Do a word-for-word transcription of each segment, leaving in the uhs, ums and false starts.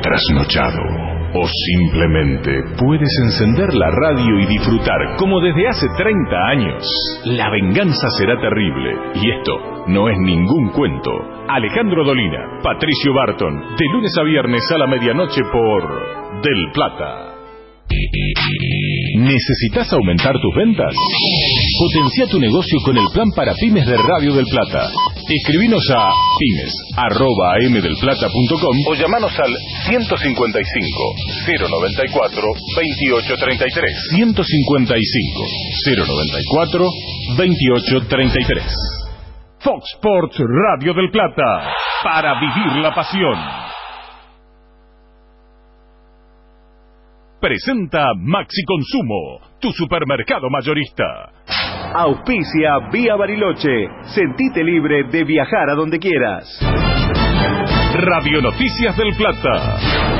trasnochado. O simplemente puedes encender la radio y disfrutar, como desde hace treinta años. La venganza será terrible. Y esto no es ningún cuento. Alejandro Dolina, Patricio Barton, de lunes a viernes a la medianoche por Del Plata. ¿Necesitas aumentar tus ventas? Potencia tu negocio con el plan para pymes de Radio del Plata. Escribinos a pymes arroba amdelplata punto com o llamanos al ciento cincuenta y cinco, cero noventa y cuatro, veintiocho treinta y tres. ciento cincuenta y cinco, cero noventa y cuatro, veintiocho treinta y tres. Fox Sports Radio del Plata, para vivir la pasión. Presenta Maxi Consumo, tu supermercado mayorista. Auspicia Vía Bariloche. Sentite libre de viajar a donde quieras. Radio Noticias del Plata.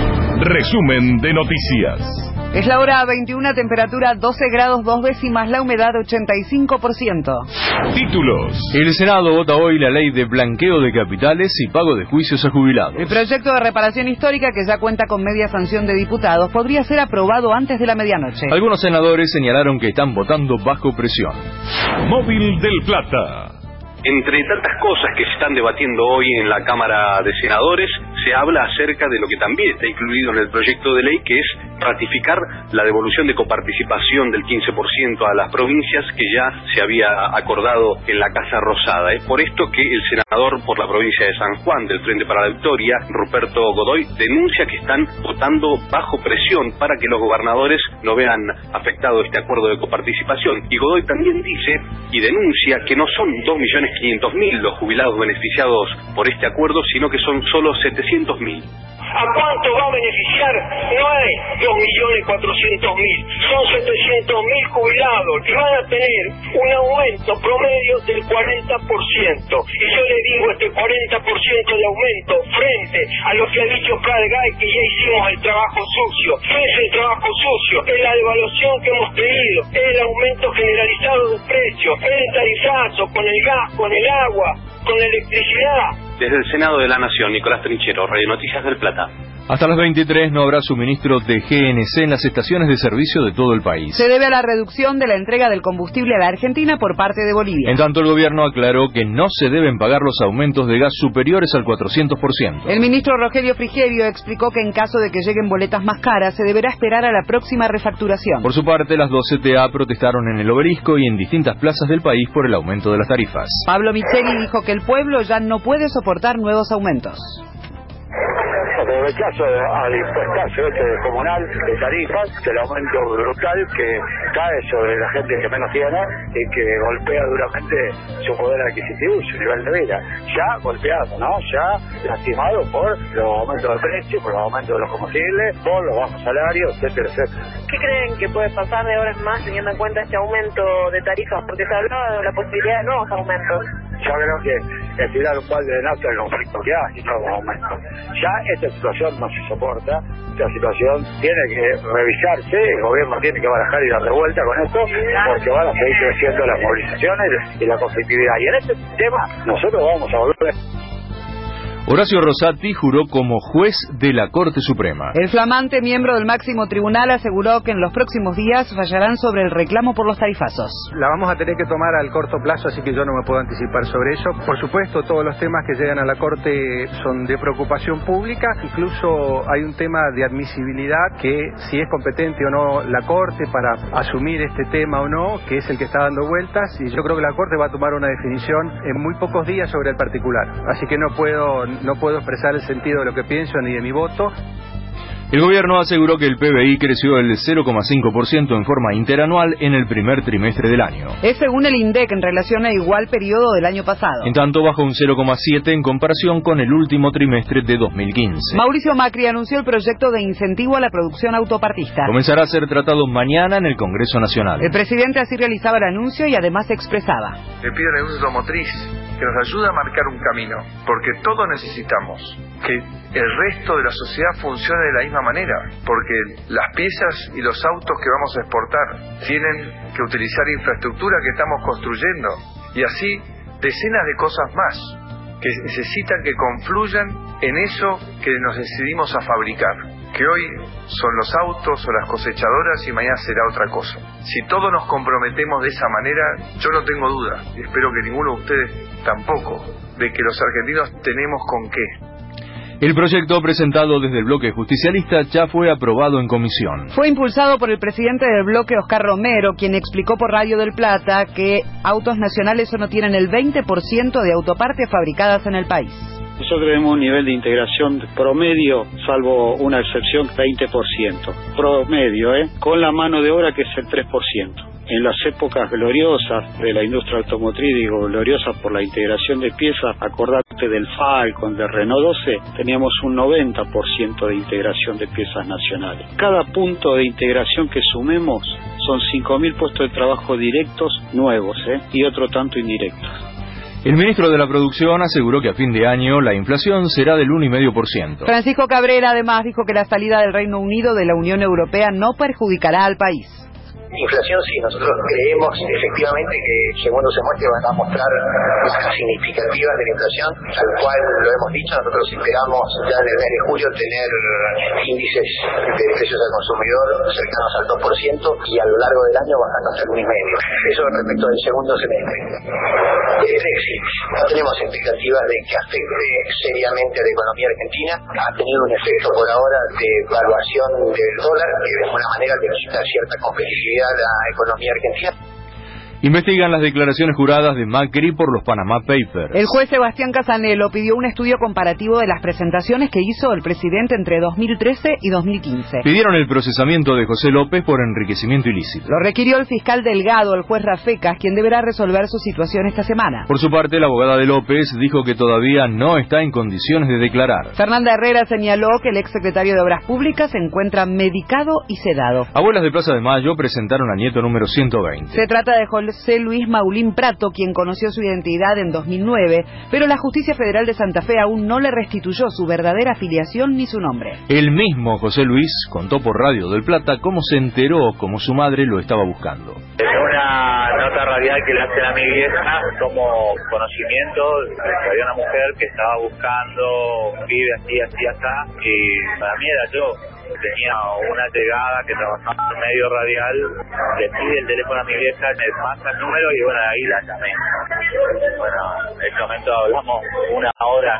Resumen de noticias. Es la hora veintiuna, temperatura doce grados dos décimas, la humedad ochenta y cinco por ciento. Títulos. El Senado vota hoy la ley de blanqueo de capitales y pago de juicios a jubilados. El proyecto de reparación histórica, que ya cuenta con media sanción de diputados, podría ser aprobado antes de la medianoche. Algunos senadores señalaron que están votando bajo presión. Móvil del Plata. Entre tantas cosas que se están debatiendo hoy en la Cámara de Senadores, se habla acerca de lo que también está incluido en el proyecto de ley, que es ratificar la devolución de coparticipación del quince por ciento a las provincias que ya se había acordado en la Casa Rosada. Es por esto que el senador por la provincia de San Juan del Frente para la Victoria, Ruperto Godoy, denuncia que están votando bajo presión para que los gobernadores no vean afectado este acuerdo de coparticipación. Y Godoy también dice y denuncia que no son dos millones quinientos mil los jubilados beneficiados por este acuerdo, sino que son solo setecientos mil. ¿A cuánto va a beneficiar? No hay dos millones cuatrocientos mil, son setecientos mil jubilados que van a tener un aumento promedio del cuarenta por ciento. Y yo le digo, este cuarenta por ciento de aumento frente a lo que ha dicho Pradgay, que ya hicimos el trabajo sucio. ¿Qué es el trabajo sucio? Es la devaluación que hemos tenido, es el aumento generalizado de precios, es el tarifazo con el gas, con el agua, con la electricidad. Desde el Senado de la Nación, Nicolás Trinchero, Radio Noticias del Plata. Hasta las veintitrés no habrá suministro de G N C en las estaciones de servicio de todo el país. Se debe a la reducción de la entrega del combustible a la Argentina por parte de Bolivia. En tanto, el gobierno aclaró que no se deben pagar los aumentos de gas superiores al cuatrocientos por ciento. El ministro Rogelio Frigerio explicó que en caso de que lleguen boletas más caras, se deberá esperar a la próxima refacturación. Por su parte, las dos C T A protestaron en el Obelisco y en distintas plazas del país por el aumento de las tarifas. Pablo Micheli dijo que el pueblo ya no puede soportar nuevos aumentos. El rechazo al impuestazo este comunal de tarifas, del aumento brutal que cae sobre la gente que menos tiene y que golpea duramente su poder adquisitivo y su nivel de vida. Ya golpeado, ¿no? Ya lastimado por los aumentos de precios, por los aumentos de los combustibles, por los bajos salarios, etcétera, etcétera. ¿Qué creen que puede pasar de ahora en más teniendo en cuenta este aumento de tarifas? Porque se hablaba de la posibilidad de nuevos aumentos. Yo creo que es tirar un balde de nafta del conflicto que hay y nuevos aumentos. Ya esta situación no se soporta, esta situación tiene que revisarse, el gobierno tiene que barajar y dar de vuelta con esto, porque van a seguir creciendo las movilizaciones y la conflictividad. Y en este tema nosotros vamos a volver. Horacio Rosati juró como juez de la Corte Suprema. El flamante miembro del máximo tribunal aseguró que en los próximos días fallarán sobre el reclamo por los tarifazos. La vamos a tener que tomar al corto plazo, así que yo no me puedo anticipar sobre eso. Por supuesto, todos los temas que llegan a la Corte son de preocupación pública. Incluso hay un tema de admisibilidad, que si es competente o no la Corte para asumir este tema o no, que es el que está dando vueltas. Y yo creo que la Corte va a tomar una definición en muy pocos días sobre el particular. Así que no puedo... No puedo expresar el sentido de lo que pienso ni de mi voto. El gobierno aseguró que el P B I creció el cero coma cinco por ciento en forma interanual en el primer trimestre del año. Es según el INDEC en relación a igual periodo del año pasado. En tanto, bajó un cero coma siete por ciento en comparación con el último trimestre de dos mil quince. Mauricio Macri anunció el proyecto de incentivo a la producción autopartista. Comenzará a ser tratado mañana en el Congreso Nacional. El presidente así realizaba el anuncio y además expresaba: le pido a la industria automotriz que nos ayude a marcar un camino, porque todos necesitamos que el resto de la sociedad funcione de la misma manera, porque las piezas y los autos que vamos a exportar tienen que utilizar infraestructura que estamos construyendo, y así decenas de cosas más. que necesitan que confluyan en eso que nos decidimos a fabricar, que hoy son los autos o las cosechadoras y mañana será otra cosa. Si todos nos comprometemos de esa manera, yo no tengo duda, y espero que ninguno de ustedes tampoco, de que los argentinos tenemos con qué. El proyecto presentado desde el bloque justicialista ya fue aprobado en comisión. Fue impulsado por el presidente del bloque, Oscar Romero, quien explicó por Radio del Plata que autos nacionales solo tienen el veinte por ciento de autopartes fabricadas en el país. Nosotros tenemos un nivel de integración promedio, salvo una excepción, veinte por ciento. Promedio, ¿eh? Con la mano de obra que es el tres por ciento. En las épocas gloriosas de la industria automotriz, digo gloriosas por la integración de piezas, acordate del Falcon, del Renault doce, teníamos un noventa por ciento de integración de piezas nacionales. Cada punto de integración que sumemos son cinco mil puestos de trabajo directos nuevos, ¿eh? Y otro tanto indirectos. El ministro de la Producción aseguró que a fin de año la inflación será del uno coma cinco por ciento. Francisco Cabrera además dijo que la salida del Reino Unido de la Unión Europea no perjudicará al país. Inflación sí, nosotros creemos efectivamente que segundo semestre van a mostrar cosas significativas de la inflación, tal cual lo hemos dicho, nosotros esperamos ya en el mes de julio tener índices de precios al consumidor cercanos al dos por ciento y a lo largo del año bajando hasta el uno coma cinco por ciento. Eso respecto del segundo semestre. El Brexit, no tenemos expectativas de que afecte seriamente a la economía argentina, ha tenido un efecto por ahora de evaluación del dólar, que de alguna manera le quita cierta competitividad a la economía argentina. Investigan las declaraciones juradas de Macri por los Panama Papers. El juez Sebastián Casanelo pidió un estudio comparativo de las presentaciones que hizo el presidente entre dos mil trece y dos mil quince. Pidieron el procesamiento de José López por enriquecimiento ilícito. Lo requirió el fiscal Delgado, el juez Rafecas, quien deberá resolver su situación esta semana. Por su parte, la abogada de López dijo que todavía no está en condiciones de declarar. Fernanda Herrera señaló que el exsecretario de Obras Públicas se encuentra medicado y sedado. Abuelas de Plaza de Mayo presentaron a nieto número ciento veinte. Se trata de José Luis Maulín Prato, quien conoció su identidad en dos mil nueve, pero la Justicia Federal de Santa Fe aún no le restituyó su verdadera afiliación ni su nombre. El mismo José Luis contó por Radio del Plata cómo se enteró cómo su madre lo estaba buscando. En una nota radial que le hacen a mi vieja, tomo conocimiento de que había una mujer que estaba buscando un pibe así, así, acá, y para mí era yo. Tenía una llegada que trabajaba en medio radial, le pide el teléfono a mi vieja, me pasa el número y bueno, ahí la llamé. Bueno, en ese momento hablamos una hora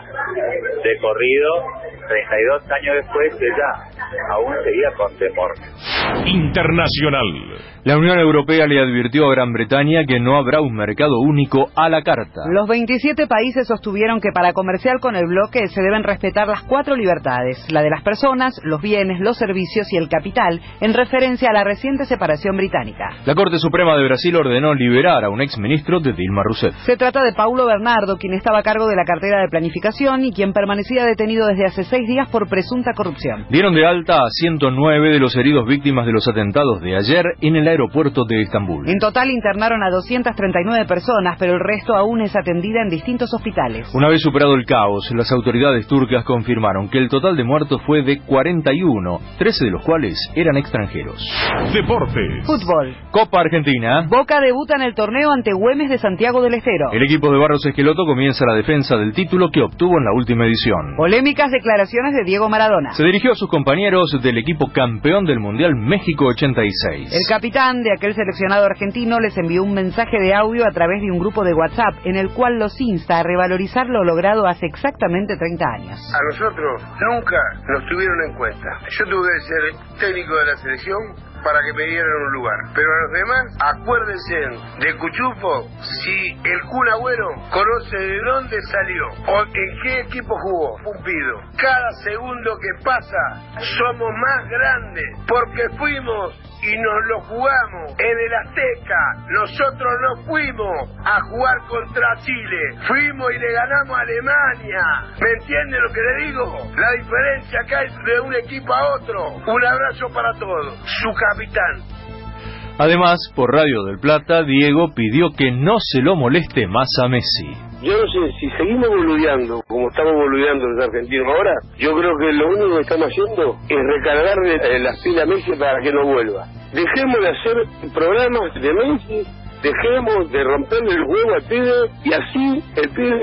de corrido, treinta y dos años después ella aún seguía con temor. Internacional. La Unión Europea le advirtió a Gran Bretaña que no habrá un mercado único a la carta. Los veintisiete países sostuvieron que para comerciar con el bloque se deben respetar las cuatro libertades, la de las personas, los bienes, los servicios y el capital, en referencia a la reciente separación británica. La Corte Suprema de Brasil ordenó liberar a un exministro de Dilma Rousseff. Se trata de Paulo Bernardo, quien estaba a cargo de la cartera de planificación y quien permanecía detenido desde hace seis días por presunta corrupción. Dieron de alta a ciento nueve de los heridos víctimas de los atentados de ayer en el aeropuerto de Estambul. En total internaron a doscientas treinta y nueve personas, pero el resto aún es atendida en distintos hospitales. Una vez superado el caos, las autoridades turcas confirmaron que el total de muertos fue de cuarenta y uno, trece de los cuales eran extranjeros. Deportes. Fútbol. Copa Argentina. Boca debuta en el torneo ante Güemes de Santiago del Estero. El equipo de Barros Esqueloto comienza la defensa del título que obtuvo en la última edición. Polémicas declaraciones de Diego Maradona. Se dirigió a sus compañeros del equipo campeón del Mundial México ochenta y seis. El capitán de aquel seleccionado argentino les envió un mensaje de audio a través de un grupo de WhatsApp en el cual los insta a revalorizar lo logrado hace exactamente treinta años. A nosotros nunca nos tuvieron en cuenta. Yo tuve que ser técnico de la selección para que me dieran un lugar. Pero a los demás, acuérdense de Cuchufo, si el Kun Agüero conoce de dónde salió o en qué equipo jugó, Pumpido. Cada segundo que pasa somos más grandes porque fuimos y nos lo jugamos en el Azteca. Nosotros no fuimos a jugar contra Chile, fuimos y le ganamos a Alemania. ¿Me entiende lo que le digo? La diferencia acá es de un equipo a otro. Un abrazo para todos. Su capitán. Además, por Radio del Plata, Diego pidió que no se lo moleste más a Messi. Yo no sé, si seguimos boludeando como estamos boludeando los argentinos ahora, yo creo que lo único que estamos haciendo es recargarle las pilas a Messi para que no vuelva. Dejemos de hacer programas de Messi, dejemos de romperle el huevo al pibe y así el pibe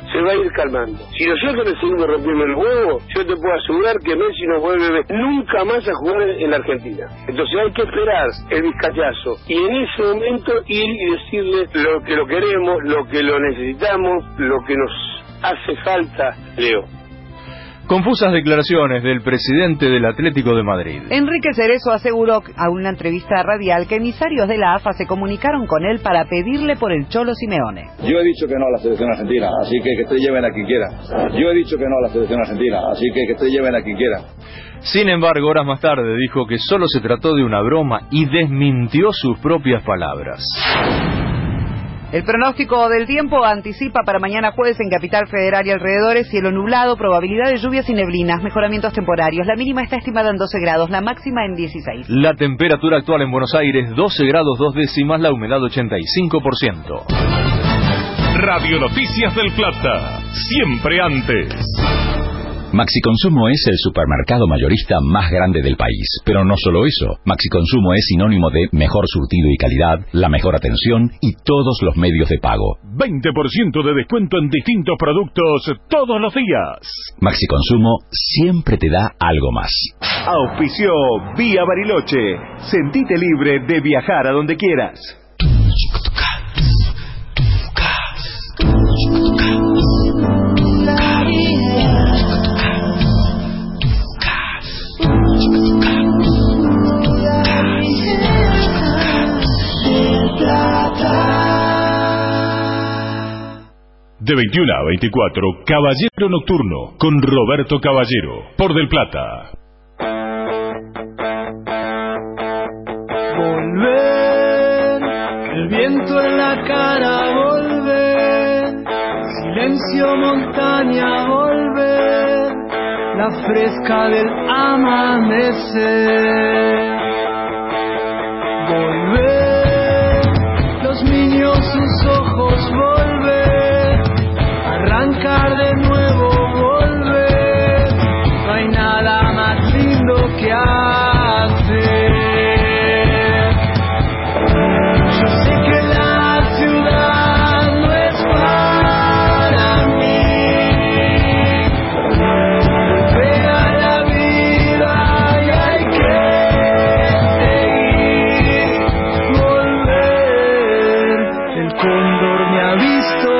se va a ir calmando. Si nosotros le seguimos rompiendo el huevo, yo te puedo asegurar que Messi no vuelve nunca más a jugar en la Argentina. Entonces hay que esperar el vizcachazo y en ese momento ir y decirle lo que lo queremos, lo que lo necesitamos, lo que nos hace falta, Leo. Confusas declaraciones del presidente del Atlético de Madrid. Enrique Cerezo aseguró a una entrevista radial que emisarios de la A F A se comunicaron con él para pedirle por el Cholo Simeone. Yo he dicho que no a la selección argentina, así que que te lleven a quien quiera. Yo he dicho que no a la selección argentina, así que que te lleven a quien quiera. Sin embargo, horas más tarde dijo que solo se trató de una broma y desmintió sus propias palabras. El pronóstico del tiempo anticipa para mañana jueves en Capital Federal y alrededores cielo nublado, probabilidad de lluvias y neblinas, mejoramientos temporarios. La mínima está estimada en doce grados, la máxima en dieciséis. La temperatura actual en Buenos Aires, doce grados dos décimas, la humedad ochenta y cinco por ciento. Radio Noticias del Plata, siempre antes. Maxi Consumo es el supermercado mayorista más grande del país. Pero no solo eso, Maxi Consumo es sinónimo de mejor surtido y calidad, la mejor atención y todos los medios de pago. veinte por ciento de descuento en distintos productos todos los días. Maxi Consumo siempre te da algo más. Auspició Vía Bariloche. Sentite libre de viajar a donde quieras. De veintiuno a veinticuatro, Caballero Nocturno, con Roberto Caballero, por Del Plata. Volver, el viento en la cara, volver, silencio montaña, volver, la fresca del amanecer. Volver, los niños sus ojos, volver, arrancar de nuevo, volver, no hay nada más lindo que hacer. Yo sé que la ciudad no es para mí, volver a la vida y hay que seguir, volver, el cóndor me ha visto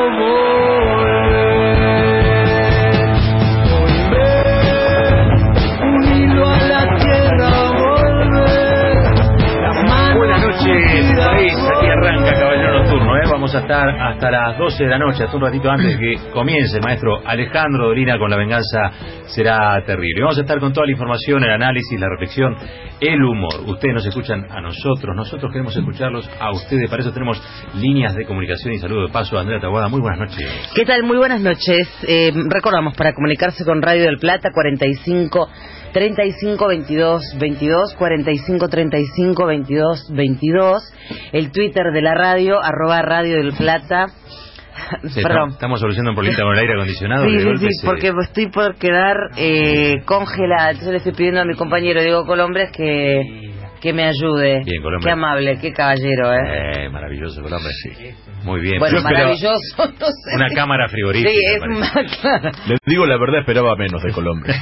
Vamos a estar hasta las doce de la noche, hasta un ratito antes de que comience el maestro Alejandro Dolina con La Venganza Será Terrible. Vamos a estar con toda la información, el análisis, la reflexión, el humor. Ustedes nos escuchan a nosotros, nosotros queremos escucharlos a ustedes. Para eso tenemos líneas de comunicación y saludo de paso. Andrea Taboada, muy buenas noches. ¿Qué tal? Muy buenas noches. Eh, recordamos, para comunicarse con Radio del Plata, cuarenta y cinco treinta y cinco veintidós veintidós, cuarenta y cinco treinta y cinco veintidós veintidós, el Twitter de la radio, arroba Radio del Plata. Sí, Perdón. Estamos solucionando un problema con el aire acondicionado. Sí, de sí, golpe sí, se... porque estoy por quedar eh, congelada. Entonces le estoy pidiendo a mi compañero Diego Colombres que, que me ayude. Bien, Colombres. Qué amable, qué caballero, ¿eh? Eh, maravilloso, Colombres, sí. Muy bien. Bueno, Yo maravilloso, esperaba... no sé. Una cámara frigorífica. Sí, es una... Claro. Les digo la verdad, esperaba menos de Colombres.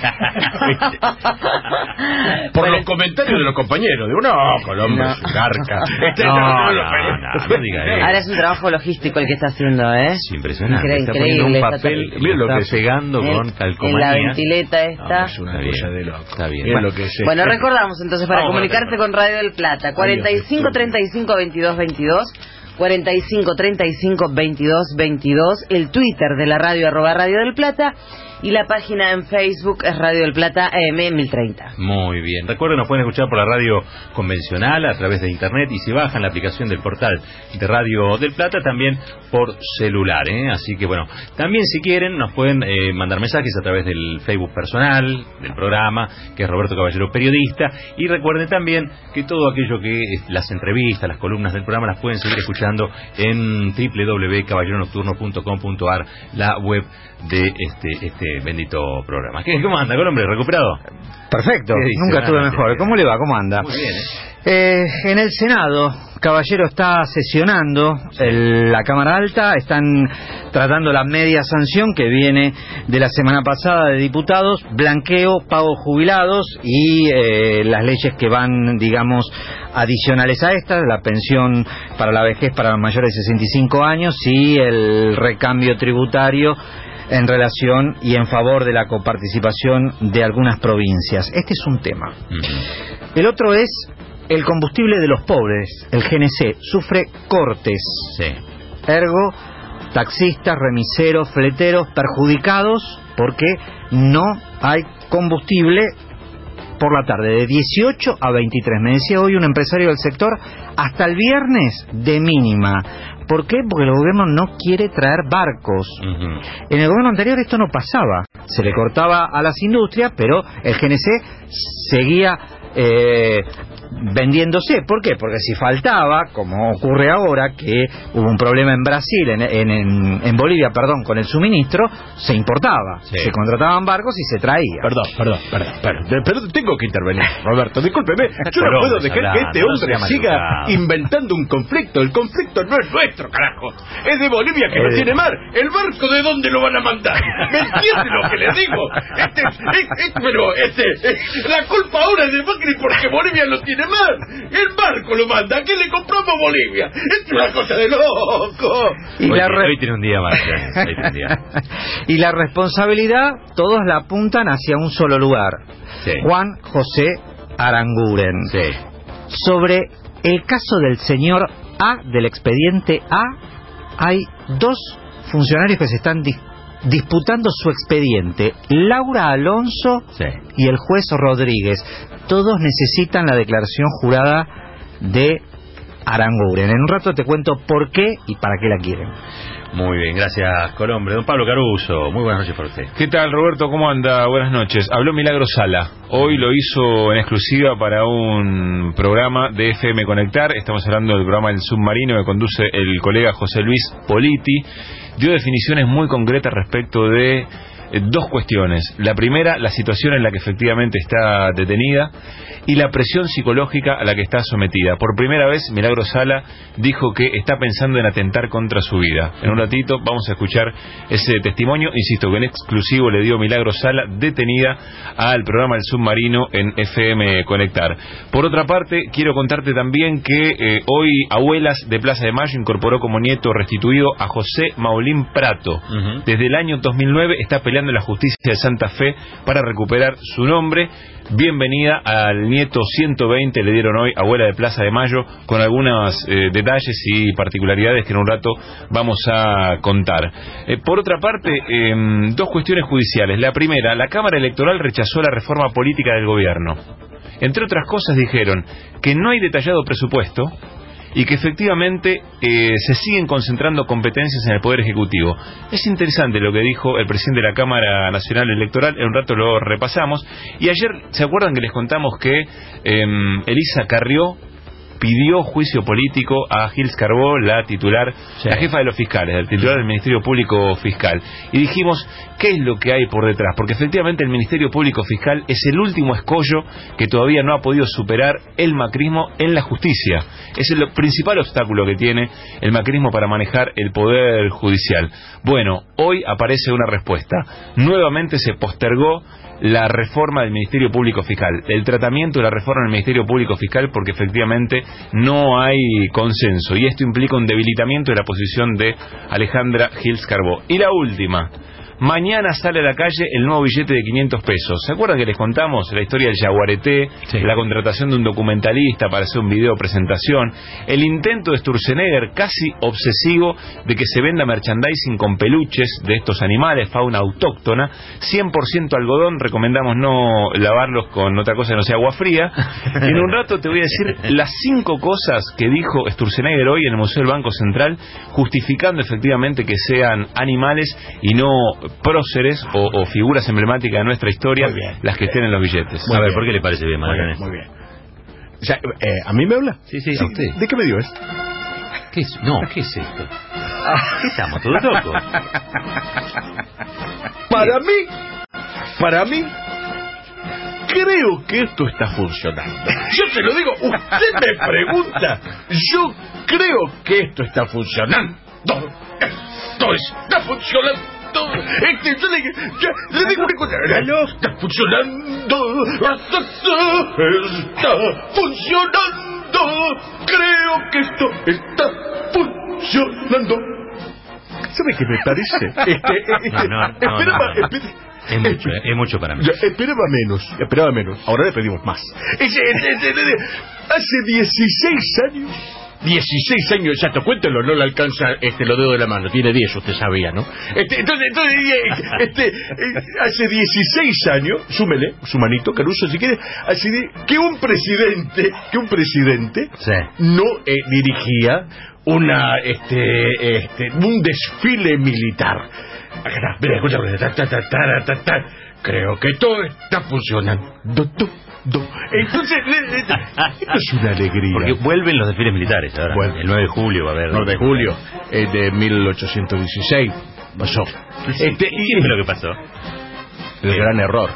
Por Bueno, los comentarios de los compañeros. Digo, no, Colombres, No. garca. No, no, no, no, no diga eso. Ahora es un trabajo logístico el que está haciendo, ¿eh? Es impresionante. Incre- Está poniendo un increíble, papel, está- mira lo que está- pegando en- con calcomanía. En la ventileta esta. No, es una cosa de loco. Está bien. Bueno, lo que es bueno, esto. recordamos entonces para Vamos a comunicarse con Radio del Plata, cuarenta y cinco treinta y cinco veintidós veintidós, cuarenta y cinco treinta y cinco veintidós veintidós, el Twitter de la radio, arroba Radio del Plata, y la página en Facebook es Radio del Plata A M mil treinta. Muy bien. Recuerden, nos pueden escuchar por la radio convencional a través de internet y si bajan la aplicación del portal de Radio del Plata también por celular, ¿eh? Así que bueno, también si quieren nos pueden eh, mandar mensajes a través del Facebook personal del programa, que es Roberto Caballero Periodista, y recuerden también que todo aquello que es las entrevistas, las columnas del programa las pueden seguir escuchando en doble u doble u doble u punto caballero nocturno punto com punto a r, la web de este este este bendito programa. ¿Qué, ¿Cómo anda, Colombre? ¿Recuperado? Perfecto, nunca estuve mejor. ¿Cómo le va? ¿Cómo anda? Muy bien, ¿eh? Eh, en el Senado, Caballero está sesionando, el, la Cámara Alta, están tratando la media sanción que viene de la semana pasada de diputados, blanqueo, pagos jubilados y eh, las leyes que van, digamos, adicionales a estas, la pensión para la vejez para los mayores de sesenta y cinco años y el recambio tributario en relación y en favor de la coparticipación de algunas provincias. Este es un tema. Uh-huh. El otro es el combustible de los pobres, el G N C, sufre cortes. Sí. Ergo, taxistas, remiseros, fleteros perjudicados porque no hay combustible por la tarde, de dieciocho a veintitrés. Me decía hoy un empresario del sector, hasta el viernes de mínima. ¿Por qué? Porque el gobierno no quiere traer barcos. Uh-huh. En el gobierno anterior esto no pasaba. Se le cortaba a las industrias, pero el G N C seguía eh, vendiéndose. ¿Por qué? Porque si faltaba, como ocurre ahora, que hubo un problema en Brasil, en, en, en, en Bolivia, perdón, con el suministro, se importaba. Sí. Se contrataban barcos y se traía. Perdón, perdón, perdón, perdón. Pero tengo que intervenir, Roberto, discúlpeme. Yo no puedo dejar hablando, que este hombre no siga educado. inventando un conflicto. El conflicto no es nuestro, carajo. Es de Bolivia, que no tiene mar. ¿El barco de dónde lo van a mandar? ¿Me entiende lo que le digo? Este, este, este, pero este, la culpa ahora es de Macri porque Bolivia no tiene mar. El barco lo manda. ¿A qué le compramos Bolivia? Esto es una cosa de loco. Y hoy, la re... hoy tiene un día más. Hoy tiene un día. Y la responsabilidad, todos la apuntan hacia un solo lugar. Sí. Juan José Aranguren. Sí. Sobre el caso del señor A, del expediente A, hay dos funcionarios que se están dis disputando su expediente, Laura Alonso sí. y el juez Rodríguez. Todos necesitan la declaración jurada de Aranguren. En un rato te cuento por qué y para qué la quieren. Muy bien, gracias, Colombre. Don Pablo Caruso, muy buenas noches para usted. ¿Qué tal, Roberto? ¿Cómo anda? Buenas noches. Habló Milagro Sala. Hoy lo hizo en exclusiva para un programa de F M Conectar. Estamos hablando del programa El Submarino que conduce el colega José Luis Politi. Dio definiciones muy concretas respecto de eh, dos cuestiones. La primera, la situación en la que efectivamente está detenida y la presión psicológica a la que está sometida. Por primera vez, Milagro Sala dijo que está pensando en atentar contra su vida. En un ratito vamos a escuchar ese testimonio. Insisto que en exclusivo le dio Milagro Sala, detenida, al programa El Submarino en F M Conectar. Por otra parte, quiero contarte también que eh, hoy Abuelas de Plaza de Mayo incorporó como nieto restituido a José Maulín Prato. Uh-huh. Desde el año dos mil nueve está peleando en la justicia de Santa Fe para recuperar su nombre. Bienvenida al nieto ciento veinte, le dieron hoy Abuela de Plaza de Mayo, con algunos eh, detalles y particularidades que en un rato vamos a contar. Eh, por otra parte, eh, dos cuestiones judiciales. La primera, la Cámara Electoral rechazó la reforma política del gobierno. Entre otras cosas dijeron que no hay detallado presupuesto y que efectivamente eh, se siguen concentrando competencias en el Poder Ejecutivo. Es interesante lo que dijo el presidente de la Cámara Nacional Electoral, en un rato lo repasamos. Y ayer, ¿se acuerdan que les contamos que eh, Elisa Carrió pidió juicio político a Gils Carbó, la titular, sí. la jefa de los fiscales, el titular del Ministerio Público Fiscal? Y dijimos, ¿qué es lo que hay por detrás? Porque efectivamente el Ministerio Público Fiscal es el último escollo que todavía no ha podido superar el macrismo en la justicia. Es el principal obstáculo que tiene el macrismo para manejar el Poder Judicial. Bueno, hoy aparece una respuesta. Nuevamente se postergó la reforma del Ministerio Público Fiscal, el tratamiento de la reforma del Ministerio Público Fiscal, porque efectivamente no hay consenso y esto implica un debilitamiento de la posición de Alejandra Gils Carbó. Y la última, mañana sale a la calle el nuevo billete de quinientos pesos. ¿Se acuerdan que les contamos la historia del Yaguareté, sí. la contratación de un documentalista para hacer un video presentación, el intento de Sturzenegger casi obsesivo de que se venda merchandising con peluches de estos animales, fauna autóctona, cien por ciento algodón, recomendamos no lavarlos con otra cosa que no sea agua fría? En un rato te voy a decir las cinco cosas que dijo Sturzenegger hoy en el Museo del Banco Central, justificando efectivamente que sean animales y no próceres o, o figuras emblemáticas de nuestra historia las que estén en los billetes. Muy a ver, bien. ¿Por qué le parece bien, Magallanes? Muy bien, muy bien. Ya, eh, ¿A mí me habla? Sí, sí, sí, a usted. ¿De qué me dio esto? ¿Qué es? No, ¿qué es esto? ¿Qué estamos todos locos? Para mí, para mí, creo que esto está funcionando. Yo se lo digo, usted me pregunta, yo creo que esto está funcionando. Esto está funcionando. Este, yo le, yo le digo una cosa. Está funcionando. Está funcionando. Creo que esto está funcionando. ¿Sabe qué me parece? Este, este, no, no, no, espera, no, no. espera. Es mucho, es mucho para mí. Ya, esperaba menos, esperaba menos. Ahora le pedimos más. Ese, ese, ese, ese, hace dieciséis años. dieciséis años exacto, cuéntelo, no le alcanza este, los dedos de la mano, tiene diez, usted sabía, ¿no? Este, entonces, entonces este, hace dieciséis años, súmele, su manito, Caruso, si quiere, hace die, que un presidente, que un presidente sí. no eh, dirigía una, este, este, un desfile militar. Acá está, mira, escucha, ta, ta, ta, ta, ta, ta. Creo que todo está funcionando. Do, do, do. Entonces, esto es una alegría. Porque vuelven los desfiles militares ahora. Bueno, el nueve de julio va a haber. nueve de julio eh, de mil ochocientos dieciséis pasó. Este, ¿Y qué fue lo que pasó? El gran error.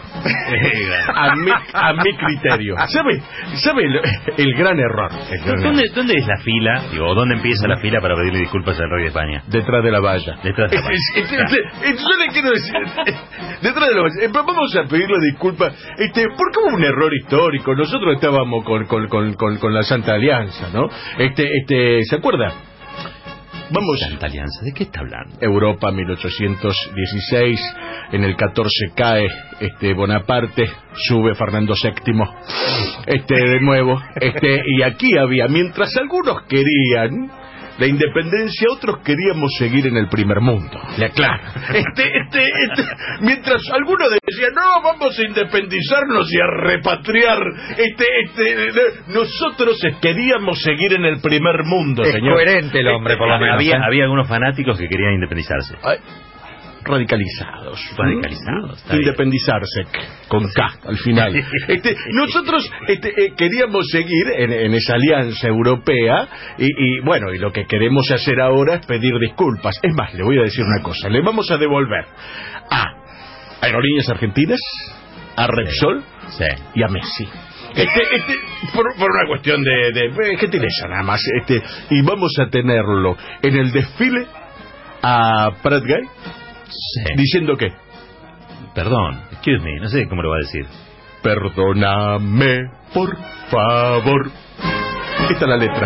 a, mi, a mi criterio. ¿Sabe? ¿Sabe el, el gran error? El gran ¿Dónde, error. ¿Dónde es la fila? Digo, ¿dónde empieza la fila para pedirle disculpas al rey de España? Detrás de la valla. Detrás de la valla. Es, es, es, es, yo le quiero decir, detrás de la valla. Vamos a pedirle disculpas. Este, porque hubo un error histórico. Nosotros estábamos con, con, con, con, con la Santa Alianza, ¿no? Este, este, ¿se acuerda? Vamos. Santa Alianza, ¿de qué está hablando? Europa, mil ochocientos dieciséis, en el catorce cae este Bonaparte, sube Fernando séptimo, este de nuevo, este y aquí había, mientras algunos querían la independencia, otros queríamos seguir en el primer mundo. Le aclaro. Este, este, este, mientras algunos decían, no, vamos a independizarnos y a repatriar, este, este, nosotros queríamos seguir en el primer mundo, es señor. Es coherente el hombre, por lo menos. Había, había algunos fanáticos que querían independizarse. Ay. Radicalizados. Radicalizados. Independizarse, con K al final. este, nosotros este, eh, queríamos seguir en, en esa alianza europea y, y bueno, y lo que queremos hacer ahora es pedir disculpas. Es más, le voy a decir una cosa. Le vamos a devolver a Aerolíneas Argentinas, a Repsol sí. Sí. y a Messi. Este, este, por, por una cuestión de, de, de gentileza nada más. Este, y vamos a tenerlo en el desfile a Prat Gay. Sí. ¿Diciendo qué? Perdón, excuse me, no sé cómo lo va a decir. Perdóname, por favor. Esta es la letra.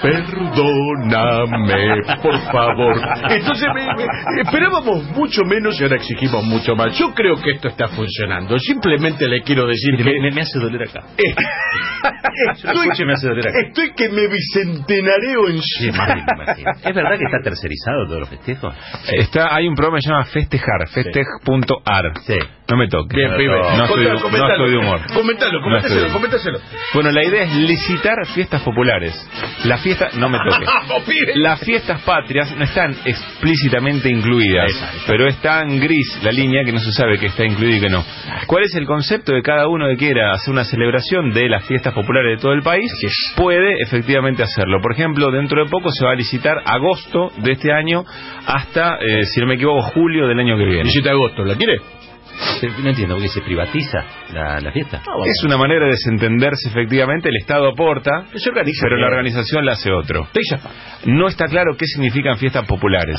Perdóname, por favor. Entonces me, me, esperábamos mucho menos y ahora exigimos mucho más. Yo creo que esto está funcionando. Simplemente le quiero decir me, que... Me, me hace doler acá. Eh, estoy, me hace doler acá. Estoy que me bicentenareo en sí, más ¿Es verdad que está tercerizado todos los festejos? Está, hay un programa que se llama Festejar, festej punto ar. Sí. No me toques. Bien, pibe. No, no, soy, no soy de humor. Comentalo, comentáselo, comentáselo. Bueno, la idea es licitar fiestas populares. Las fiestas, no me toques. Las fiestas patrias no están explícitamente incluidas, pero está en gris la línea que no se sabe que está incluida y que no. ¿Cuál es el concepto de cada uno que quiera hacer una celebración de las fiestas populares de todo el país? Puede efectivamente hacerlo. Por ejemplo, dentro de poco se va a licitar agosto de este año hasta, eh, si no me equivoco, julio del año que viene. diecisiete de agosto, ¿la quiere? No entiendo, porque se privatiza la, la fiesta. No, es una manera de desentenderse, efectivamente. El Estado aporta, se organiza, pero la organización la hace otro. No está claro qué significan fiestas populares.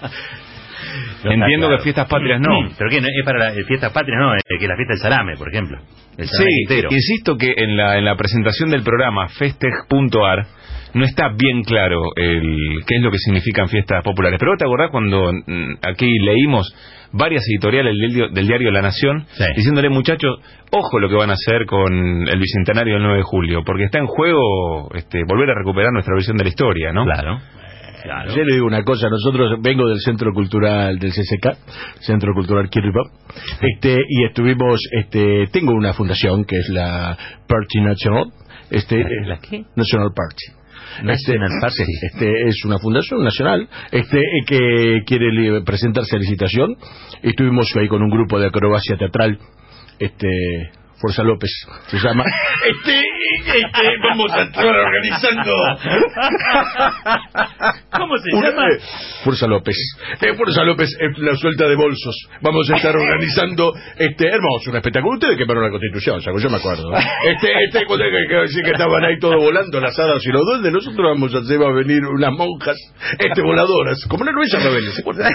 No Entiendo claro. que fiestas patrias no. ¿Pero qué? ¿Es para las fiestas patrias? No, es que la fiesta del salame, por ejemplo. El salame sí, entero. Insisto que en la, en la presentación del programa festej punto ar no está bien claro el qué es lo que significan fiestas populares. Pero ¿te acordás cuando aquí leímos varias editoriales del, del diario La Nación sí. diciéndole, muchachos, ojo lo que van a hacer con el bicentenario del nueve de julio, porque está en juego este, volver a recuperar nuestra visión de la historia, ¿no? Claro. Claro. Yo le digo una cosa, nosotros vengo del Centro Cultural del C C K, Centro Cultural Kirchhoff, este, y estuvimos, este, tengo una fundación que es la Party National, este, ¿La qué? National Party. National este, Party. Este es una fundación nacional, este, que quiere presentarse a licitación. Estuvimos ahí con un grupo de acrobacia teatral, este. Forza López se llama. Este, este, vamos a estar organizando ¿Cómo se Una, llama? eh, Fuerza López. Eh, Fuerza López, eh, la suelta de bolsos. Vamos a estar organizando este hermoso, un espectáculo. Ustedes quemaron la Constitución, ¿sabes? Yo me acuerdo. Este, este, cuando que, que, que, que estaban ahí todos volando, las hadas y los duendes, nosotros vamos a hacer, va a venir unas monjas, este, voladoras, como una Luisa Rebelde, ¿se acuerdan?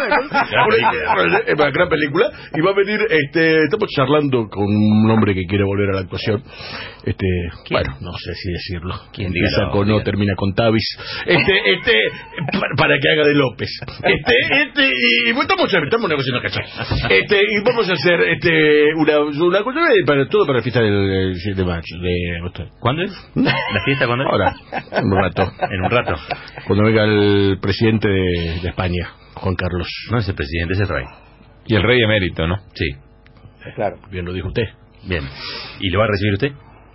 Es una gran película, y va a venir, este, estamos charlando con un hombre que quiere volver a la actuación. Este, bueno, no sé si decirlo. ¿Quién empieza diga, con no, O, termina con Tavis. Este, este, para, para que haga de López. Este, este, y bueno, estamos, estamos negociando, ¿cachai? Este, y vamos a hacer, este, una, una cosa para todo para la fiesta del siete de mayo. De, ¿Cuándo es? ¿La fiesta cuándo es? Ahora, en un rato. En un rato. Cuando venga el presidente de, de España, Juan Carlos. No es el presidente, es el rey. Y el rey emérito, ¿no? Sí. Claro, bien lo dijo usted. Bien. ¿Y lo va a recibir usted?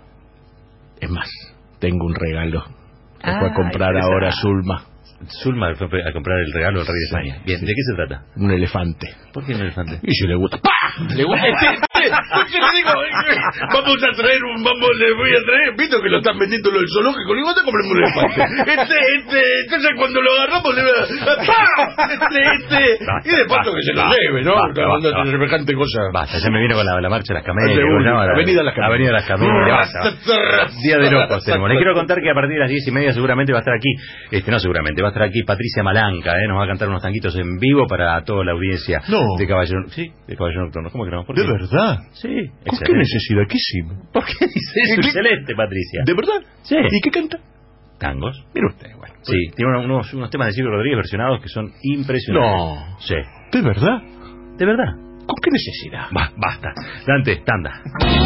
Es más, tengo un regalo que Ah, fue a comprar ahora esa. Zulma. Zulma fue a comprar el regalo del rey de España. Bien, Sí. ¿de qué se trata? Un elefante. ¿Por qué un elefante? Y si le gusta, ¡pah! Le gusta. Este, este, este, le digo, eh, vamos a traer un, vamos, le voy a traer, visto que lo están vendiendo lo del zoológico, le digo, te compramos un elefante. Este, este, entonces cuando lo agarramos le va a, ¡pah! Este, este, Basta, y de paso basta, que se lo basta, lleve, ¿no? basta, Cuando basta, te semejante cosa. Basta, ya me vino con la, la marcha de las camelias. De una, ¿no? La- Avenida Las Camelias. Avenida Las Camelias. Basta. Día de locos tenemos. Les quiero contar que a partir de las diez y media seguramente va a estar aquí, este no seguramente, va a estar aquí Patricia Malanca, ¿eh? Nos va a cantar unos tanguitos en vivo para toda la audiencia No. de Caballero. Sí, de Caballero Nocturno. ¿Cómo que no? ¿Por ¿De qué? verdad? Sí. ¿Con qué excelente. necesidad? ¿Qué hicimos? ¿Por qué dice eso? ¿Qué- qué- Excelente, Patricia. ¿De verdad? Sí. ¿Y qué canta? Tangos. Mire usted, bueno. Sí, tiene unos, unos, unos temas de Silvio Rodríguez versionados que son impresionantes. No. Sí. ¿De verdad? ¿De verdad? ¿Con qué necesidad? Va, basta. Dante, tanda.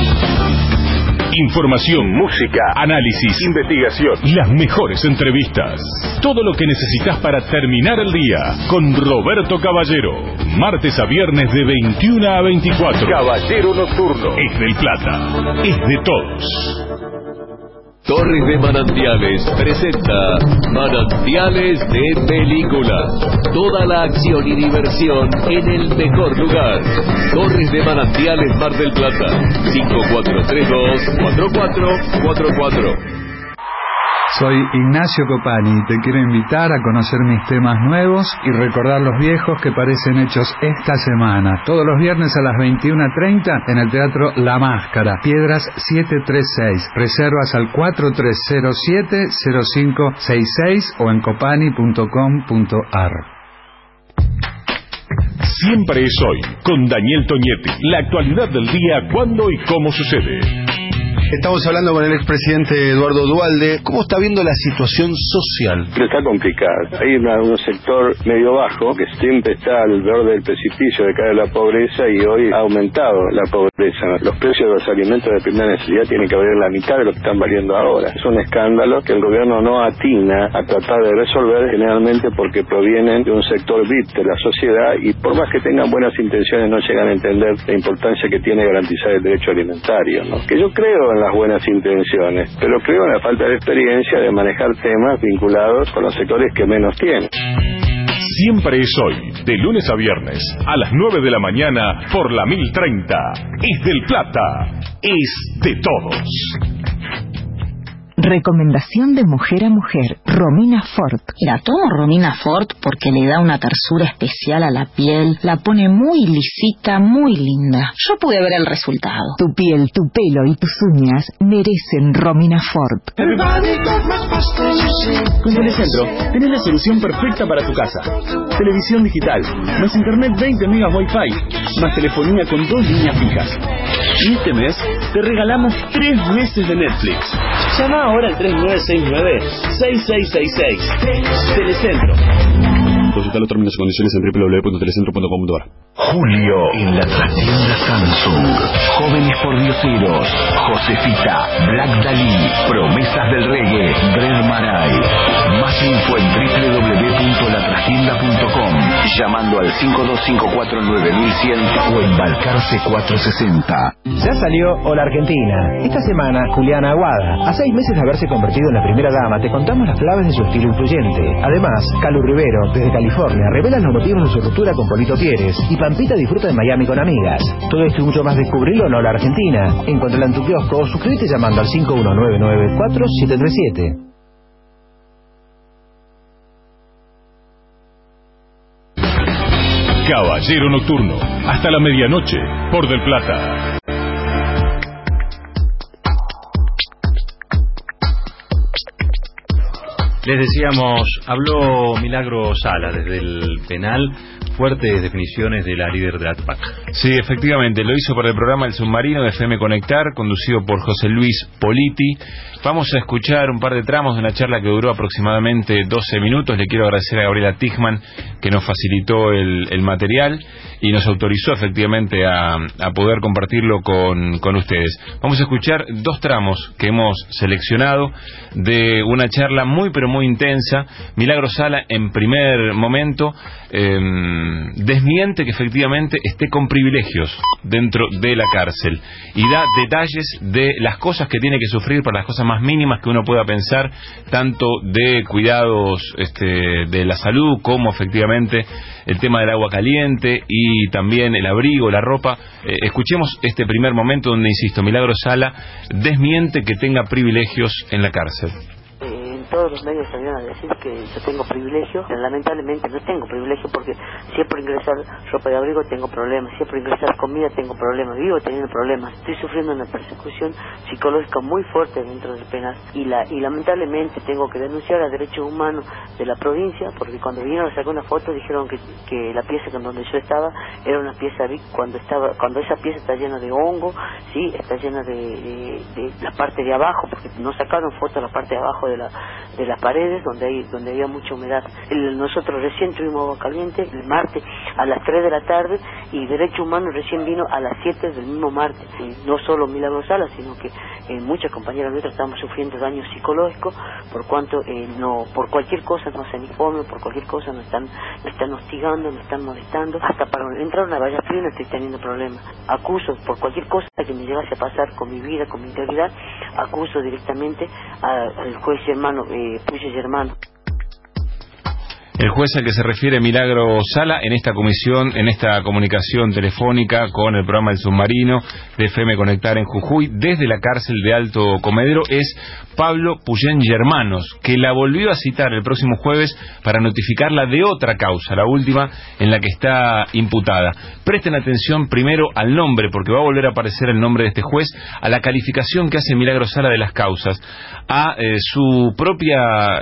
Información, música, análisis, investigación y las mejores entrevistas. Todo lo que necesitas para terminar el día con Roberto Caballero. Martes a viernes de veintiuna a veinticuatro. Caballero Nocturno. Es del Plata. Es de todos. Torres de Manantiales presenta Manantiales de Película. Toda la acción y diversión en el mejor lugar. Torres de Manantiales Mar del Plata. cinco cuatro tres dos, cuatro cuatro cuatro cuatro. Soy Ignacio Copani y te quiero invitar a conocer mis temas nuevos y recordar los viejos que parecen hechos esta semana. Todos los viernes a las veintiuna treinta en el Teatro La Máscara, Piedras setecientos treinta y seis. Reservas al cuatro tres cero siete cero cinco seis seis o en copani punto com punto ar. Siempre es hoy con Daniel Toñetti. La actualidad del día, cuándo y cómo sucede. Estamos hablando con el expresidente Eduardo Duhalde. ¿Cómo está viendo la situación social? Está complicada. Hay una, un sector medio bajo que siempre está al borde del precipicio de caer la pobreza y hoy ha aumentado la pobreza. Los precios de los alimentos de primera necesidad tienen que valer la mitad de lo que están valiendo ahora. Es un escándalo que el gobierno no atina a tratar de resolver, generalmente porque provienen de un sector V I P de la sociedad y por más que tengan buenas intenciones no llegan a entender la importancia que tiene garantizar el derecho alimentario, ¿no? Que yo creo en las buenas intenciones, pero creo en la falta de experiencia de manejar temas vinculados con los sectores que menos tienen. Siempre es hoy, de lunes a viernes, a las nueve de la mañana, por la mil treinta. Es del Plata, es de todos. Recomendación de mujer a mujer, Romina Ford. La tomo Romina Ford porque le da una tersura especial a la piel, la pone muy lisita, muy linda. Yo pude ver el resultado. Tu piel, tu pelo y tus uñas merecen Romina Ford. Con Telecentro tenés la solución perfecta para tu casa. Televisión digital, más internet veinte megas Wi-Fi, más telefonía con dos líneas fijas. Y este mes te regalamos tres meses de Netflix. Llama ahora al tres nueve seis nueve, seis seis seis seis. Telecentro. Consulta los términos y condiciones en doble u doble u doble u punto telecentro punto com punto ar. Julio en la trastienda Samsung. Jóvenes pordioseros. Josefita, Black Dalí, Promesas del Reggae, Dred Maray. Más info en doble u doble u doble u punto la trastienda punto com, llamando al cinco dos cinco cuatro nueve mil cien o en Balcarce cuatrocientos sesenta. Ya salió Hola Argentina. Esta semana, Juliana Aguada. A seis meses de haberse convertido en la primera dama, te contamos las claves de su estilo influyente. Además, Calu Rivero, desde California, revela los motivos de su ruptura con Polito Pieres y Pampita disfruta de Miami con amigas. Todo esto y mucho más descubrilo en Hola Argentina. Encuéntrala en tu kiosco o suscríbete llamando al cinco uno nueve nueve cuatro siete tres siete. Caballero Nocturno, hasta la medianoche, por Del Plata. Les decíamos, habló Milagro Sala desde el penal, fuertes definiciones de la líder de ATPAC. Sí, efectivamente, lo hizo por el programa El Submarino de F M Conectar, conducido por José Luis Politi. Vamos a escuchar un par de tramos de una charla que duró aproximadamente doce minutos. Le quiero agradecer a Gabriela Tichman, que nos facilitó el, el material y nos autorizó efectivamente a, a poder compartirlo con, con ustedes. Vamos a escuchar dos tramos que hemos seleccionado de una charla muy pero muy intensa. Milagro Sala, en primer momento, eh, desmiente que efectivamente esté con privilegios dentro de la cárcel y da detalles de las cosas que tiene que sufrir, para las cosas más mínimas que uno pueda pensar, tanto de cuidados este, de la salud, como efectivamente el tema del agua caliente y también el abrigo, la ropa. Eh, escuchemos este primer momento donde, insisto, Milagro Sala desmiente que tenga privilegios en la cárcel. Todos los medios salieron a decir que yo tengo privilegio, pero lamentablemente no tengo privilegio, porque si es por ingresar ropa de abrigo tengo problemas, si es por ingresar comida tengo problemas, vivo teniendo problemas, estoy sufriendo una persecución psicológica muy fuerte dentro del penal y la y lamentablemente tengo que denunciar a derechos humanos de la provincia, porque cuando vinieron a sacar una foto dijeron que, que la pieza con donde yo estaba era una pieza cuando estaba cuando esa pieza está llena de hongo, sí, está llena de, de, de la parte de abajo, porque no sacaron fotos de la parte de abajo de la de las paredes donde hay donde había mucha humedad. El, nosotros recién tuvimos agua caliente el martes a las tres de la tarde y Derechos Humanos recién vino a las siete del mismo martes. Eh, no solo Milagro Sala, sino que eh, muchas compañeras nuestras estamos sufriendo daños psicológicos por cuanto eh, no por cualquier cosa nos hacen informe, por cualquier cosa nos están nos están hostigando, nos están molestando, hasta para entrar a una valla fría estoy teniendo problemas. Acuso por cualquier cosa que me llegase a pasar con mi vida, con mi integridad, acuso directamente a, al juez hermano eh, Puyo y hermano. El juez al que se refiere Milagro Sala en esta comisión, en esta comunicación telefónica con el programa El Submarino de F M Conectar en Jujuy, desde la cárcel de Alto Comedero, es Pablo Puyén y Hermanos, que la volvió a citar el próximo jueves para notificarla de otra causa, la última en la que está imputada. Presten atención primero al nombre, porque va a volver a aparecer el nombre de este juez, a la calificación que hace Milagro Sala de las causas, a eh, su propia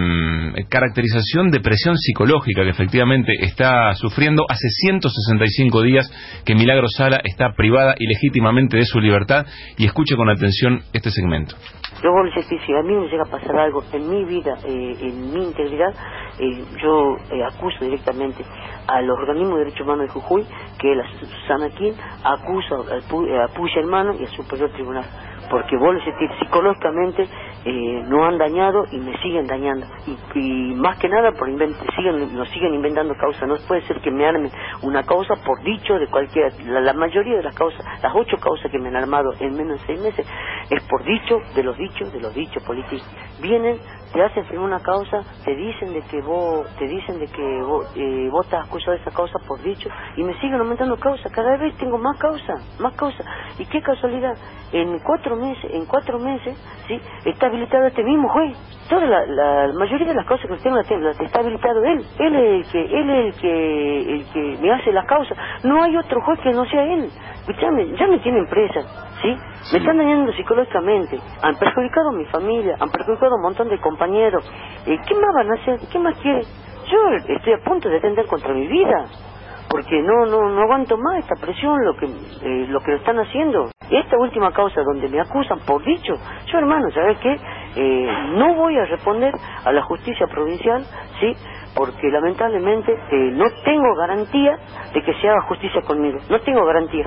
eh, caracterización de presión psicológica que efectivamente está sufriendo. Hace ciento sesenta y cinco días que Milagro Sala está privada ilegítimamente de su libertad, y escuche con atención este segmento. Yo vuelvo a decir, si a mí me llega a pasar algo en mi vida, eh, en mi integridad, eh, yo eh, acuso directamente a los organismos de derechos humanos de Jujuy, que es la Susana Quín, acuso al a Puya Hermano y al Superior Tribunal, porque vuelvo a decir, psicológicamente eh, nos han dañado y me siguen dañando, y, y más que nada por invent siguen, nos siguen inventando causas. No puede ser que me armen una causa por dicho de cualquiera. La, la mayoría de las causas, las ocho causas que me han armado en menos de seis meses, es por dicho de los dichos de los dichos políticos. Vienen, te hacen firmar una causa, te dicen de que vos te dicen de que vos, eh, vos estás acusado de esa causa por dicho, y me siguen aumentando causas. Cada vez tengo más causas, más causas. Y qué casualidad, en cuatro meses, en cuatro meses, sí, está habilitado este mismo juez. Toda la, la, la mayoría de las causas que tengo las, las está habilitado él. Él es el que, él es el que, el que me hace las causas. No hay otro juez que no sea él. Ya me, ya me tienen presa, ¿sí? Sí. Me están dañando psicológicamente. Han perjudicado a mi familia, han perjudicado a un montón de compañeros. Eh, ¿Qué más van a hacer? ¿Qué más quieren? Yo estoy a punto de atender contra mi vida, porque no no no aguanto más esta presión, lo que eh, lo que lo están haciendo. Esta última causa donde me acusan por dicho, yo hermano, ¿sabes qué? Eh, no voy a responder a la justicia provincial, ¿sí? Porque lamentablemente eh, no tengo garantía de que se haga justicia conmigo, no tengo garantía.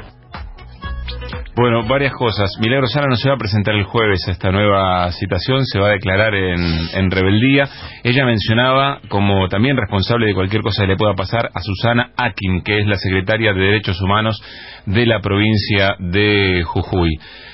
Bueno, varias cosas. Milagro Sala no se va a presentar el jueves a esta nueva citación, se va a declarar en, en rebeldía. Ella mencionaba como también responsable de cualquier cosa que le pueda pasar a Susana Akin, que es la secretaria de Derechos Humanos de la provincia de Jujuy.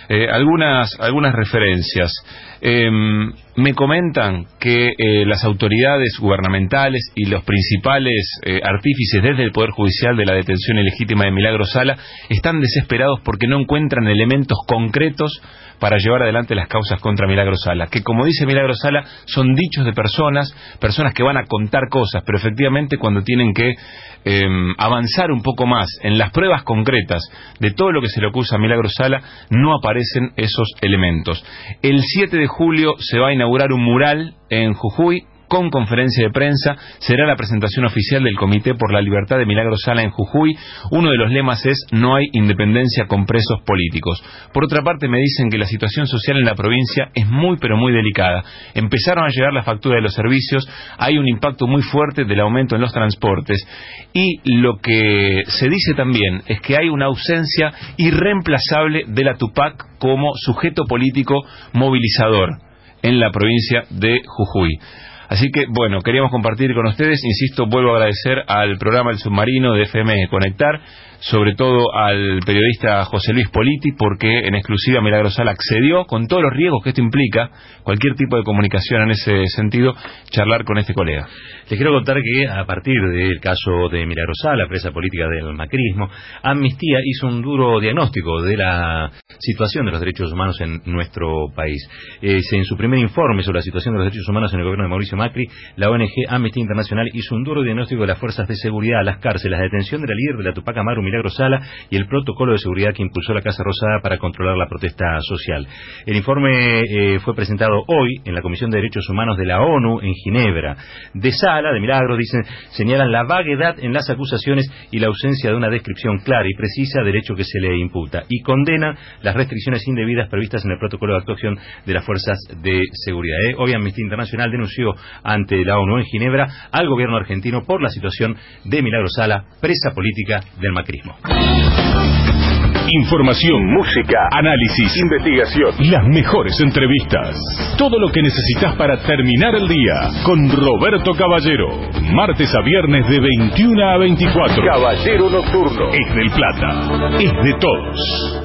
Eh, algunas, algunas referencias. Eh, me comentan que eh, las autoridades gubernamentales y los principales eh, artífices desde el Poder Judicial de la detención ilegítima de Milagros Sala están desesperados porque no encuentran elementos concretos para llevar adelante las causas contra Milagros Sala, que como dice Milagros Sala son dichos de personas, personas que van a contar cosas, pero efectivamente cuando tienen que eh, avanzar un poco más en las pruebas concretas de todo lo que se le acusa a Milagros Sala, no aparecen esos elementos. El siete de julio se va a inaugurar un mural en Jujuy con conferencia de prensa. Será la presentación oficial del Comité por la Libertad de Milagros Sala en Jujuy. Uno de los lemas es: no hay independencia con presos políticos. Por otra parte, me dicen que la situación social en la provincia es muy pero muy delicada. Empezaron a llegar las facturas de los servicios, hay un impacto muy fuerte del aumento en los transportes, y lo que se dice también es que hay una ausencia irreemplazable de la Tupac como sujeto político movilizador en la provincia de Jujuy. Así que, bueno, queríamos compartir con ustedes, insisto, vuelvo a agradecer al programa El Submarino de F M Conectar, sobre todo al periodista José Luis Politi, porque en exclusiva Milagros Sala accedió, con todos los riesgos que esto implica, cualquier tipo de comunicación en ese sentido, charlar con este colega. Les quiero contar que a partir del caso de Milagros Sala, presa política del macrismo, Amnistía hizo un duro diagnóstico de la situación de los derechos humanos en nuestro país. Eh, en su primer informe sobre la situación de los derechos humanos en el gobierno de Mauricio Macri, la O N G Amnistía Internacional hizo un duro diagnóstico de las fuerzas de seguridad, las cárceles, la detención de la líder de la Tupac Amaru, Milagros Sala, y el protocolo de seguridad que impulsó la Casa Rosada para controlar la protesta social. El informe eh, fue presentado hoy en la Comisión de Derechos Humanos de la ONU en Ginebra. De Sala, de Milagros, dicen, señalan la vaguedad en las acusaciones y la ausencia de una descripción clara y precisa del hecho que se le imputa, y condenan las restricciones indebidas previstas en el protocolo de actuación de las fuerzas de seguridad. ¿eh? Hoy Amnistía Internacional denunció ante la ONU en Ginebra al gobierno argentino por la situación de Milagros Sala, presa política del macrismo. Información, música, análisis, investigación, las mejores entrevistas. Todo lo que necesitas para terminar el día con Roberto Caballero. Martes a viernes de veintiuna a veinticuatro. Caballero Nocturno. Es del Plata. Es de todos.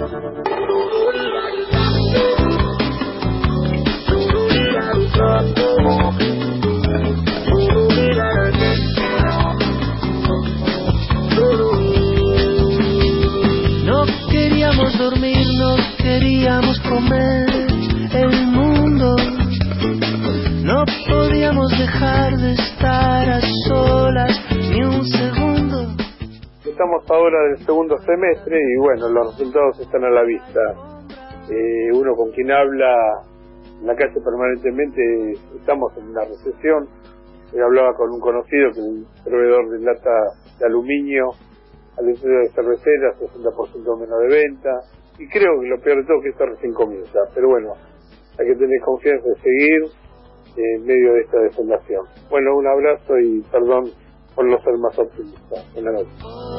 No queríamos dormir, no queríamos comer el mundo. No podíamos dejar de estar a solas ni un segundo. Estamos ahora en el segundo semestre y bueno, los resultados están a la vista. Eh, uno con quien habla en la calle permanentemente, estamos en una recesión. Yo hablaba con un conocido que es un proveedor de lata de aluminio al estudio de cerveceras, sesenta por ciento menos de venta, y creo que lo peor de todo es que esto recién comienza, pero bueno, hay que tener confianza de seguir en medio de esta desolación. Bueno, un abrazo y perdón por no ser más optimista. Buenas noches.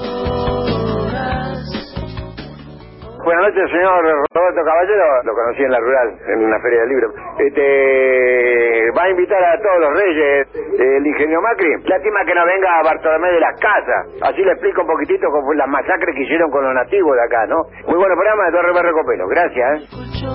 Buenas noches, señor Roberto Caballero. Lo conocí en la rural, en una feria de libros. Este, va a invitar a todos los reyes el ingenio Macri. Lástima que no venga a Bartolomé de las Casas. Así le explico un poquitito cómo fue las masacres que hicieron con los nativos de acá, ¿no? Muy bueno programa de Torre Barrio Copelo. Gracias, ¿eh?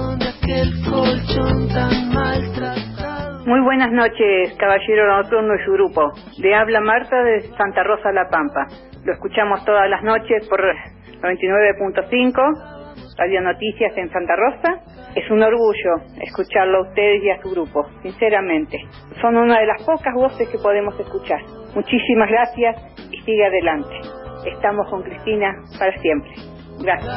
Muy buenas noches, Caballero Nocturno y su grupo. Le habla Marta de Santa Rosa La Pampa. Lo escuchamos todas las noches por noventa y nueve punto cinco, Radio Noticias en Santa Rosa. Es un orgullo escucharlo a ustedes y a su grupo, sinceramente. Son una de las pocas voces que podemos escuchar. Muchísimas gracias y sigue adelante. Estamos con Cristina para siempre. Gracias.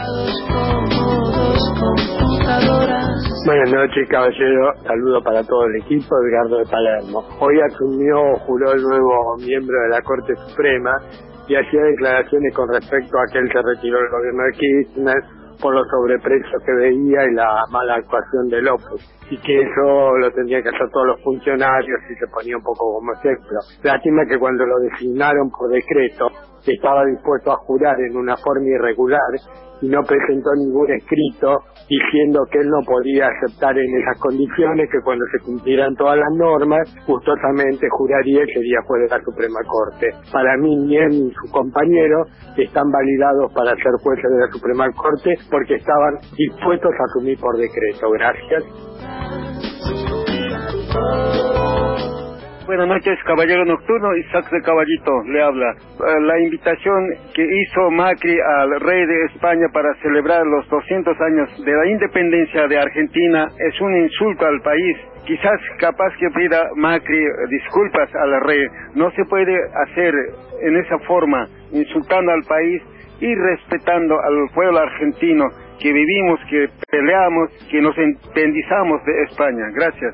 Buenas noches, caballero. Saludo para todo el equipo. Edgardo de Palermo. Hoy asumió, juró el nuevo miembro de la Corte Suprema y hacía declaraciones con respecto a aquel que retiró el gobierno de Kirchner por los sobreprecios que veía y la mala actuación de López, y que eso lo tendrían que hacer todos los funcionarios, y se ponía un poco como ejemplo. Lástima que cuando lo designaron por decreto estaba dispuesto a jurar en una forma irregular y no presentó ningún escrito diciendo que él no podía aceptar en esas condiciones, que cuando se cumplieran todas las normas, gustosamente juraría y sería juez de la Suprema Corte. Para mí, ni él ni su compañero están validados para ser jueces de la Suprema Corte porque estaban dispuestos a asumir por decreto. Gracias. Buenas noches, caballero nocturno, Isaac de Caballito le habla. La invitación que hizo Macri al rey de España para celebrar los doscientos años de la independencia de Argentina es un insulto al país. Quizás capaz que pida Macri disculpas al rey. No se puede hacer en esa forma, insultando al país y respetando al pueblo argentino que vivimos, que peleamos, que nos independizamos de España. Gracias.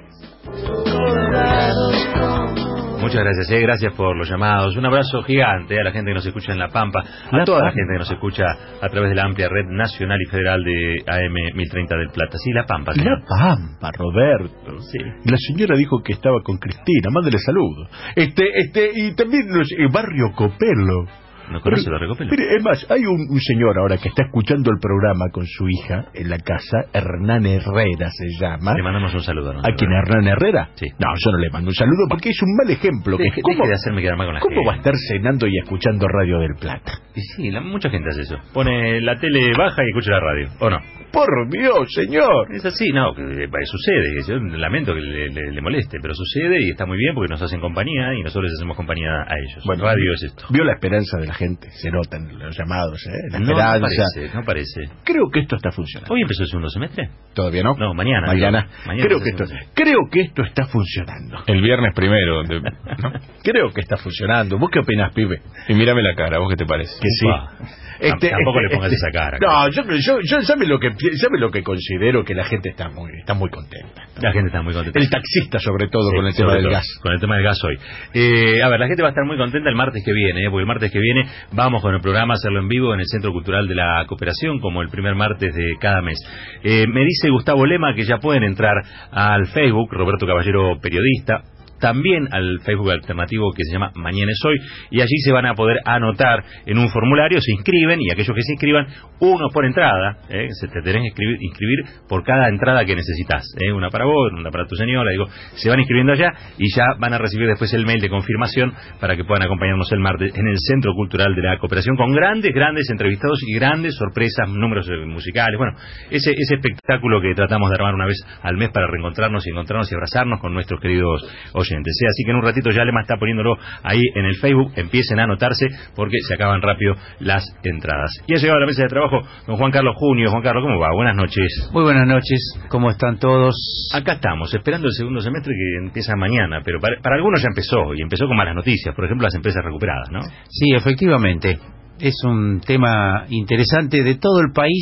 Muchas gracias, eh, gracias por los llamados. Un abrazo gigante a la gente que nos escucha en La Pampa, a La toda la Pampa. gente que nos escucha a través de la amplia red nacional y federal de A M mil treinta del Plata. Sí, La Pampa. señor. La Pampa, Roberto. Sí. La señora dijo que estaba con Cristina, mándale saludos. Este, este, y también los, el barrio Copelo. ¿No conoce Barrio Copelo? Mire, es más, hay un, un señor ahora que está escuchando el programa con su hija en la casa, Hernán Herrera se llama. Le mandamos un saludo, ¿no? ¿A quién, Hernán Herrera? Sí. No, yo no le mando un saludo porque es un mal ejemplo. Deje, que, ¿cómo, deje de hacerme quedar mal con la ¿Cómo gente. va a estar cenando y escuchando Radio del Plata? Y sí, la, mucha gente hace eso. Pone la tele baja y escucha la radio, ¿o no? Por Dios, señor. Es así, no, que, eh, sucede. Yo lamento que le, le, le moleste, pero sucede y está muy bien porque nos hacen compañía y nosotros les hacemos compañía a ellos. Bueno, radio es esto. Vio la esperanza de la gente, se notan los llamados, ¿eh? La No, esperanza. no parece, no parece. Creo que esto está funcionando. ¿Hoy empezó el segundo semestre? ¿Todavía no? No, mañana. Mañana. Mañana creo, es que el esto, segundo creo que esto está funcionando. El viernes primero. de- ¿no? Creo que está funcionando. ¿Vos qué opinás, pibe? Y mírame la cara, ¿vos qué te parece? Que sí. Este, Tam- tampoco le pongas esa cara. No, yo, yo, yo sabe lo que sabe lo que considero que la gente está muy está muy contenta. La gente está muy contenta. El taxista sobre todo Sí, con el tema sobre del todo, gas. Con el tema del gas hoy. Eh, a ver, la gente va a estar muy contenta el martes que viene, ¿eh? Porque el martes que viene vamos con el programa a hacerlo en vivo en el Centro Cultural de la Cooperación, como el primer martes de cada mes. Eh, me dice Gustavo Lema que ya pueden entrar al Facebook, Roberto Caballero Periodista, también al Facebook alternativo que se llama Mañana es Hoy, y allí se van a poder anotar en un formulario, se inscriben, y aquellos que se inscriban, uno por entrada, ¿eh? se te tenés que inscribir, inscribir por cada entrada que necesitas, ¿eh? una para vos, una para tu señora, digo, se van inscribiendo allá y ya van a recibir después el mail de confirmación para que puedan acompañarnos el martes en el Centro Cultural de la Cooperación con grandes, grandes entrevistados y grandes sorpresas, números eh, musicales, bueno, ese, ese espectáculo que tratamos de armar una vez al mes para reencontrarnos y encontrarnos y abrazarnos con nuestros queridos oyentes. Así que en un ratito ya Lema está poniéndolo ahí en el Facebook, empiecen a anotarse porque se acaban rápido las entradas. Y ha llegado a la mesa de trabajo don Juan Carlos Junio. Juan Carlos, ¿cómo va? Buenas noches. Muy buenas noches, ¿cómo están todos? Acá estamos, esperando el segundo semestre que empieza mañana, pero para, para algunos ya empezó, y empezó con malas noticias, por ejemplo las empresas recuperadas, ¿no? Sí, efectivamente, es un tema interesante de todo el país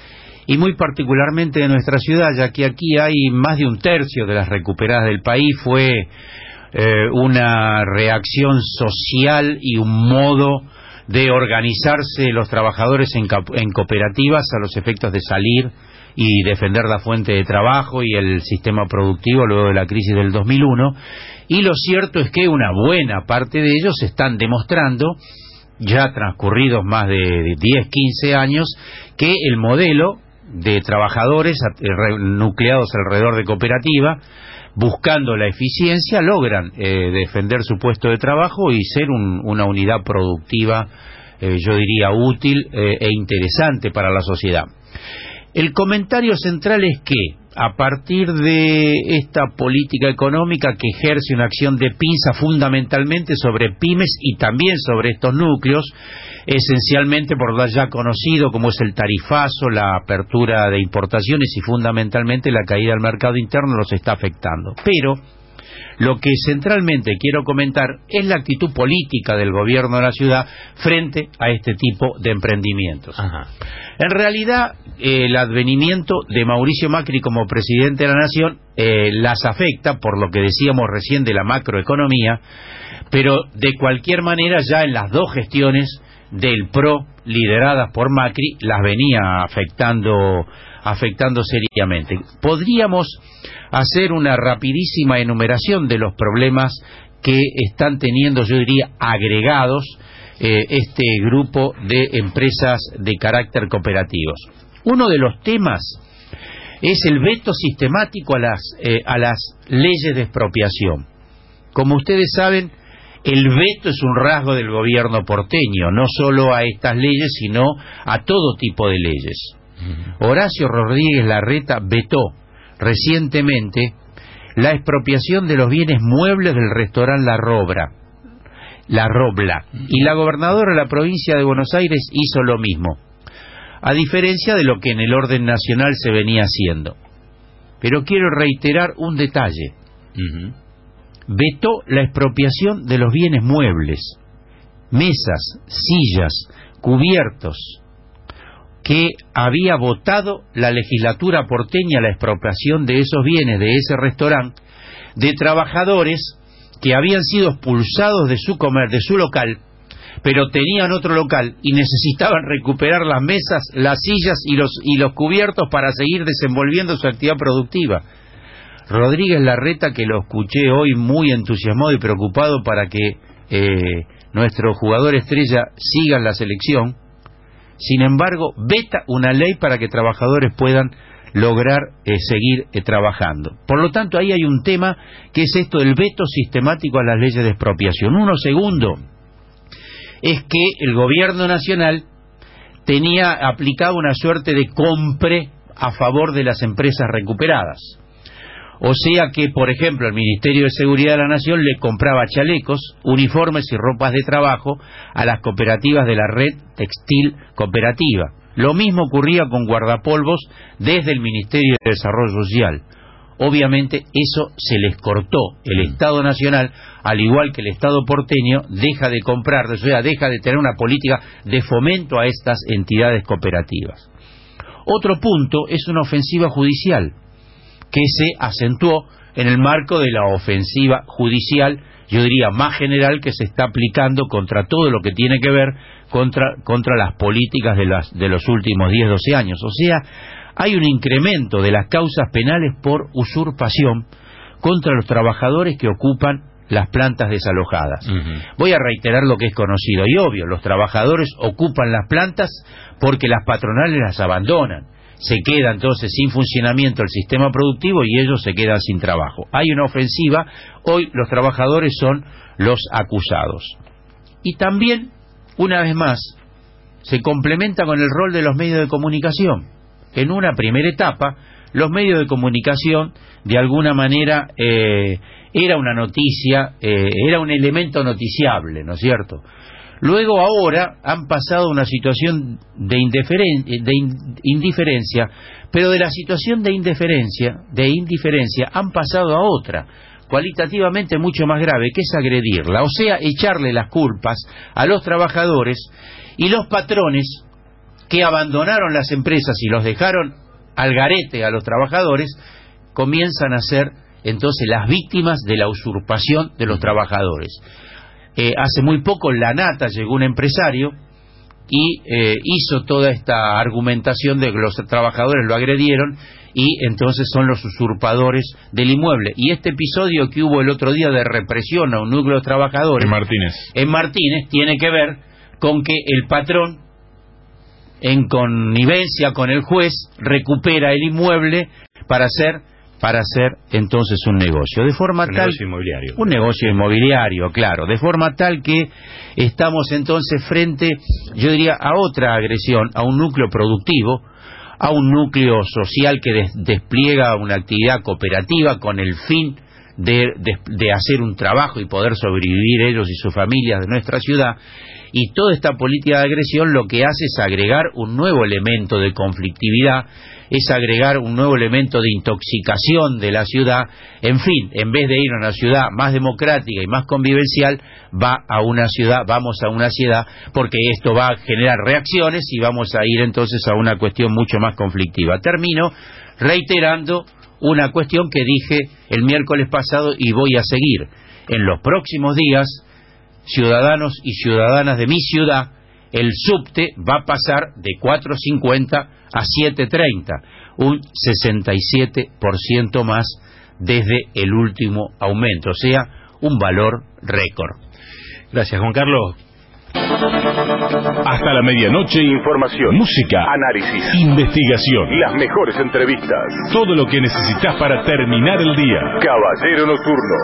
y muy particularmente de nuestra ciudad, ya que aquí hay más de un tercio de las recuperadas del país. Fue eh, una reacción social y un modo de organizarse los trabajadores en, en cooperativas a los efectos de salir y defender la fuente de trabajo y el sistema productivo luego de la crisis del dos mil uno, y lo cierto es que una buena parte de ellos están demostrando, ya transcurridos más de diez, quince años, que el modelo de trabajadores nucleados alrededor de cooperativa, buscando la eficiencia, logran eh, defender su puesto de trabajo y ser un, una unidad productiva, eh, yo diría útil eh, e interesante para la sociedad. El comentario central es que, a partir de esta política económica que ejerce una acción de pinza fundamentalmente sobre pymes y también sobre estos núcleos, esencialmente por lo ya conocido como es el tarifazo, la apertura de importaciones y fundamentalmente la caída del mercado interno, los está afectando. Pero lo que centralmente quiero comentar es la actitud política del gobierno de la ciudad frente a este tipo de emprendimientos. Ajá. En realidad, eh, el advenimiento de Mauricio Macri como presidente de la Nación eh, las afecta, por lo que decíamos recién de la macroeconomía, pero de cualquier manera ya en las dos gestiones del P R O lideradas por Macri las venía afectando afectando seriamente. Podríamos hacer una rapidísima enumeración de los problemas que están teniendo, yo diría, agregados, eh, este grupo de empresas de carácter cooperativos. Uno de los temas es el veto sistemático a las, eh, a las leyes de expropiación. Como ustedes saben, el veto es un rasgo del gobierno porteño, no solo a estas leyes, sino a todo tipo de leyes. Uh-huh. Horacio Rodríguez Larreta vetó recientemente la expropiación de los bienes muebles del restaurante La Robla, La Robla, uh-huh. y la gobernadora de la provincia de Buenos Aires hizo lo mismo, a diferencia de lo que en el orden nacional se venía haciendo. Pero quiero reiterar un detalle. Uh-huh. Vetó la expropiación de los bienes muebles, mesas, sillas, cubiertos, que había votado la legislatura porteña la expropiación de esos bienes, de ese restaurante, de trabajadores que habían sido expulsados de su comer, de su local, pero tenían otro local y necesitaban recuperar las mesas, las sillas y los, y los cubiertos para seguir desenvolviendo su actividad productiva. Rodríguez Larreta, que lo escuché hoy muy entusiasmado y preocupado para que eh, nuestro jugador estrella siga en la selección, sin embargo, veta una ley para que trabajadores puedan lograr eh, seguir eh, trabajando. Por lo tanto, ahí hay un tema que es esto del veto sistemático a las leyes de expropiación. Uno segundo es que el gobierno nacional tenía aplicado una suerte de compre a favor de las empresas recuperadas. O sea que, por ejemplo, el Ministerio de Seguridad de la Nación le compraba chalecos, uniformes y ropas de trabajo a las cooperativas de la red textil cooperativa. Lo mismo ocurría con guardapolvos desde el Ministerio de Desarrollo Social. Obviamente eso se les cortó. El Estado Nacional, al igual que el Estado porteño, deja de comprar, o sea, deja de tener una política de fomento a estas entidades cooperativas. Otro punto es una ofensiva judicial que se acentuó en el marco de la ofensiva judicial, yo diría más general, que se está aplicando contra todo lo que tiene que ver contra, contra las políticas de, las, de los últimos diez, doce años. O sea, hay un incremento de las causas penales por usurpación contra los trabajadores que ocupan las plantas desalojadas. Uh-huh. Voy a reiterar lo que es conocido y obvio: los trabajadores ocupan las plantas porque las patronales las abandonan. Se queda entonces sin funcionamiento el sistema productivo y ellos se quedan sin trabajo. Hay una ofensiva, hoy los trabajadores son los acusados. Y también, una vez más, se complementa con el rol de los medios de comunicación. En una primera etapa, los medios de comunicación, de alguna manera, eh, era una noticia, eh, era un elemento noticiable, ¿no es cierto? Luego ahora han pasado a una situación de, indiferen- de in- indiferencia, pero de la situación de indiferencia, de indiferencia han pasado a otra, cualitativamente mucho más grave, que es agredirla, o sea, echarle las culpas a los trabajadores, y los patrones que abandonaron las empresas y los dejaron al garete a los trabajadores, comienzan a ser entonces las víctimas de la usurpación de los trabajadores. Eh, hace muy poco en La Nata llegó un empresario y eh, hizo toda esta argumentación de que los trabajadores lo agredieron y entonces son los usurpadores del inmueble. Y este episodio que hubo el otro día de represión a un núcleo de trabajadores en Martínez, en Martínez tiene que ver con que el patrón, en connivencia con el juez, recupera el inmueble para hacer para hacer entonces un negocio, de forma un tal negocio inmobiliario. un negocio inmobiliario, claro, de forma tal que estamos entonces frente, yo diría, a otra agresión, a un núcleo productivo, a un núcleo social que des- despliega una actividad cooperativa con el fin de, de, de hacer un trabajo y poder sobrevivir ellos y sus familias de nuestra ciudad. Y toda esta política de agresión lo que hace es agregar un nuevo elemento de conflictividad, es agregar un nuevo elemento de intoxicación de la ciudad. En fin, en vez de ir a una ciudad más democrática y más convivencial, va a una ciudad, vamos a una ciudad, porque esto va a generar reacciones y vamos a ir entonces a una cuestión mucho más conflictiva. Termino reiterando una cuestión que dije el miércoles pasado y voy a seguir. En los próximos días, ciudadanos y ciudadanas de mi ciudad, el subte va a pasar de cuatro cincuenta a siete treinta, un sesenta y siete por ciento más desde el último aumento, o sea, un valor récord. Gracias, Juan Carlos. Hasta la medianoche, información, música, análisis, investigación, las mejores entrevistas, todo lo que necesitas para terminar el día. Caballero Nocturno.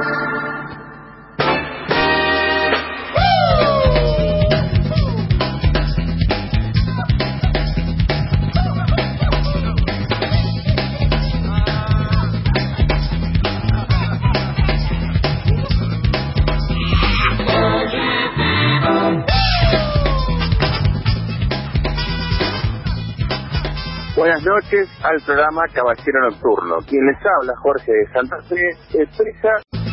Buenas noches al programa Caballero Nocturno. Quien les habla, Jorge de Santa Fe, expresa...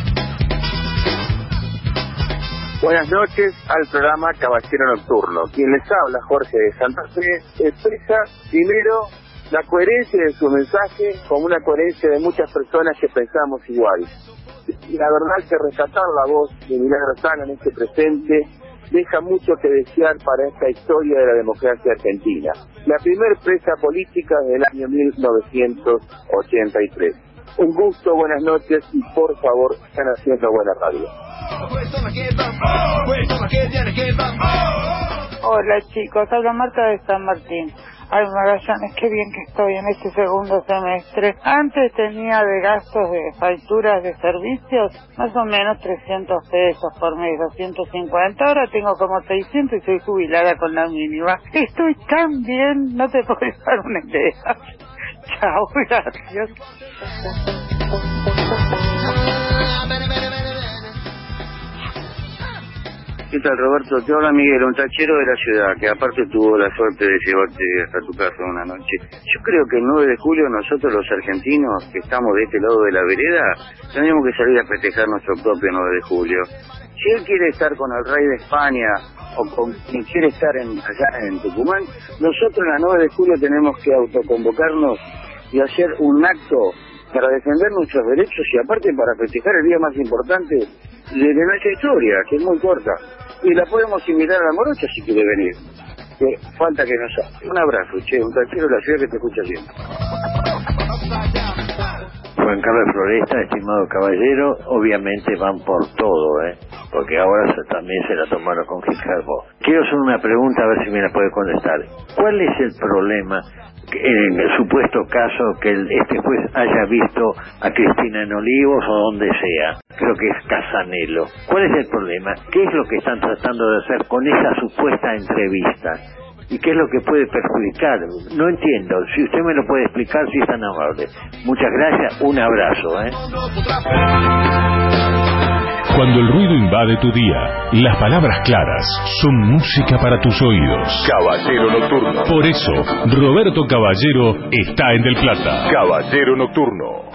Buenas noches al programa Caballero Nocturno. Quien les habla, Jorge de Santa Fe, expresa primero la coherencia de su mensaje como una coherencia de muchas personas que pensamos igual. La verdad que rescatar la voz de Milagro Sala en este presente deja mucho que desear para esta historia de la democracia argentina. La primer presa política del año mil novecientos ochenta y tres. Un gusto, buenas noches y por favor, están haciendo buena radio. Hola chicos, habla Marta de San Martín. Ay, Magallanes, qué bien que estoy en este segundo semestre. Antes tenía de gastos de facturas de servicios más o menos trescientos pesos por mes, doscientos cincuenta. Ahora tengo como seiscientos y soy jubilada con la mínima. Estoy tan bien, no te puedes dar una idea. Chao, gracias. ¿Qué tal, Roberto? Te habla Miguel, un tachero de la ciudad, que aparte tuvo la suerte de llevarte hasta tu casa una noche. Yo creo que el nueve de julio nosotros los argentinos, que estamos de este lado de la vereda, tenemos que salir a festejar nuestro propio nueve de julio. Si él quiere estar con el rey de España o con quien quiere estar en, allá en Tucumán, nosotros en la nueve de julio tenemos que autoconvocarnos y hacer un acto para defender nuestros derechos y aparte para festejar el día más importante de, de nuestra historia, que es muy corta. Y la podemos invitar a la morocha si quiere venir. Que falta que nos haga. Un abrazo, che, un tachero de la ciudad que te escucha siempre. Juan Carlos Floresta, estimado caballero, obviamente van por todo, ¿eh? Porque ahora se, también se la tomaron con Gijalbo. Quiero hacer una pregunta, a ver si me la puede contestar. ¿Cuál es el problema en el supuesto caso que el, este juez haya visto a Cristina en Olivos o donde sea? Creo que es Casanelo. ¿Cuál es el problema? ¿Qué es lo que están tratando de hacer con esa supuesta entrevista? ¿Y qué es lo que puede perjudicar? No entiendo. Si usted me lo puede explicar, si es tan amable. Muchas gracias. Un abrazo, ¿eh? Cuando el ruido invade tu día, las palabras claras son música para tus oídos. Caballero Nocturno. Por eso, Roberto Caballero está en Del Plata. Caballero Nocturno.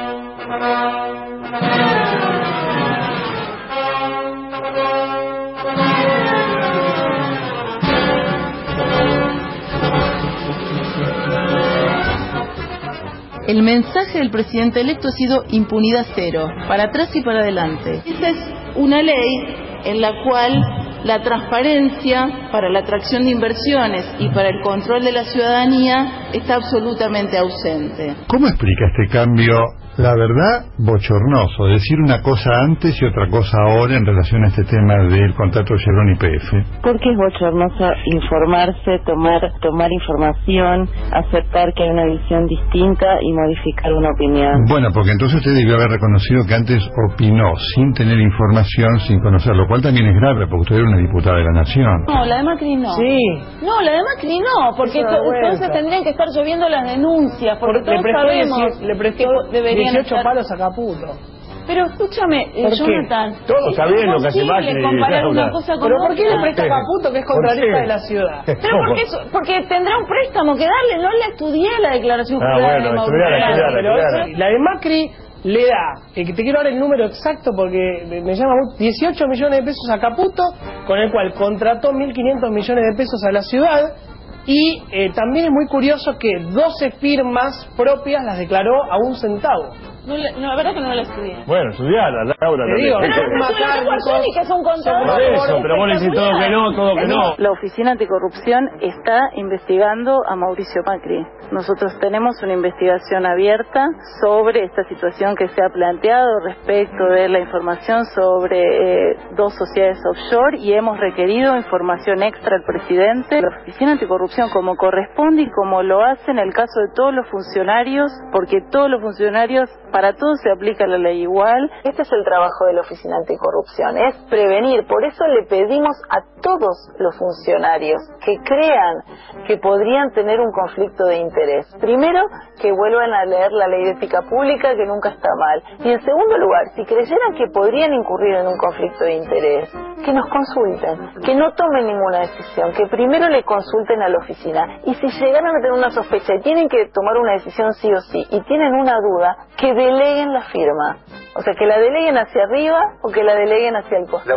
El mensaje del presidente electo ha sido impunidad cero, para atrás y para adelante. Esta es una ley en la cual la transparencia para la atracción de inversiones y para el control de la ciudadanía está absolutamente ausente. ¿Cómo explica este cambio, la verdad, bochornoso? Decir una cosa antes y otra cosa ahora en relación a este tema del contrato Chevron y P F. ¿Por qué es bochornoso informarse, tomar tomar información, aceptar que hay una visión distinta y modificar una opinión? Bueno, porque entonces usted debió haber reconocido que antes opinó sin tener información, sin conocer, lo cual también es grave, porque usted era una diputada de la Nación. No, la de Macri no. Sí. No, la de Macri no, porque entonces tendrían que estar lloviendo las denuncias, porque Por, todos le sabemos decir, le prestó que deberían dieciocho estar... palos a Caputo. Pero escúchame, eh, Jonathan, todos saben lo que hace Macri comparar una cosa con ¿Pero otra? por qué le presta a Caputo, que es contrarista de la ciudad? Pero porque, eso, porque tendrá un préstamo que darle. No la estudié la declaración ah, jurada bueno, de Mauricio. estudiala, estudiala, estudiala. La de Macri le da, eh, te quiero dar el número exacto porque me llama mucho, dieciocho millones de pesos a Caputo, con el cual contrató mil quinientos millones de pesos a la ciudad. Y eh, también es muy curioso que doce firmas propias las declaró a un centavo. No, la, no, la verdad que no la estudié. Bueno, estudiala, Laura. Te digo, pero es una persona y que es un contador. Por eso, pero vos le decís todo que no, todo que no. La Oficina Anticorrupción está investigando a Mauricio Macri. Nosotros tenemos una investigación abierta sobre esta situación que se ha planteado respecto de la información sobre eh, dos sociedades offshore y hemos requerido información extra al presidente. La Oficina Anticorrupción, como corresponde y como lo hace en el caso de todos los funcionarios, porque todos los funcionarios, para todos se aplica la ley igual. Este es el trabajo de la Oficina Anticorrupción, es prevenir. Por eso le pedimos a todos los funcionarios que crean que podrían tener un conflicto de interés. Primero, que vuelvan a leer la ley de ética pública, que nunca está mal. Y en segundo lugar, si creyeran que podrían incurrir en un conflicto de interés, que nos consulten, que no tomen ninguna decisión, que primero le consulten a la oficina. Y si llegaran a tener una sospecha y tienen que tomar una decisión sí o sí, y tienen una duda, que deleguen la firma. O sea, que la deleguen hacia arriba o que la deleguen hacia el costado.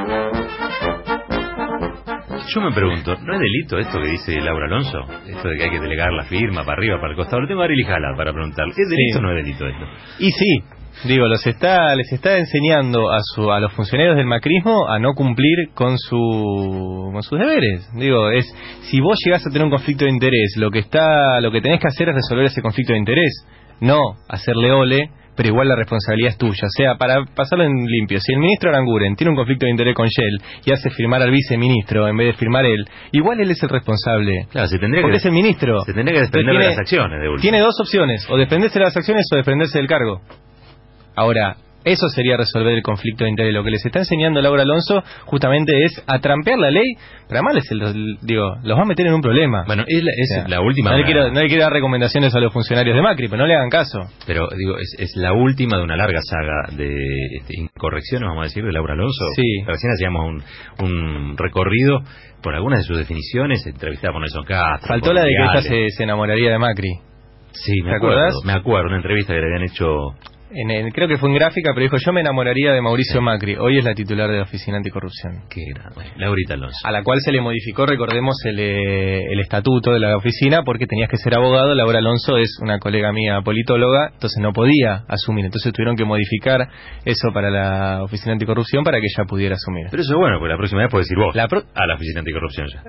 Yo me pregunto, ¿no es delito esto que dice Laura Alonso? Esto de que hay que delegar la firma para arriba, para el costado. Lo tengo a Ari Lijala para preguntarle. ¿Es delito sí. o no es delito esto? Y sí, digo, los está, les está enseñando a su, a los funcionarios del macrismo a no cumplir con su, con sus deberes. Digo, es, si vos llegás a tener un conflicto de interés, lo que está, lo que tenés que hacer es resolver ese conflicto de interés, no hacerle ole, pero igual la responsabilidad es tuya. O sea, para pasarlo en limpio, si el ministro Aranguren tiene un conflicto de interés con Shell y hace firmar al viceministro en vez de firmar él, igual él es el responsable. Claro, se tendría porque que, es el ministro. Se tendría que desprender tiene, de las acciones de último. Tiene dos opciones, o desprenderse de las acciones o desprenderse del cargo. Ahora, eso sería resolver el conflicto de interés. Lo que les está enseñando Laura Alonso justamente es a trampear la ley, pero además les, los, digo, los va a meter en un problema. Bueno, es la, es o sea, la última. No le, quiero, no le quiero dar recomendaciones a los funcionarios de Macri, pero no le hagan caso. Pero digo, es, es la última de una larga saga de este, incorrecciones, vamos a decir, de Laura Alonso. Sí. Recién hacíamos un, un recorrido por algunas de sus definiciones, entrevistada por Nelson Castro. Faltó la de que ella se, se enamoraría de Macri. Sí, me ¿Te acuerdo. acordás? Me acuerdo, una entrevista que le habían hecho. En el, creo que fue en Gráfica, pero dijo, yo me enamoraría de Mauricio Macri. Hoy es la titular de la Oficina Anticorrupción. Qué grande. Laurita Alonso. A la cual se le modificó, recordemos, el, el estatuto de la oficina, porque tenías que ser abogado. Laura Alonso es una colega mía politóloga, entonces no podía asumir. Entonces tuvieron que modificar eso para la Oficina Anticorrupción para que ella pudiera asumir. Pero eso es bueno, porque la próxima vez puedes ir vos la pro... a la Oficina Anticorrupción ya.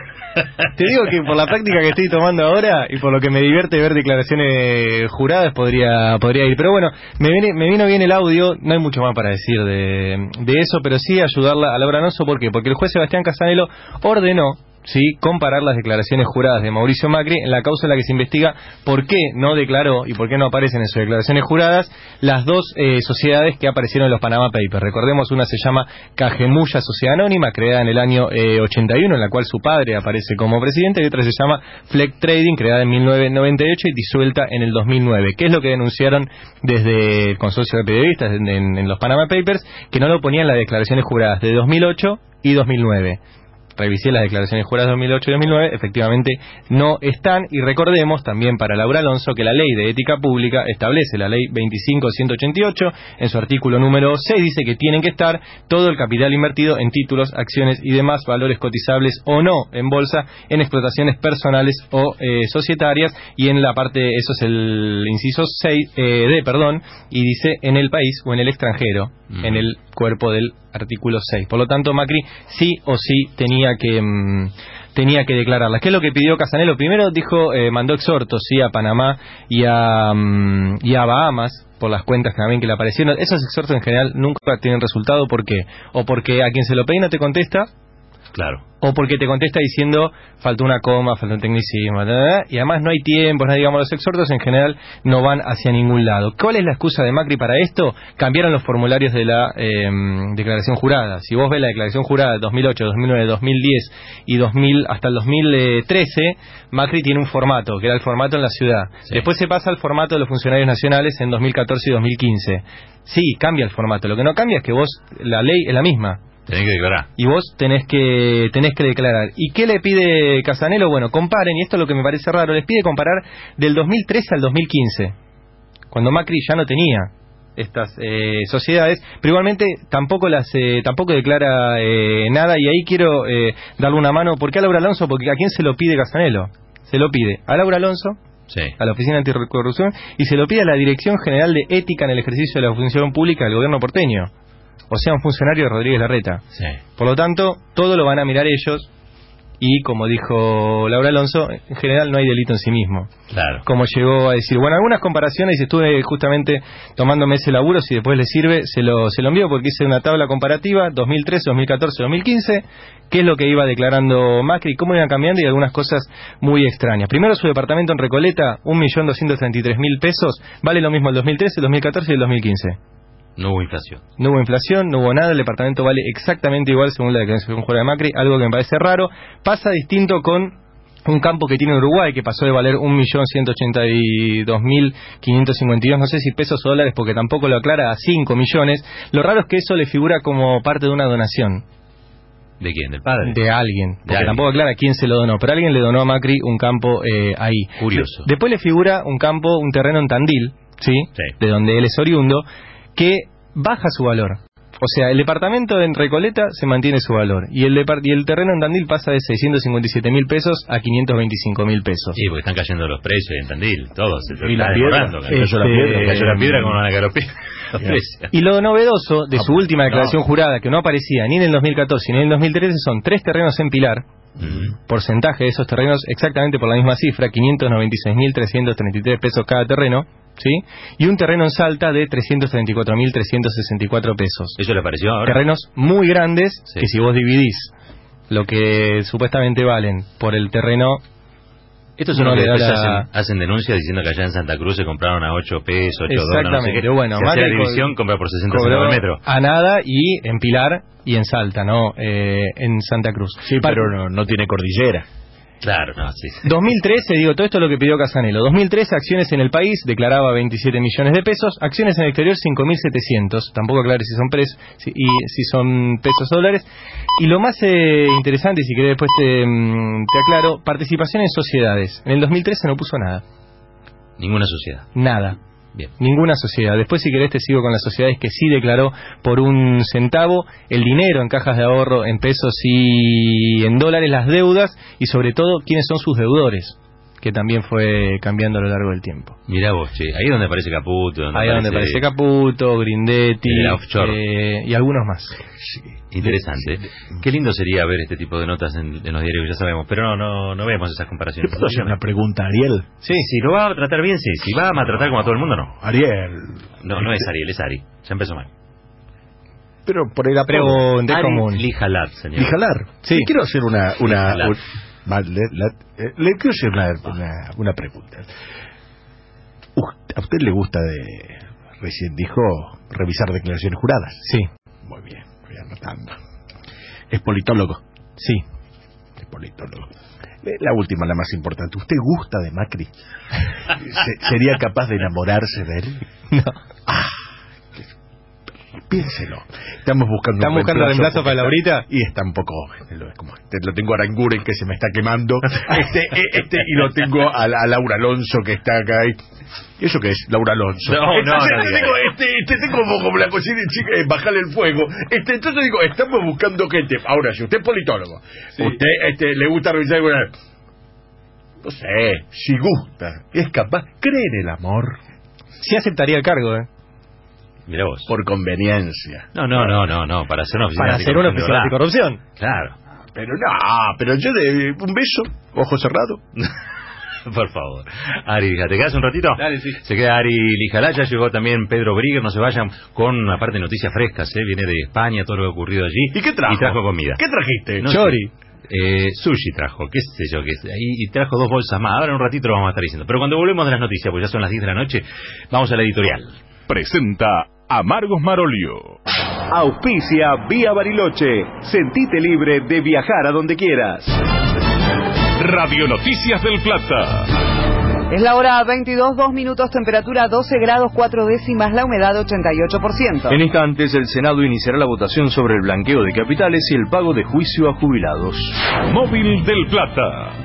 Te digo que por la práctica que estoy tomando ahora y por lo que me divierte ver declaraciones juradas podría podría ir. Pero bueno, me viene, me vino bien el audio, no hay mucho más para decir de, de eso, pero sí ayudarla a Laura Alonso. ¿Por qué? Porque el juez Sebastián Casanelo ordenó sí comparar las declaraciones juradas de Mauricio Macri en la causa en la que se investiga por qué no declaró y por qué no aparecen en sus declaraciones juradas las dos eh, sociedades que aparecieron en los Panama Papers. Recordemos, una se llama Cajemulla Sociedad Anónima, creada en el año eh, ochenta y uno, en la cual su padre aparece como presidente, y otra se llama Fleck Trading, creada en mil novecientos noventa y ocho y disuelta en el dos mil nueve. ¿Qué es lo que denunciaron desde el consorcio de periodistas en, en, en los Panama Papers? Que no lo ponían en las declaraciones juradas de dos mil ocho y dos mil nueve. Revisé las declaraciones juradas de dos mil ocho y dos mil nueve, efectivamente no están. Y recordemos también para Laura Alonso que la Ley de Ética Pública establece, la Ley veinticinco ciento ochenta y ocho, en su artículo número seis, dice que tienen que estar todo el capital invertido en títulos, acciones y demás valores cotizables o no en bolsa, en explotaciones personales o eh, societarias, y en la parte, eso es el inciso seis, eh, D, perdón, y dice en el país o en el extranjero, mm. en el cuerpo del artículo seis. Por lo tanto, Macri sí o sí tenía que mmm, tenía que declararlas. ¿Qué es lo que pidió Casanelo? Primero dijo, eh, mandó exhortos sí a Panamá y a mmm, y a Bahamas por las cuentas también que le aparecieron. Esos exhortos en general nunca tienen resultado. ¿Por qué? O porque a quien se lo pedí no te contesta. Claro. O porque te contesta diciendo faltó una coma, faltó un tecnicismo, y además no hay tiempo, no, digamos, los exhortos en general no van hacia ningún lado. ¿Cuál es la excusa de Macri para esto? Cambiaron los formularios de la eh, declaración jurada. Si vos ves la declaración jurada de dos mil ocho, dos mil nueve, dos mil diez y dos mil hasta el dos mil trece, Macri tiene un formato, que era el formato en la ciudad. Sí. Después se pasa al formato de los funcionarios nacionales en dos mil catorce y dos mil quince. Sí, cambia el formato. Lo que no cambia es que vos, la ley es la misma. Tenés que declarar. Y vos tenés que tenés que declarar. ¿Y qué le pide Casanelo? Bueno, comparen, y esto es lo que me parece raro, les pide comparar del dos mil trece al dos mil quince, cuando Macri ya no tenía estas eh, sociedades, pero igualmente tampoco las eh, tampoco declara eh, nada, y ahí quiero eh, darle una mano. ¿Por qué a Laura Alonso? Porque ¿a quién se lo pide Casanelo? Se lo pide a Laura Alonso, sí. a la Oficina Anticorrupción, y se lo pide a la Dirección General de Ética en el Ejercicio de la Función Pública del Gobierno porteño. O sea, un funcionario de Rodríguez Larreta. Sí. Por lo tanto, todo lo van a mirar ellos, y como dijo Laura Alonso, en general no hay delito en sí mismo. Claro. Como llegó a decir, bueno, algunas comparaciones, y estuve justamente tomándome ese laburo, si después les sirve, se lo, se lo envío, porque hice una tabla comparativa, dos mil trece, dos mil catorce, dos mil quince, qué es lo que iba declarando Macri, cómo iban cambiando, y algunas cosas muy extrañas. Primero, su departamento en Recoleta, un millón doscientos treinta y tres mil pesos, vale lo mismo el dos mil trece, el dos mil catorce y el dos mil quince. No hubo inflación. No hubo inflación, no hubo nada, el departamento vale exactamente igual según la declaración jurada de Macri, algo que me parece raro. Pasa distinto con un campo que tiene Uruguay, que pasó de valer un millón ciento ochenta y dos mil quinientos cincuenta y dos, no sé si pesos o dólares, porque tampoco lo aclara, a cinco millones. Lo raro es que eso le figura como parte de una donación. ¿De quién? ¿Del padre? De alguien, porque alguien. tampoco aclara quién se lo donó, pero alguien le donó a Macri un campo eh, ahí. Curioso. Después le figura un campo, un terreno en Tandil, ¿sí? Sí. De donde él es oriundo, que baja su valor. O sea, el departamento en Recoleta se mantiene su valor, y el depart y el terreno en Tandil pasa de seiscientos cincuenta y siete mil pesos a quinientos veinticinco mil pesos. Sí, porque están cayendo los precios en Tandil, todos. Se Y la piedra, este, cayó la piedra, cayó la piedra, ¿cómo van a caer los precios? Y lo novedoso de su última declaración jurada, que no aparecía ni en el dos mil catorce ni en el dos mil trece, son tres terrenos en Pilar, uh-huh. porcentaje de esos terrenos exactamente por la misma cifra, quinientos noventa y seis mil trescientos treinta y tres pesos cada terreno, ¿sí? Y un terreno en Salta de trescientos treinta y cuatro mil trescientos sesenta y cuatro pesos. ¿Eso le pareció ahora? Terrenos muy grandes, sí. que si vos dividís lo que supuestamente valen por el terreno... Estos son no los que después la... hacen, hacen denuncias diciendo que allá en Santa Cruz se compraron a ocho pesos, ocho dólares, no sé qué. Bueno, se hace la división, compra por sesenta centavos el metro. A nada, y en Pilar y en Salta, ¿no? Eh, en Santa Cruz. Sí, Para... pero no, no tiene cordillera. Claro, no, sí. dos mil trece, digo, todo esto es lo que pidió Casanelo. dos mil trece, acciones en el país, declaraba veintisiete millones de pesos. Acciones en el exterior, cinco mil setecientos. Tampoco aclare si son pres si, y si son pesos o dólares. Y lo más eh, interesante, si querés después te, te aclaro, participación en sociedades. En el dos mil trece no puso nada. Ninguna sociedad. Nada. Bien. Ninguna sociedad. Después, si querés, te sigo con las sociedades que sí declaró por un centavo, el dinero en cajas de ahorro, en pesos y en dólares, las deudas, y sobre todo, quiénes son sus deudores, que también fue cambiando a lo largo del tiempo. Mirá vos, che, ahí es donde aparece Caputo. Donde ahí es donde aparece Caputo, Grindetti, eh, y algunos más. Sí. Interesante. Qué lindo sería ver este tipo de notas en, en los diarios, ya sabemos, pero no no no vemos esas comparaciones. ¿Te puedo hacer una pregunta, Ariel? Sí, si lo va a tratar bien, sí. Si va a maltratar como a todo el mundo, no. Ariel. No, no es Ariel, es Ari. Ya empezó mal. Pero por el apodo. Pregunta común. Lijalar, señor. Lijalar. Sí. Le quiero hacer una... una un, le, le, le quiero hacer una, una, una pregunta. ¿A usted le gusta de... Recién dijo revisar declaraciones juradas? Sí. Muy bien, voy anotando. ¿Es politólogo? Sí. Es politólogo. La última, la más importante. ¿Usted gusta de Macri? ¿Se, ¿Sería capaz de enamorarse de él? No. Ah, piénselo. Estamos buscando ¿Están un buscando reemplazo para Laurita? Y está un poco... Como, lo tengo a Aranguren, que se me está quemando. Este, este Y lo tengo a, a Laura Alonso, que está acá. ¿Y eso qué es? Laura Alonso. No, entonces, no, no, digo, este, este tengo como la cocina chica, eh, bajarle el fuego. Este, entonces digo, estamos buscando gente. Ahora, si usted es politólogo, sí. usted este, le gusta revisar... No sé, si gusta, es capaz, cree en el amor. Sí aceptaría el cargo, ¿eh? Mirá vos. Por conveniencia. No, no, no, no, no, para hacer una oficina para hacer una oficina anticorrupción. Claro. Pero no, pero yo de un beso, ojo cerrado. Por favor. Ari, ¿te quedas un ratito? Dale, sí. Se queda Ari Lijalá, ya llegó también Pedro Brigger, no se vayan, con aparte de noticias frescas, ¿eh? Viene de España, todo lo que ha ocurrido allí. ¿Y qué trajo? Y trajo comida. ¿Qué trajiste? No Chori. Sé. Eh, sushi trajo, qué sé yo, qué sé. Y, y trajo dos bolsas más. Ahora en un ratito lo vamos a estar diciendo. Pero cuando volvemos de las noticias, pues ya son las diez de la noche, vamos a la editorial. Presenta Amargos Marolio. Auspicia Vía Bariloche. Sentite libre de viajar a donde quieras. Radio Noticias del Plata. Es la hora veintidós, dos minutos, temperatura doce grados cuatro décimas, la humedad ochenta y ocho por ciento. En instantes el Senado iniciará la votación sobre el blanqueo de capitales y el pago de juicio a jubilados. Móvil del Plata.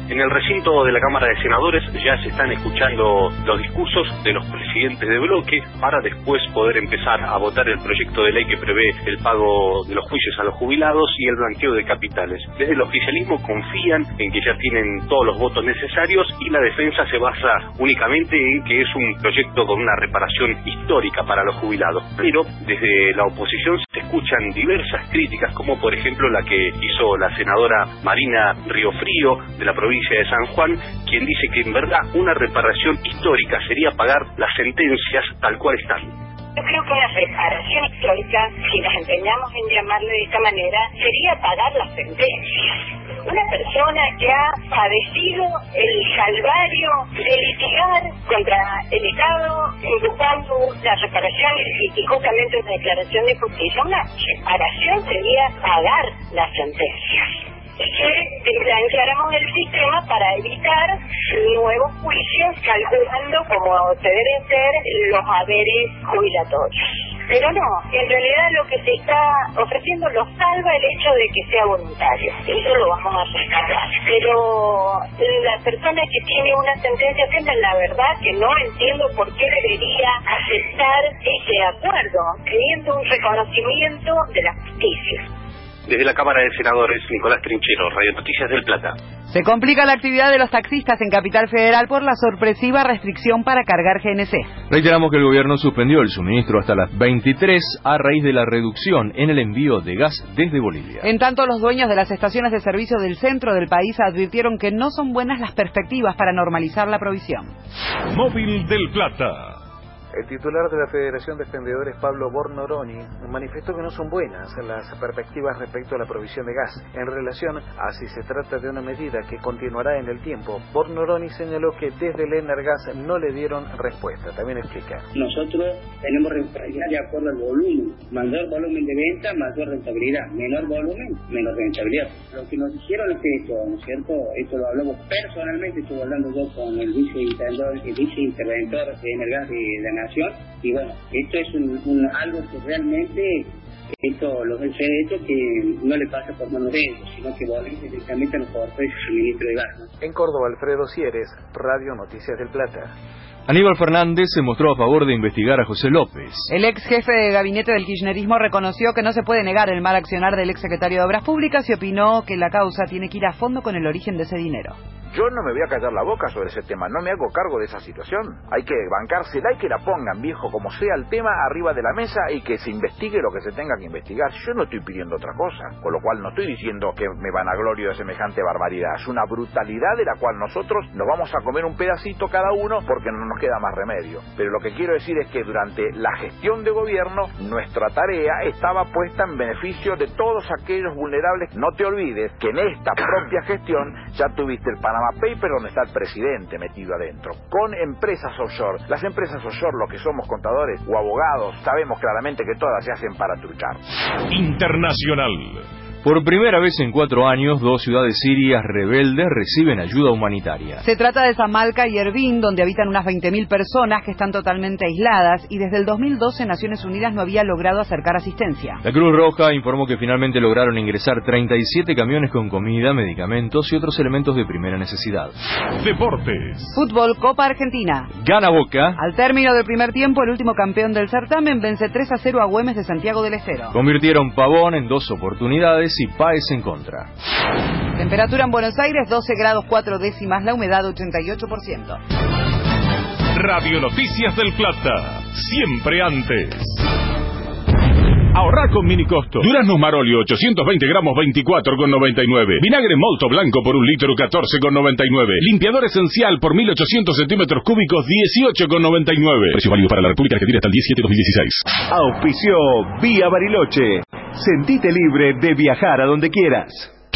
En el recinto de la Cámara de Senadores ya se están escuchando los discursos de los presidentes de bloque para después poder empezar a votar el proyecto de ley que prevé el pago de los juicios a los jubilados y el blanqueo de capitales. Desde el oficialismo confían en que ya tienen todos los votos necesarios y la defensa se basa únicamente en que es un proyecto con una reparación histórica para los jubilados. Pero desde la oposición se escuchan diversas críticas, como por ejemplo la que hizo la senadora Marina Riofrío de la provincia de San Juan, quien dice que en verdad una reparación histórica sería pagar las sentencias tal cual están. Yo creo que una reparación histórica, si nos empeñamos en llamarle de esta manera, sería pagar las sentencias. Una persona que ha padecido el calvario de litigar contra el Estado, buscando la reparación y, y justamente una declaración de justicia, una reparación sería pagar las sentencias. Y que blanqueáramos el sistema para evitar nuevos juicios calculando como se deben ser los haberes jubilatorios. Pero no, en realidad lo que se está ofreciendo lo salva el hecho de que sea voluntario. Eso lo vamos a rescatar. Pero la persona que tiene una sentencia firme, la verdad que no entiendo por qué debería aceptar ese acuerdo, teniendo un reconocimiento de la justicia. Desde la Cámara de Senadores, Nicolás Trinchero, Radio Noticias del Plata. Se complica la actividad de los taxistas en Capital Federal por la sorpresiva restricción para cargar G N C. Reiteramos que el gobierno suspendió el suministro hasta las veintitrés a raíz de la reducción en el envío de gas desde Bolivia. En tanto, los dueños de las estaciones de servicio del centro del país advirtieron que no son buenas las perspectivas para normalizar la provisión. Móvil del Plata. El titular de la Federación de Expendedores, Pablo Bornoroni, manifestó que no son buenas las perspectivas respecto a la provisión de gas. En relación a si se trata de una medida que continuará en el tiempo, Bornoroni señaló que desde el Energas no le dieron respuesta. También explica. Nosotros tenemos rentabilidad de acuerdo al volumen. Mayor volumen de venta, mayor rentabilidad. Menor volumen, menor rentabilidad. Lo que nos dijeron es esto, ¿no es cierto? Esto lo hablamos personalmente, estuve hablando yo con el viceinterventor, el viceinterventor de Energas de la Nación. Y bueno, esto es un, un, algo que realmente, esto lo sé de hecho, que no le pasa por manos de ellos, sino que Bolivia directamente nos cortó ese suministro de gas, ¿no? En Córdoba, Alfredo Sieres, Radio Noticias del Plata. Aníbal Fernández se mostró a favor de investigar a José López. El ex jefe de gabinete del kirchnerismo reconoció que no se puede negar el mal accionar del ex secretario de Obras Públicas y opinó que la causa tiene que ir a fondo con el origen de ese dinero. Yo no me voy a callar la boca sobre ese tema, no me hago cargo de esa situación. Hay que bancársela y que la pongan, viejo, como sea el tema, arriba de la mesa y que se investigue lo que se tenga que investigar. Yo no estoy pidiendo otra cosa, con lo cual no estoy diciendo que me vanaglorio de semejante barbaridad. Es una brutalidad de la cual nosotros nos vamos a comer un pedacito cada uno porque no nos queda más remedio. Pero lo que quiero decir es que durante la gestión de gobierno, nuestra tarea estaba puesta en beneficio de todos aquellos vulnerables. No te olvides que en esta propia gestión ya tuviste el Panamá Paper donde está el presidente metido adentro, con empresas offshore. Las empresas offshore, los que somos contadores o abogados, sabemos claramente que todas se hacen para truchar. Internacional. Por primera vez en cuatro años, dos ciudades sirias rebeldes reciben ayuda humanitaria. Se trata de Samalca y Erbil, donde habitan unas veinte mil personas que están totalmente aisladas y desde el dos mil doce Naciones Unidas no había logrado acercar asistencia. La Cruz Roja informó que finalmente lograron ingresar treinta y siete camiones con comida, medicamentos y otros elementos de primera necesidad. Deportes. Fútbol, Copa Argentina. Gana Boca. Al término del primer tiempo, el último campeón del certamen vence tres a cero a Güemes de Santiago del Estero. Convirtieron Pavón en dos oportunidades y Páez en contra. Temperatura en Buenos Aires doce grados cuatro décimas, la humedad ochenta y ocho por ciento. Radio Noticias del Plata, siempre antes. Ahorrar con mini costo. Duraznos Marolio, ochocientos veinte gramos, veinticuatro con noventa y nueve. Vinagre Molto Blanco por un litro, catorce con noventa y nueve. Limpiador Esencial por mil ochocientos centímetros cúbicos, dieciocho con noventa y nueve. Precio válido para la República Argentina hasta el diez siete dos mil dieciséis. Auspició Vía Bariloche. Sentite libre de viajar a donde quieras.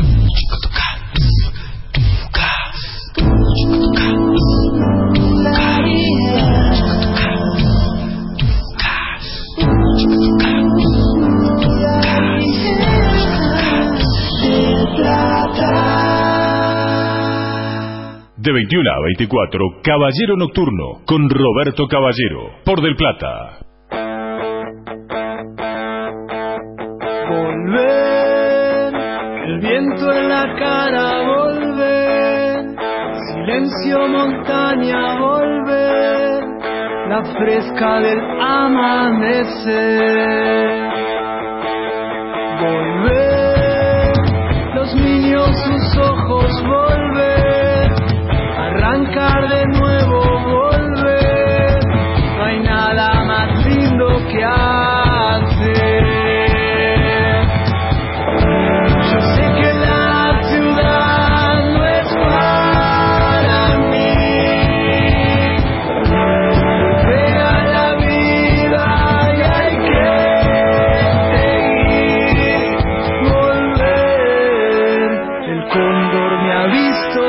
De veintiuno a veinticuatro, Caballero Nocturno, con Roberto Caballero, por Del Plata. Volver, el viento en la cara, volver, silencio montaña volver, la fresca del amanecer. Volver, los niños sus ojos volver, arrancar de nuevo volver, no hay nada más lindo que hacer. Yo sé que la ciudad no es para mí, pega la vida y hay que seguir, volver, el cóndor me ha visto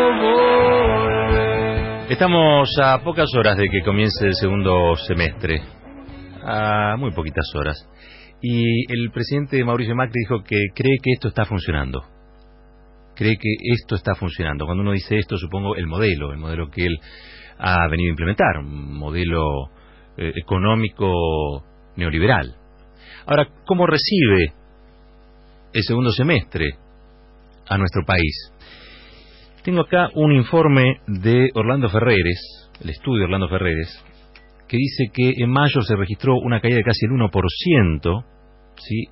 volver. Estamos a pocas horas de que comience el segundo semestre, a muy poquitas horas. Y el presidente Mauricio Macri dijo que cree que esto está funcionando. Cree que esto está funcionando. Cuando uno dice esto, supongo el modelo, el modelo que él ha venido a implementar, un modelo eh, económico neoliberal. Ahora, ¿cómo recibe el segundo semestre a nuestro país? Tengo acá un informe de Orlando Ferreres, el estudio de Orlando Ferreres, que dice que en mayo se registró una caída de casi el uno por ciento, ¿sí?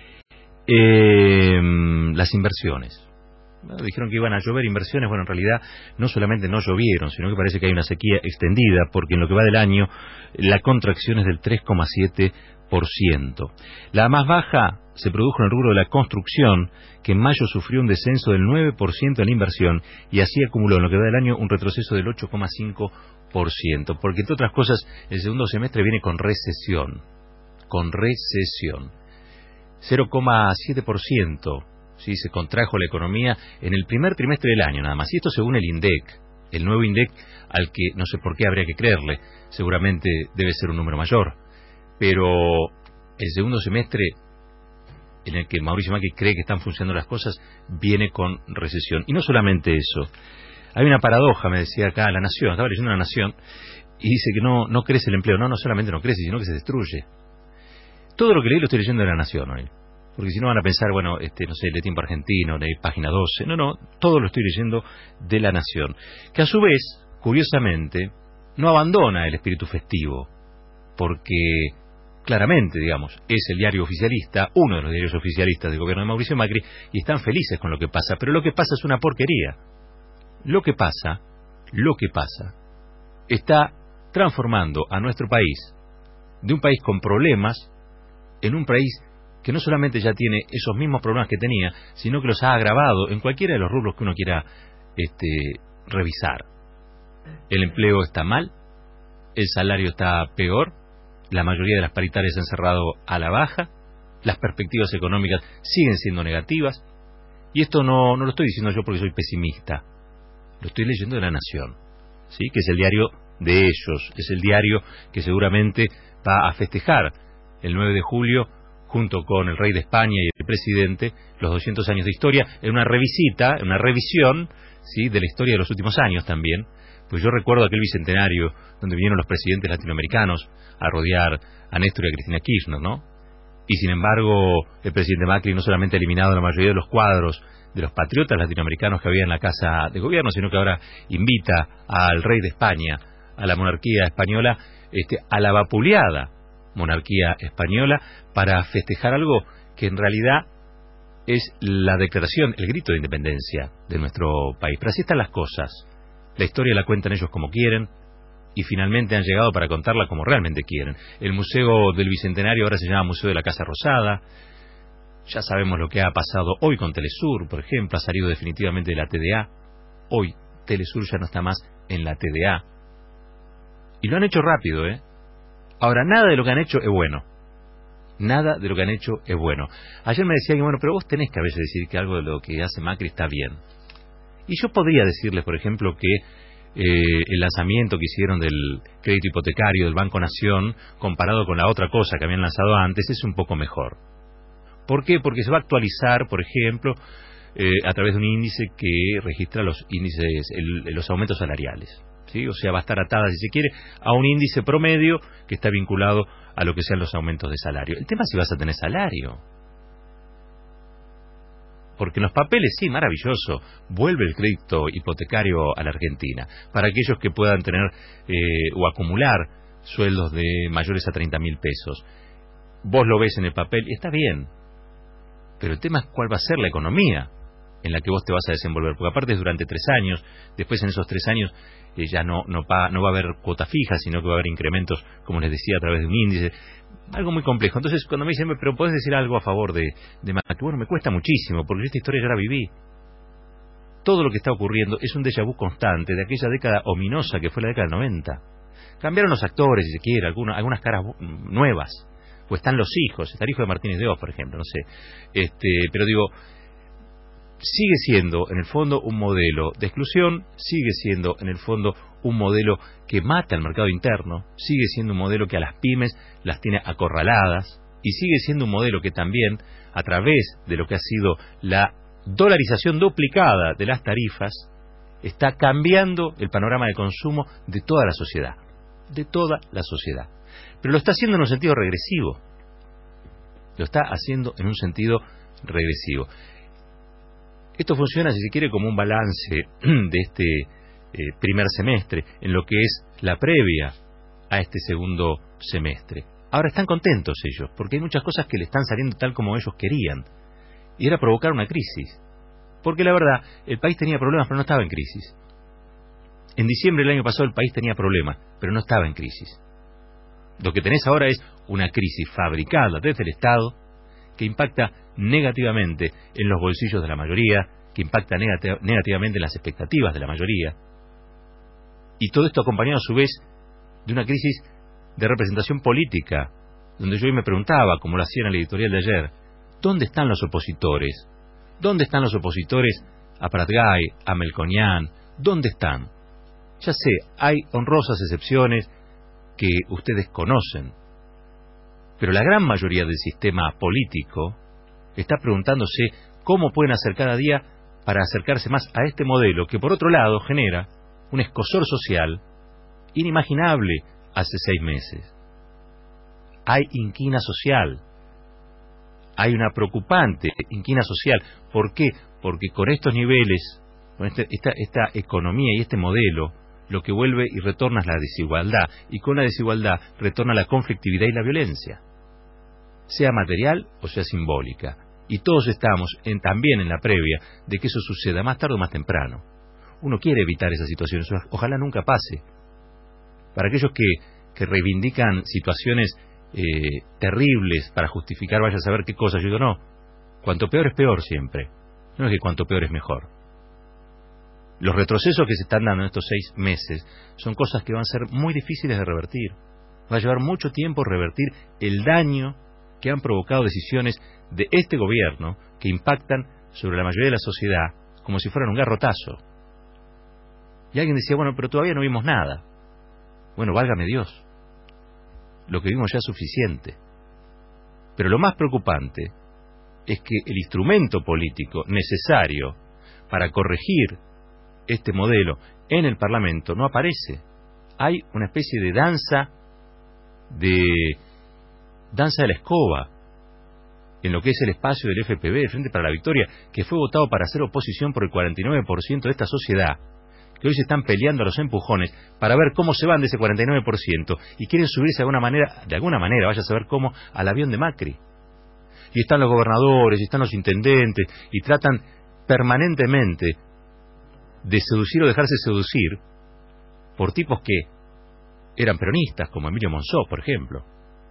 Eh, las inversiones. Bueno, dijeron que iban a llover inversiones, bueno, en realidad no solamente no llovieron, sino que parece que hay una sequía extendida, porque en lo que va del año la contracción es del tres coma siete por ciento. La más baja se produjo en el rubro de la construcción, que en mayo sufrió un descenso del nueve por ciento en la inversión y así acumuló en lo que va del año un retroceso del ocho coma cinco por ciento, porque entre otras cosas el segundo semestre viene con recesión, con recesión, cero coma siete por ciento, ¿sí? Se contrajo la economía en el primer trimestre del año nada más, y esto según el INDEC, el nuevo INDEC al que no sé por qué habría que creerle, seguramente debe ser un número mayor, pero el segundo semestre en el que Mauricio Macri cree que están funcionando las cosas viene con recesión, y no solamente eso. Hay una paradoja, me decía acá La Nación, estaba leyendo La Nación, y dice que no, no crece el empleo. No, no solamente no crece, sino que se destruye. Todo lo que leí lo estoy leyendo de La Nación hoy. Porque si no van a pensar, bueno, este, no sé, el tiempo argentino, de página doce. No, no, todo lo estoy leyendo de La Nación. Que a su vez, curiosamente, no abandona el espíritu festivo. Porque, claramente, digamos, es el diario oficialista, uno de los diarios oficialistas del gobierno de Mauricio Macri, y están felices con lo que pasa. Pero lo que pasa es una porquería. Lo que pasa, lo que pasa, está transformando a nuestro país de un país con problemas en un país que no solamente ya tiene esos mismos problemas que tenía, sino que los ha agravado en cualquiera de los rubros que uno quiera este, revisar. El empleo está mal, el salario está peor, la mayoría de las paritarias se han cerrado a la baja, las perspectivas económicas siguen siendo negativas, y esto no, no lo estoy diciendo yo porque soy pesimista. Lo estoy leyendo de La Nación, ¿sí? Que es el diario de ellos, es el diario que seguramente va a festejar el nueve de julio, junto con el rey de España y el presidente, los doscientos años de historia, en una revisita, en una revisión, ¿sí? De la historia de los últimos años también. Pues yo recuerdo aquel bicentenario donde vinieron los presidentes latinoamericanos a rodear a Néstor y a Cristina Kirchner, ¿no? Y sin embargo, el presidente Macri no solamente ha eliminado la mayoría de los cuadros de los patriotas latinoamericanos que había en la Casa de Gobierno, sino que ahora invita al rey de España, a la monarquía española, este, a la vapuleada monarquía española, para festejar algo que en realidad es la declaración, el grito de independencia de nuestro país. Pero así están las cosas. La historia la cuentan ellos como quieren, y finalmente han llegado para contarla como realmente quieren. El Museo del Bicentenario ahora se llama Museo de la Casa Rosada. Ya sabemos lo que ha pasado hoy con Telesur, por ejemplo, ha salido definitivamente de la T D A. Hoy Telesur ya no está más en la T D A. Y lo han hecho rápido, ¿eh? Ahora, nada de lo que han hecho es bueno. Nada de lo que han hecho es bueno. Ayer me decía que, bueno, pero vos tenés que a veces decir que algo de lo que hace Macri está bien. Y yo podría decirles, por ejemplo, que eh, el lanzamiento que hicieron del crédito hipotecario del Banco Nación, comparado con la otra cosa que habían lanzado antes, es un poco mejor. ¿Por qué? Porque se va a actualizar, por ejemplo, eh, a través de un índice que registra los índices, el, los aumentos salariales, ¿sí? O sea, va a estar atada, si se quiere, a un índice promedio que está vinculado a lo que sean los aumentos de salario. El tema es si vas a tener salario. porque en los papeles, sí, maravilloso, vuelve el crédito hipotecario a la Argentina, para aquellos que puedan tener eh, o acumular sueldos de mayores a treinta mil pesos. Vos lo ves en el papel y está bien, pero el tema es cuál va a ser la economía en la que vos te vas a desenvolver, porque aparte es durante tres años, después en esos tres años eh, ya no no, pa, no va a haber cuota fija, sino que va a haber incrementos, como les decía, a través de un índice, algo muy complejo. Entonces cuando me dicen, pero ¿podés decir algo a favor de, de Macri? Bueno, me cuesta muchísimo, porque esta historia ya la viví. Todo lo que está ocurriendo es un déjà vu constante de aquella década ominosa que fue la década del noventa. Cambiaron los actores, si se quiere, algunas, algunas caras nuevas, o están los hijos, está el hijo de Martínez de Oz, por ejemplo, no sé, este, pero digo, sigue siendo en el fondo un modelo de exclusión, sigue siendo en el fondo un modelo que mata al mercado interno, sigue siendo un modelo que a las pymes las tiene acorraladas, y sigue siendo un modelo que también, a través de lo que ha sido la dolarización duplicada de las tarifas, está cambiando el panorama de consumo de toda la sociedad, de toda la sociedad. Pero lo está haciendo en un sentido regresivo, lo está haciendo en un sentido regresivo. Esto funciona, si se quiere, como un balance de este eh, primer semestre, en lo que es la previa a este segundo semestre. Ahora están contentos ellos, porque hay muchas cosas que le están saliendo tal como ellos querían, y era provocar una crisis. Porque la verdad, el país tenía problemas, pero no estaba en crisis. En diciembre del año pasado el país tenía problemas, pero no estaba en crisis. Lo que tenés ahora es una crisis fabricada desde el Estado, que impacta negativamente en los bolsillos de la mayoría, que impacta negati- negativamente en las expectativas de la mayoría, y todo esto acompañado a su vez de una crisis de representación política, donde yo hoy me preguntaba, como lo hacía en el editorial de ayer, ¿dónde están los opositores? ¿Dónde están los opositores a Pratgay, a Melconian? ¿Dónde están? Ya sé, hay honrosas excepciones que ustedes conocen, pero la gran mayoría del sistema político está preguntándose cómo pueden hacer cada día para acercarse más a este modelo que, por otro lado, genera un escozor social inimaginable hace seis meses. Hay inquina social, hay una preocupante inquina social. ¿Por qué? Porque con estos niveles, con este, esta, esta economía y este modelo, lo que vuelve y retorna es la desigualdad, y con la desigualdad retorna la conflictividad y la violencia, sea material o sea simbólica. Y todos estamos en, también en la previa de que eso suceda más tarde o más temprano. Uno quiere evitar esas situaciones, ojalá nunca pase. Para aquellos que, que reivindican situaciones eh, terribles para justificar vaya a saber qué cosa, yo digo no, cuanto peor es peor siempre, no es que cuanto peor es mejor. Los retrocesos que se están dando en estos seis meses son cosas que van a ser muy difíciles de revertir. Va a llevar mucho tiempo revertir el daño que han provocado decisiones de este gobierno que impactan sobre la mayoría de la sociedad como si fueran un garrotazo. Y alguien decía, bueno, pero todavía no vimos nada. Bueno, válgame Dios. Lo que vimos ya es suficiente. Pero lo más preocupante es que el instrumento político necesario para corregir este modelo en el Parlamento no aparece. Hay una especie de danza de danza de la escoba en lo que es el espacio del F P B, Frente para la Victoria, que fue votado para hacer oposición por el cuarenta y nueve por ciento de esta sociedad, que hoy se están peleando a los empujones para ver cómo se van de ese cuarenta y nueve por ciento y quieren subirse de alguna manera, de alguna manera, vaya a saber cómo, al avión de Macri. Y están los gobernadores, y están los intendentes, y tratan permanentemente de seducir o dejarse seducir por tipos que eran peronistas, como Emilio Monzó, por ejemplo.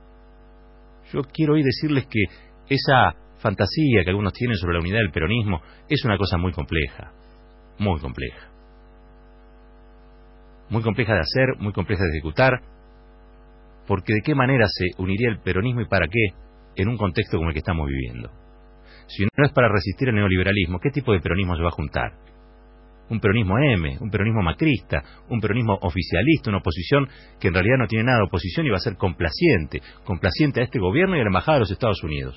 Yo quiero hoy decirles que esa fantasía que algunos tienen sobre la unidad del peronismo es una cosa muy compleja, muy compleja. Muy compleja de hacer, muy compleja de ejecutar, porque de qué manera se uniría el peronismo y para qué en un contexto como el que estamos viviendo. Si no es para resistir el neoliberalismo, ¿qué tipo de peronismo se va a juntar? Un peronismo M, un peronismo macrista, un peronismo oficialista, una oposición que en realidad no tiene nada de oposición y va a ser complaciente, complaciente a este gobierno y a la Embajada de los Estados Unidos.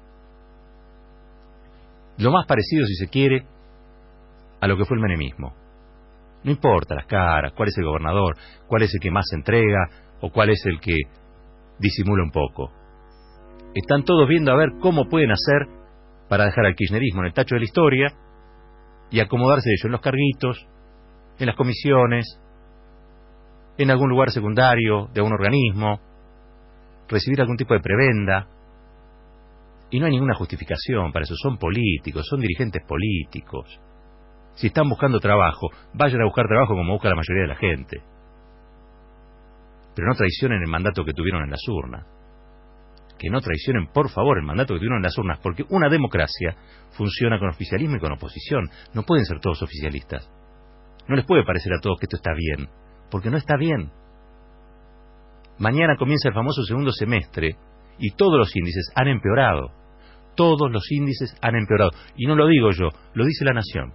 Lo más parecido, si se quiere, a lo que fue el menemismo. No importa las caras, cuál es el gobernador, cuál es el que más se entrega o cuál es el que disimula un poco. Están todos viendo a ver cómo pueden hacer para dejar al kirchnerismo en el tacho de la historia y acomodarse ellos en los carguitos, en las comisiones, en algún lugar secundario de algún organismo, recibir algún tipo de prebenda. Y no hay ninguna justificación para eso. Son políticos, son dirigentes políticos. Si están buscando trabajo, vayan a buscar trabajo como busca la mayoría de la gente. Pero no traicionen el mandato que tuvieron en las urnas. Que no traicionen, por favor, el mandato que tuvieron en las urnas, porque una democracia funciona con oficialismo y con oposición. No pueden ser todos oficialistas. No les puede parecer a todos que esto está bien, porque no está bien. Mañana comienza el famoso segundo semestre y todos los índices han empeorado. Todos los índices han empeorado. Y no lo digo yo, lo dice La Nación.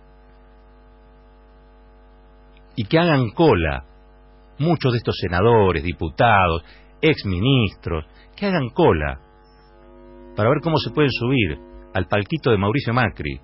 Y que hagan cola muchos de estos senadores, diputados, exministros, que hagan cola para ver cómo se pueden subir al palquito de Mauricio Macri,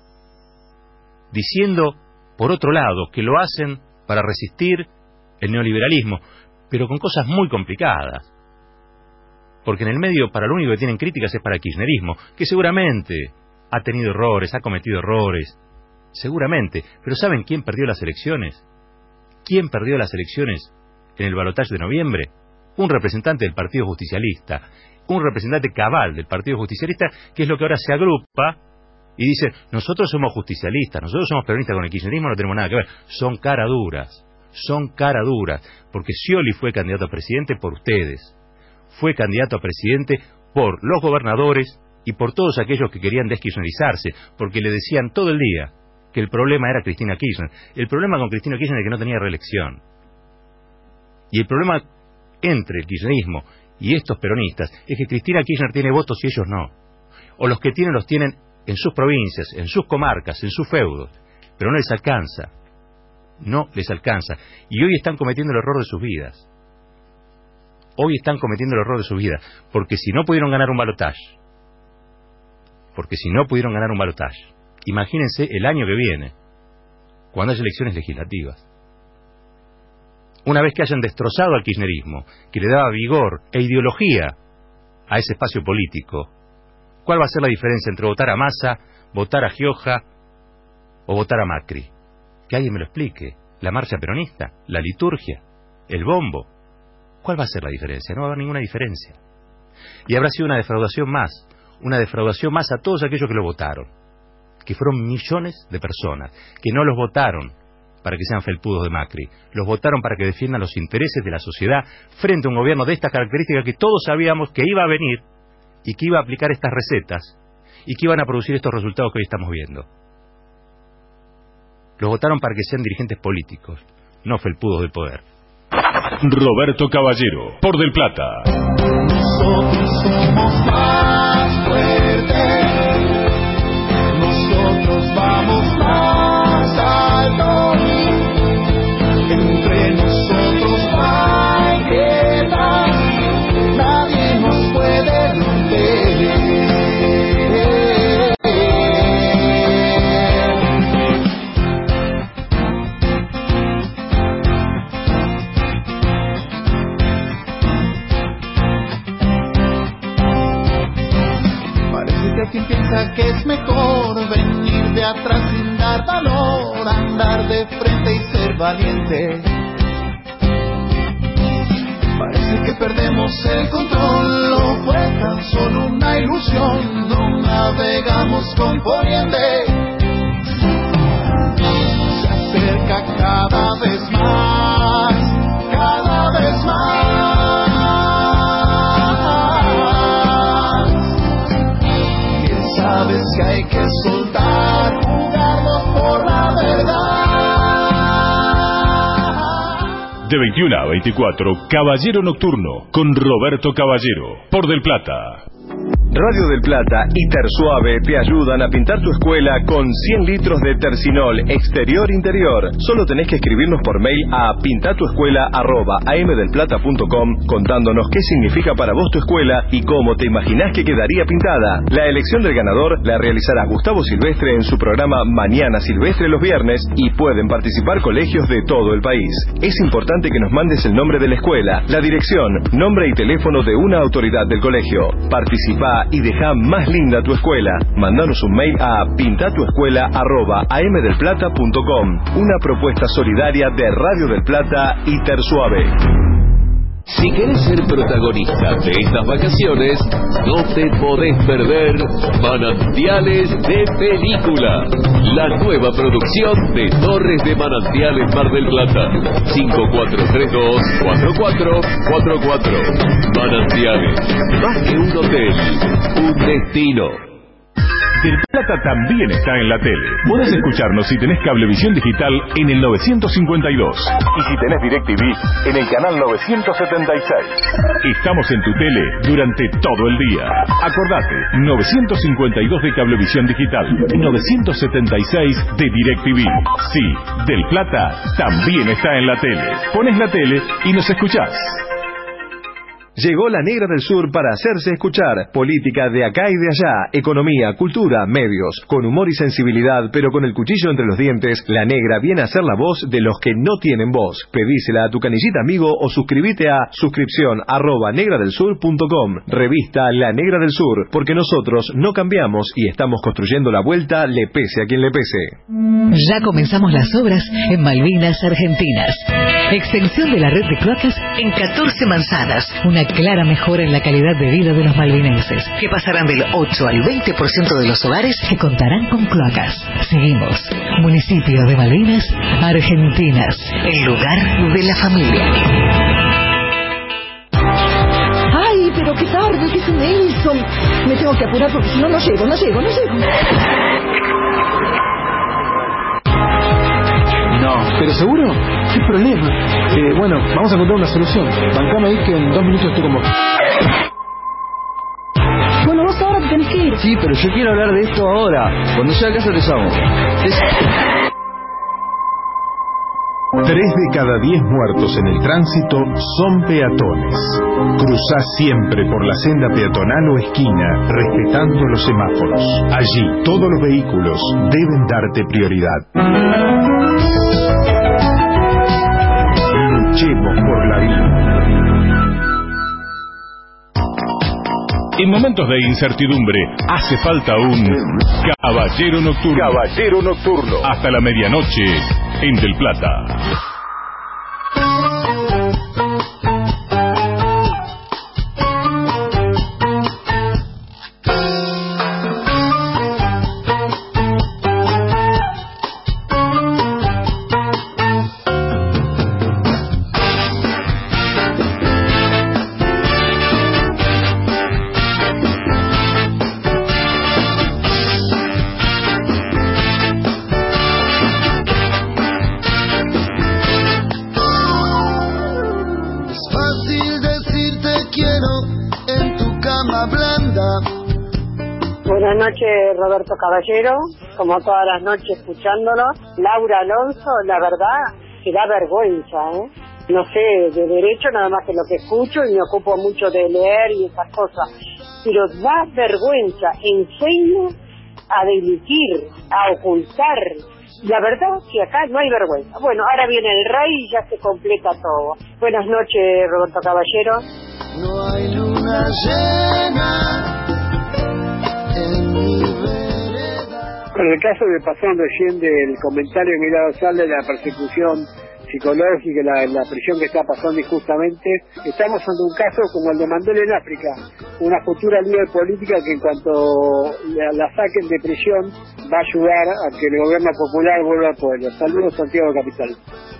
diciendo, por otro lado, que lo hacen para resistir el neoliberalismo, pero con cosas muy complicadas. Porque en el medio, para lo único que tienen críticas es para el kirchnerismo, que seguramente ha tenido errores, ha cometido errores, seguramente. Pero ¿saben quién perdió las elecciones? ¿Quién perdió las elecciones en el balotaje de noviembre? Un representante del Partido Justicialista, un representante cabal del Partido Justicialista, que es lo que ahora se agrupa y dice, nosotros somos justicialistas, nosotros somos peronistas, con el kirchnerismo no tenemos nada que ver. Son cara duras, son cara duras, porque Scioli fue candidato a presidente por ustedes, fue candidato a presidente por los gobernadores y por todos aquellos que querían deskirchnerizarse, porque le decían todo el día que el problema era Cristina Kirchner. El problema con Cristina Kirchner es que no tenía reelección. Y el problema entre el kirchnerismo y estos peronistas es que Cristina Kirchner tiene votos y ellos no. O los que tienen los tienen en sus provincias, en sus comarcas, en sus feudos, pero no les alcanza. No les alcanza. Y hoy están cometiendo el error de sus vidas. Hoy están cometiendo el error de sus vidas. Porque si no pudieron ganar un balotaje, porque si no pudieron ganar un balotaje, imagínense el año que viene, cuando haya elecciones legislativas. Una vez que hayan destrozado al kirchnerismo, que le daba vigor e ideología a ese espacio político, ¿cuál va a ser la diferencia entre votar a Massa, votar a Gioja o votar a Macri? Que alguien me lo explique. La marcha peronista, la liturgia, el bombo. ¿Cuál va a ser la diferencia? No va a haber ninguna diferencia. Y habrá sido una defraudación más, una defraudación más a todos aquellos que lo votaron, que fueron millones de personas, que no los votaron para que sean felpudos de Macri, los votaron para que defiendan los intereses de la sociedad frente a un gobierno de estas características que todos sabíamos que iba a venir y que iba a aplicar estas recetas y que iban a producir estos resultados que hoy estamos viendo. Los votaron para que sean dirigentes políticos, no felpudos del poder. Roberto Caballero, por Del Plata. Nosotros somos más fuertes, nosotros vamos más alto, entre nosotros no hay piedad, nadie nos puede romper. Quien piensa que es mejor venir de atrás sin dar valor, andar de frente y ser valiente. Parece que perdemos el control, o fue tan solo una ilusión, no navegamos con corriente. Se acerca cada vez más, cada vez más. Sabes que hay que soltar, jugarnos por la verdad. De veintiuna a veinticuatro, Caballero Nocturno, con Roberto Caballero, por Del Plata. Radio del Plata y Tersuave te ayudan a pintar tu escuela con cien litros de Tercinol exterior-interior. Solo tenés que escribirnos por mail a pintatuescuela arroba a m del plata punto com contándonos qué significa para vos tu escuela y cómo te imaginás que quedaría pintada. La elección del ganador la realizará Gustavo Silvestre en su programa Mañana Silvestre los viernes y pueden participar colegios de todo el país. Es importante que nos mandes el nombre de la escuela, la dirección, nombre y teléfono de una autoridad del colegio. Participa Pinta y deja más linda tu escuela. Mandanos un mail a pintatuescuela arroba amdelplata punto com. Una propuesta solidaria de Radio del Plata y Tersuave. Si querés ser protagonista de estas vacaciones, no te podés perder Manantiales de Película, la nueva producción de Torres de Manantiales Mar del Plata. cinco cuatro tres dos, cuatro cuatro cuatro cuatro. Manantiales, más que un hotel, un destino. Del Plata también está en la tele. Podés escucharnos si tenés Cablevisión Digital en el novecientos cincuenta y dos. Y si tenés DirecTV en el canal novecientos setenta y seis. Estamos en tu tele durante todo el día. Acordate, novecientos cincuenta y dos de Cablevisión Digital, novecientos setenta y seis de DirecTV. Sí, Del Plata también está en la tele. Pones la tele y nos escuchás. Llegó La Negra del Sur para hacerse escuchar. Política de acá y de allá, economía, cultura, medios. Con humor y sensibilidad, pero con el cuchillo entre los dientes, La Negra viene a ser la voz de los que no tienen voz. Pedísela a tu canillita amigo o suscríbete a suscripción arroba negradelsur punto com. Revista La Negra del Sur, porque nosotros no cambiamos y estamos construyendo la vuelta, le pese a quien le pese. Ya comenzamos las obras en Malvinas Argentinas. Extensión de la red de cloacas en catorce manzanas. Una clara mejora en la calidad de vida de los malvinenses, que pasarán del ocho al veinte por ciento de los hogares que contarán con cloacas. Seguimos. Municipio de Malvinas Argentinas, el lugar de la familia. ¡Ay, pero qué tarde! ¿Qué se me hizo? Me tengo que apurar porque si no, no llego, no llego, no llego. No, ¿pero seguro? ¿Qué problema? Eh, bueno, vamos a encontrar una solución. Bancame ahí que en dos minutos estoy con vos. Bueno, vos ahora te tenés que ir. Sí, pero yo quiero hablar de esto ahora. Cuando llegue a casa te llamo. Es... Tres de cada diez muertos en el tránsito son peatones. Cruzá siempre por la senda peatonal o esquina, respetando los semáforos. Allí, todos los vehículos deben darte prioridad. Luchemos por la vida. En momentos de incertidumbre, hace falta un caballero nocturno. Caballero nocturno. Hasta la medianoche, en Del Plata. Buenas noches, Roberto Caballero, como todas las noches escuchándolo. Laura Alonso, la verdad, que da vergüenza, ¿eh? No sé, de derecho nada más que lo que escucho y me ocupo mucho de leer y esas cosas. Pero da vergüenza, enseña a delinquir, a ocultar. La verdad que acá no hay vergüenza. Bueno, ahora viene el rey y ya se completa todo. Buenas noches, Roberto Caballero. No hay luna llena. Con el caso que pasó recién del comentario que dado Sal de la persecución psicológica, la, la prisión que está pasando injustamente, estamos ante un caso como el de Mandela en África, una futura líder política que en cuanto la, la saquen de prisión va a ayudar a que el gobierno popular vuelva al pueblo. Saludos, Santiago Capital.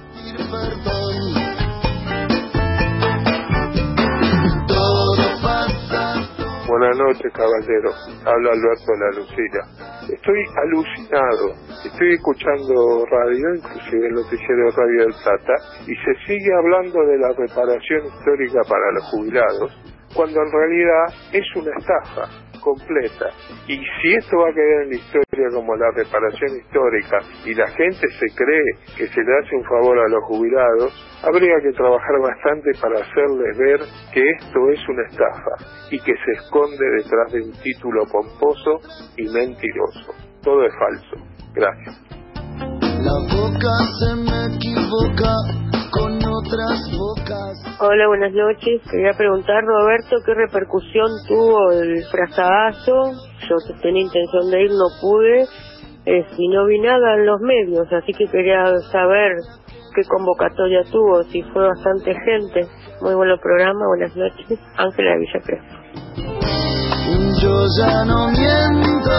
Buenas noches, caballero. Habla Alberto de la Lucila. Estoy alucinado. Estoy escuchando radio, inclusive el noticiero de Radio del Plata, y se sigue hablando de la reparación histórica para los jubilados, cuando en realidad es una estafa completa. Y si esto va a quedar en la historia como la reparación histórica y la gente se cree que se le hace un favor a los jubilados, habría que trabajar bastante para hacerles ver que esto es una estafa y que se esconde detrás de un título pomposo y mentiroso. Todo es falso. Gracias. La boca se me equivoca con otras bocas. Hola, buenas noches. Quería preguntar, Roberto, ¿qué repercusión tuvo el frazadazo? Yo tenía intención de ir, no pude, eh, y no vi nada en los medios, así que quería saber qué convocatoria tuvo, si fue bastante gente. Muy buen programa, buenas noches. Ángela de Villa Crespo. Yo ya no miento,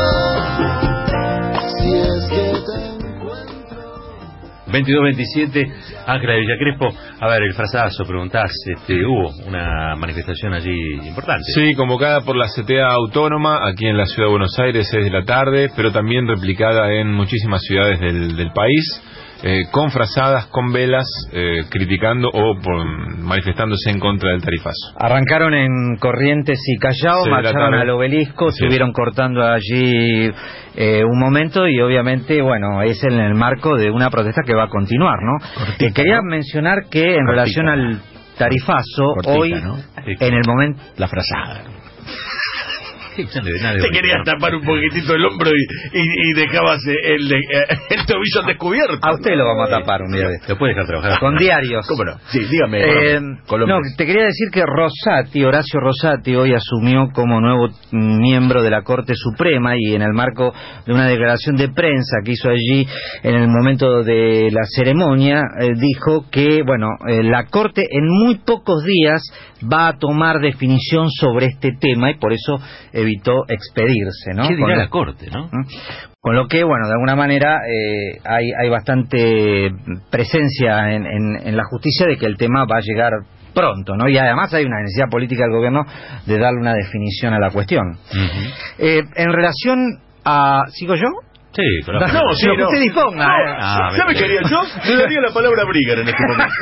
si es que te veintidós veintisiete, Ángela de Villa Crespo. A ver, el frazazo, preguntás, este, hubo una manifestación allí importante. Sí, convocada por la C T A Autónoma, aquí en la Ciudad de Buenos Aires, seis de la tarde, pero también replicada en muchísimas ciudades del, del país, eh, con frazadas, con velas, eh, criticando o por, manifestándose en contra del tarifazo. Arrancaron en Corrientes y Callao, Sí, marcharon al Obelisco, Así estuvieron es. cortando allí eh, un momento y obviamente, bueno, es en el marco de una protesta que va a continuar, ¿no? Cortita, Eh, quería ¿no? mencionar que en Cortita. relación al tarifazo, Cortita, hoy, ¿no? en el momento... La frazada. Te Te querías tapar un poquitito el hombro y, y, y dejabas el, el, el tobillo descubierto. A usted lo vamos a tapar un día de esto. Lo puede dejar trabajar. Con diarios. ¿Cómo no? Sí, dígame. Eh, Colombia. no, te quería decir que Rosati, Horacio Rosati, hoy asumió como nuevo miembro de la Corte Suprema y en el marco de una declaración de prensa que hizo allí en el momento de la ceremonia, eh, dijo que, bueno, eh, la Corte en muy pocos días va a tomar definición sobre este tema y por eso evitó expedirse, ¿no? ¿Qué dirá Con la lo- Corte, no? Con lo que, bueno, de alguna manera eh, hay, hay bastante presencia en, en, en la justicia de que el tema va a llegar pronto, ¿no? Y además hay una necesidad política del gobierno de darle una definición a la cuestión. Uh-huh. Eh, en relación a... ¿Sigo yo? Sí, pero... No, sí, lo que usted disponga. No, eh. Ah, ¿sabe qué haría yo? Le daría la palabra a Brigger en este momento.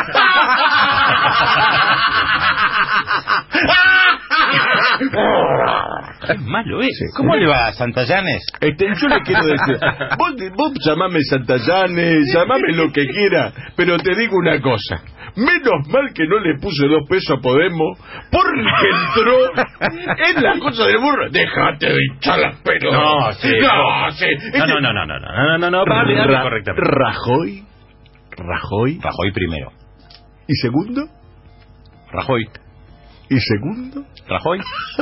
Qué malo es. ¿Cómo le va a Santallanes? Este, yo le quiero decir, vos, vos llamame Santallanes, llamame lo que quiera, pero te digo una cosa. Menos mal que no le puse dos pesos a Podemos, porque entró en la cosa del burro. Déjate de hinchar las pelotas. No, sí. No, sí. No, no, no, no, no, no, no, no, no, hable, hable Ra- correctamente. Rajoy. Rajoy. Rajoy primero. ¿Y segundo? Rajoy. ¿Y segundo? Rajoy.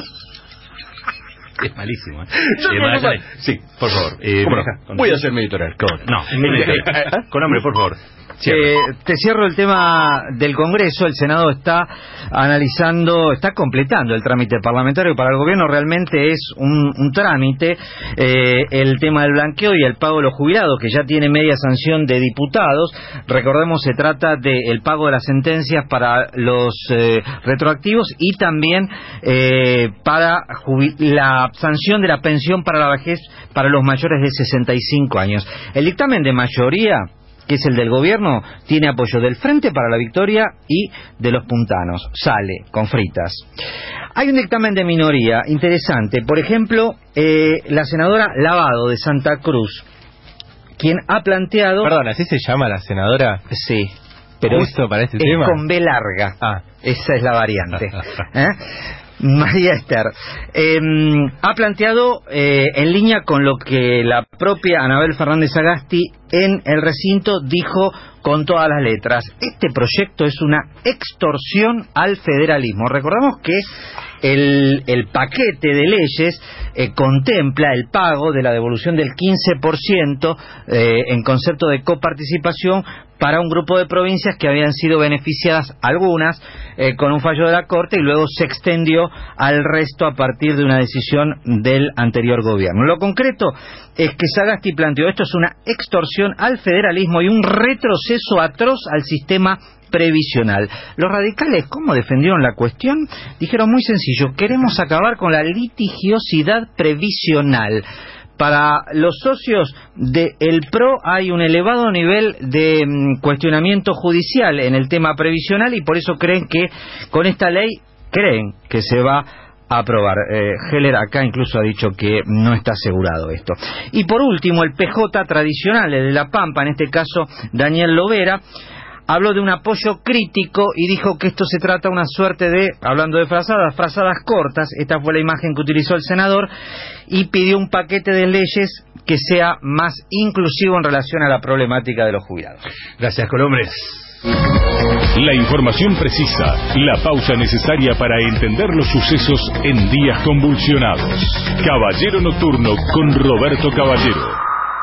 Es malísimo, ¿eh? Yo Eh, creo vaya- que- Sí, por favor. Eh, ¿Cómo me no? deja- con- Voy a hacer mi editorial. ¿Cómo no? No, en editorial. Con nombre, por favor. Eh, te cierro el tema del Congreso. El Senado está analizando, está completando el trámite parlamentario. Para el gobierno realmente es un, un trámite. Eh, el tema del blanqueo y el pago de los jubilados, que ya tiene media sanción de diputados. Recordemos, se trata del pago de las sentencias para los eh, retroactivos y también eh, para jubi- la sanción de la pensión para la vejez para los mayores de sesenta y cinco años. El dictamen de mayoría, que es el del gobierno, tiene apoyo del Frente para la Victoria y de los puntanos. Sale con fritas. Hay un dictamen de minoría interesante. Por ejemplo, eh, la senadora Lavado de Santa Cruz, quien ha planteado... Perdón, ¿así se llama la senadora? Sí, pero Justo es, para este es tema. con B larga. Ah. Esa es la variante. ¿Eh? María Esther eh, ha planteado eh, en línea con lo que la propia Anabel Fernández Sagasti en el recinto dijo con todas las letras: este proyecto es una extorsión al federalismo. Recordamos que el, el paquete de leyes eh, contempla el pago de la devolución del quince por ciento eh, en concepto de coparticipación para un grupo de provincias que habían sido beneficiadas, algunas, eh, con un fallo de la Corte, y luego se extendió al resto a partir de una decisión del anterior gobierno. Lo concreto es que Sagasti planteó: esto es una extorsión al federalismo y un retroceso atroz al sistema previsional. Los radicales, ¿cómo defendieron la cuestión? Dijeron muy sencillo: queremos acabar con la litigiosidad previsional. Para los socios del P R O hay un elevado nivel de mm, cuestionamiento judicial en el tema previsional y por eso creen que con esta ley creen que se va a aprobar. Eh, Heller acá incluso ha dicho que no está asegurado esto. Y por último, el P J tradicional, el de La Pampa, en este caso Daniel Lovera, habló de un apoyo crítico y dijo que esto se trata de una suerte de, hablando de frazadas, frazadas cortas. Esta fue la imagen que utilizó el senador, y pidió un paquete de leyes que sea más inclusivo en relación a la problemática de los jubilados. Gracias, Colombres. La información precisa, la pausa necesaria para entender los sucesos en días convulsionados. Caballero Nocturno con Roberto Caballero.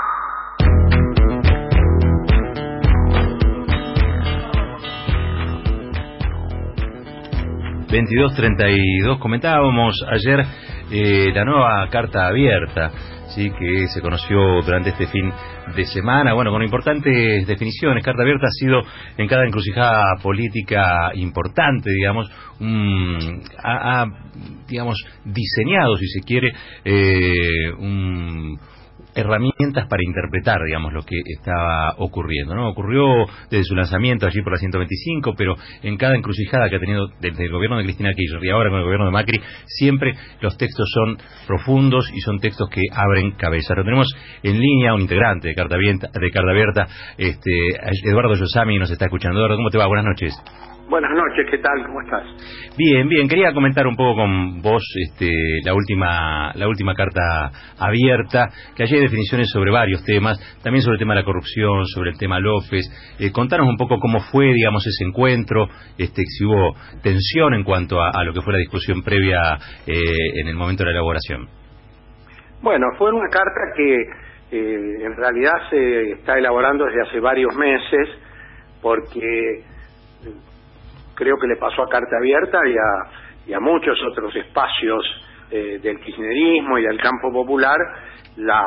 veintidós treinta y dos, comentábamos ayer eh, la nueva carta abierta, sí, que se conoció durante este fin de semana, bueno, con importantes definiciones. Carta abierta ha sido en cada encrucijada política importante, digamos, un, ha, ha, digamos, diseñado, si se quiere, eh, un herramientas para interpretar, digamos, lo que estaba ocurriendo, ¿no? Ocurrió desde su lanzamiento allí por la ciento veinticinco, pero en cada encrucijada que ha tenido desde el gobierno de Cristina Kirchner y ahora con el gobierno de Macri, siempre los textos son profundos y son textos que abren cabeza. Lo tenemos en línea un integrante de Carta Abierta, de Carta Abierta, este, Eduardo Yosami nos está escuchando. Eduardo, ¿cómo te va? Buenas noches. Buenas noches, ¿qué tal? ¿Cómo estás? Bien, bien. Quería comentar un poco con vos este, la última la última carta abierta, que allí hay definiciones sobre varios temas, también sobre el tema de la corrupción, sobre el tema López. Eh, contanos un poco cómo fue, digamos, ese encuentro, este, si hubo tensión en cuanto a, a lo que fue la discusión previa eh, en el momento de la elaboración. Bueno, fue una carta que eh, en realidad se está elaborando desde hace varios meses, porque creo que le pasó a Carta Abierta y a, y a muchos otros espacios eh, del kirchnerismo y del campo popular la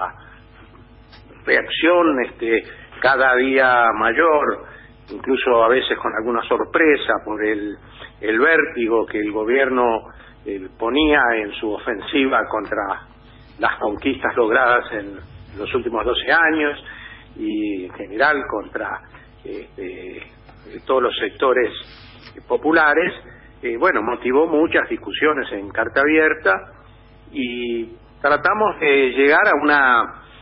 reacción este, cada día mayor, incluso a veces con alguna sorpresa por el, el vértigo que el gobierno eh, ponía en su ofensiva contra las conquistas logradas en los últimos doce años y en general contra eh, eh, todos los sectores populares, eh, bueno, motivó muchas discusiones en Carta Abierta y tratamos de llegar a una,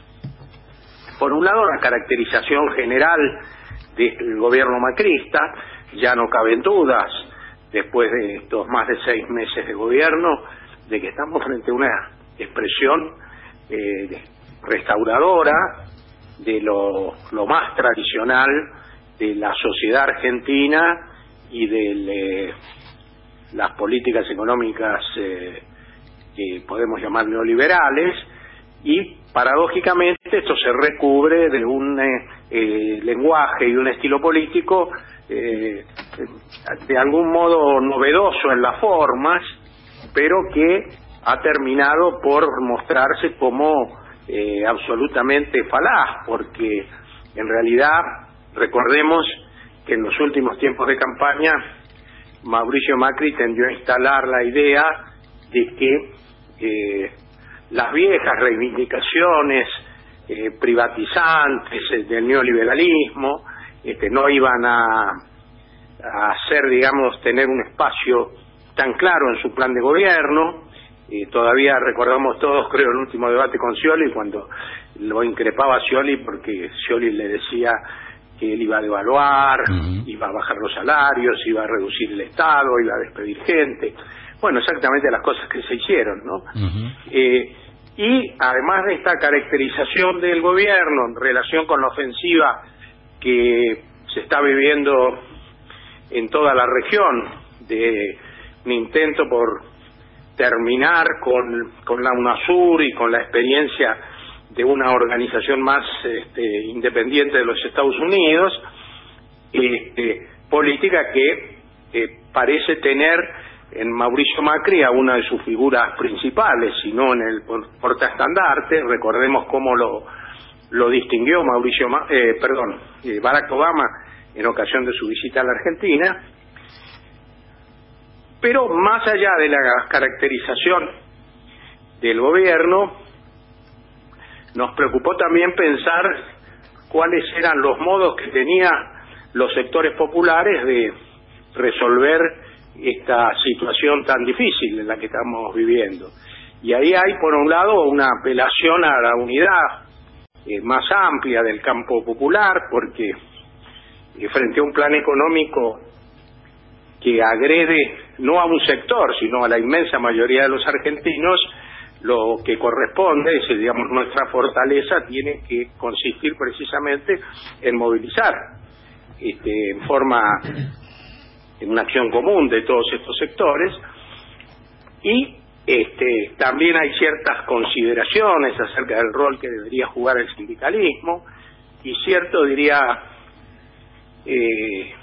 por un lado, la caracterización general del gobierno macrista. Ya no caben dudas, después de estos más de seis meses de gobierno, de que estamos frente a una expresión eh, restauradora de lo, lo más tradicional de la sociedad argentina y de eh, las políticas económicas eh, que podemos llamar neoliberales, y paradójicamente esto se recubre de un eh, eh, lenguaje y un estilo político eh, de algún modo novedoso en las formas, pero que ha terminado por mostrarse como eh, absolutamente falaz, porque en realidad recordemos que en los últimos tiempos de campaña Mauricio Macri tendió a instalar la idea de que eh, las viejas reivindicaciones eh, privatizantes eh, del neoliberalismo este, no iban a, a hacer, digamos, tener un espacio tan claro en su plan de gobierno. Eh, todavía recordamos todos, creo, el último debate con Scioli, cuando lo increpaba a Scioli porque Scioli le decía que él iba a devaluar, uh-huh. iba a bajar los salarios, iba a reducir el Estado, iba a despedir gente. Bueno, exactamente las cosas que se hicieron, ¿no? Uh-huh. Eh, y además de esta caracterización del gobierno en relación con la ofensiva que se está viviendo en toda la región, de un intento por terminar con, con la UNASUR y con la experiencia de una organización más este, independiente de los Estados Unidos, este, política que eh, parece tener en Mauricio Macri a una de sus figuras principales, sino en el portaestandarte. Recordemos cómo lo, lo distinguió Mauricio, eh, perdón, eh, Barack Obama en ocasión de su visita a la Argentina. Pero más allá de la caracterización del gobierno, nos preocupó también pensar cuáles eran los modos que tenían los sectores populares de resolver esta situación tan difícil en la que estamos viviendo. Y ahí hay, por un lado, una apelación a la unidad eh, más amplia del campo popular, porque eh, frente a un plan económico que agrede no a un sector, sino a la inmensa mayoría de los argentinos, lo que corresponde, es, digamos, nuestra fortaleza tiene que consistir precisamente en movilizar este, en forma, en una acción común de todos estos sectores, y este, también hay ciertas consideraciones acerca del rol que debería jugar el sindicalismo, y cierto, diría, eh,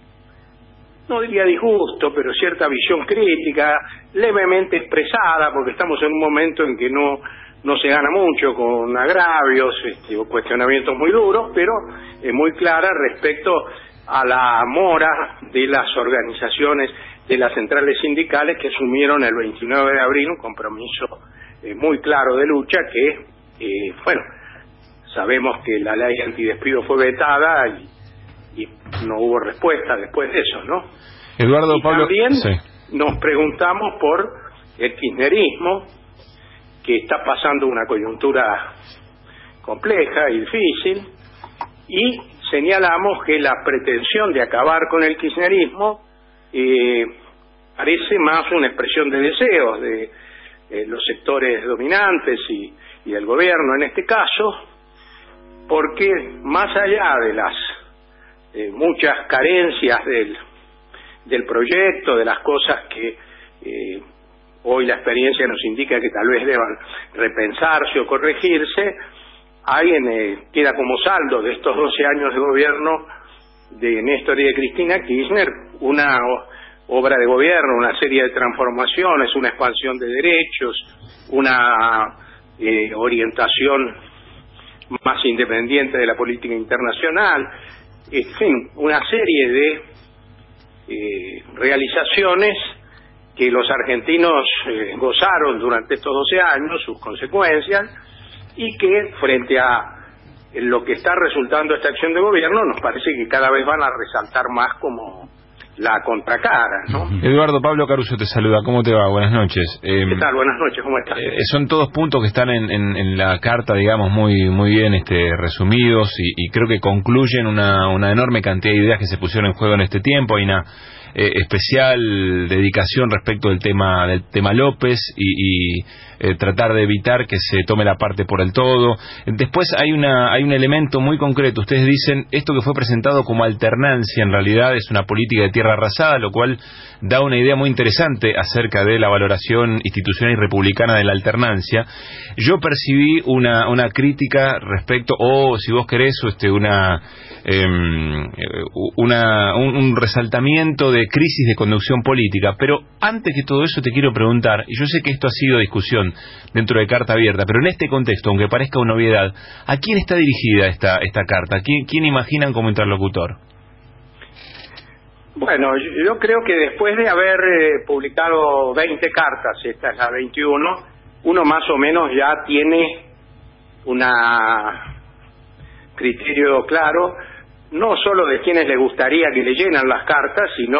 no diría disgusto, pero cierta visión crítica, levemente expresada, porque estamos en un momento en que no no se gana mucho con agravios este, o cuestionamientos muy duros, pero es muy clara respecto a la mora de las organizaciones de las centrales sindicales que asumieron el veintinueve de abril un compromiso eh, muy claro de lucha que, eh, bueno, sabemos que la ley antidespido fue vetada y, y no hubo respuesta después de eso, ¿no? Eduardo, y Pablo, también sí. nos preguntamos por el kirchnerismo, que está pasando una coyuntura compleja y difícil, y señalamos que la pretensión de acabar con el kirchnerismo eh, parece más una expresión de deseos de eh, los sectores dominantes y, y del gobierno en este caso, porque más allá de las eh, muchas carencias del, del proyecto, de las cosas que eh, hoy la experiencia nos indica que tal vez deban repensarse o corregirse, hay en, eh, queda como saldo de estos doce años de gobierno de Néstor y de Cristina Kirchner una o, obra de gobierno, una serie de transformaciones, una expansión de derechos, una eh, orientación más independiente de la política internacional, en fin, una serie de eh, realizaciones que los argentinos eh, gozaron durante estos doce años, sus consecuencias, y que frente a lo que está resultando esta acción de gobierno nos parece que cada vez van a resaltar más como la contracara, ¿no? Eduardo, Pablo Caruso te saluda, ¿cómo te va? Buenas noches. Eh, ¿Qué tal? Buenas noches, ¿cómo estás? Eh, son todos puntos que están en, en, en la carta, digamos, muy muy bien este, resumidos y, y creo que concluyen una, una enorme cantidad de ideas que se pusieron en juego en este tiempo. Hay una eh, especial dedicación respecto del tema del tema López y, y eh, tratar de evitar que se tome la parte por el todo. Después hay una hay un elemento muy concreto. Ustedes dicen, esto que fue presentado como alternancia en realidad es una política de tierra arrasada, lo cual da una idea muy interesante acerca de la valoración institucional y republicana de la alternancia. Yo percibí una una crítica respecto, o si vos querés, este, una eh, una un, un resaltamiento de crisis de conducción política. Pero antes que todo eso te quiero preguntar, y yo sé que esto ha sido discusión dentro de Carta Abierta, pero en este contexto, aunque parezca una obviedad, ¿a quién está dirigida esta esta carta? ¿Quién, quién imaginan como interlocutor? Bueno, yo creo que después de haber eh, publicado veinte cartas, esta es la veintiuno, uno más o menos ya tiene un criterio claro, no solo de quienes le gustaría que leyeran las cartas, sino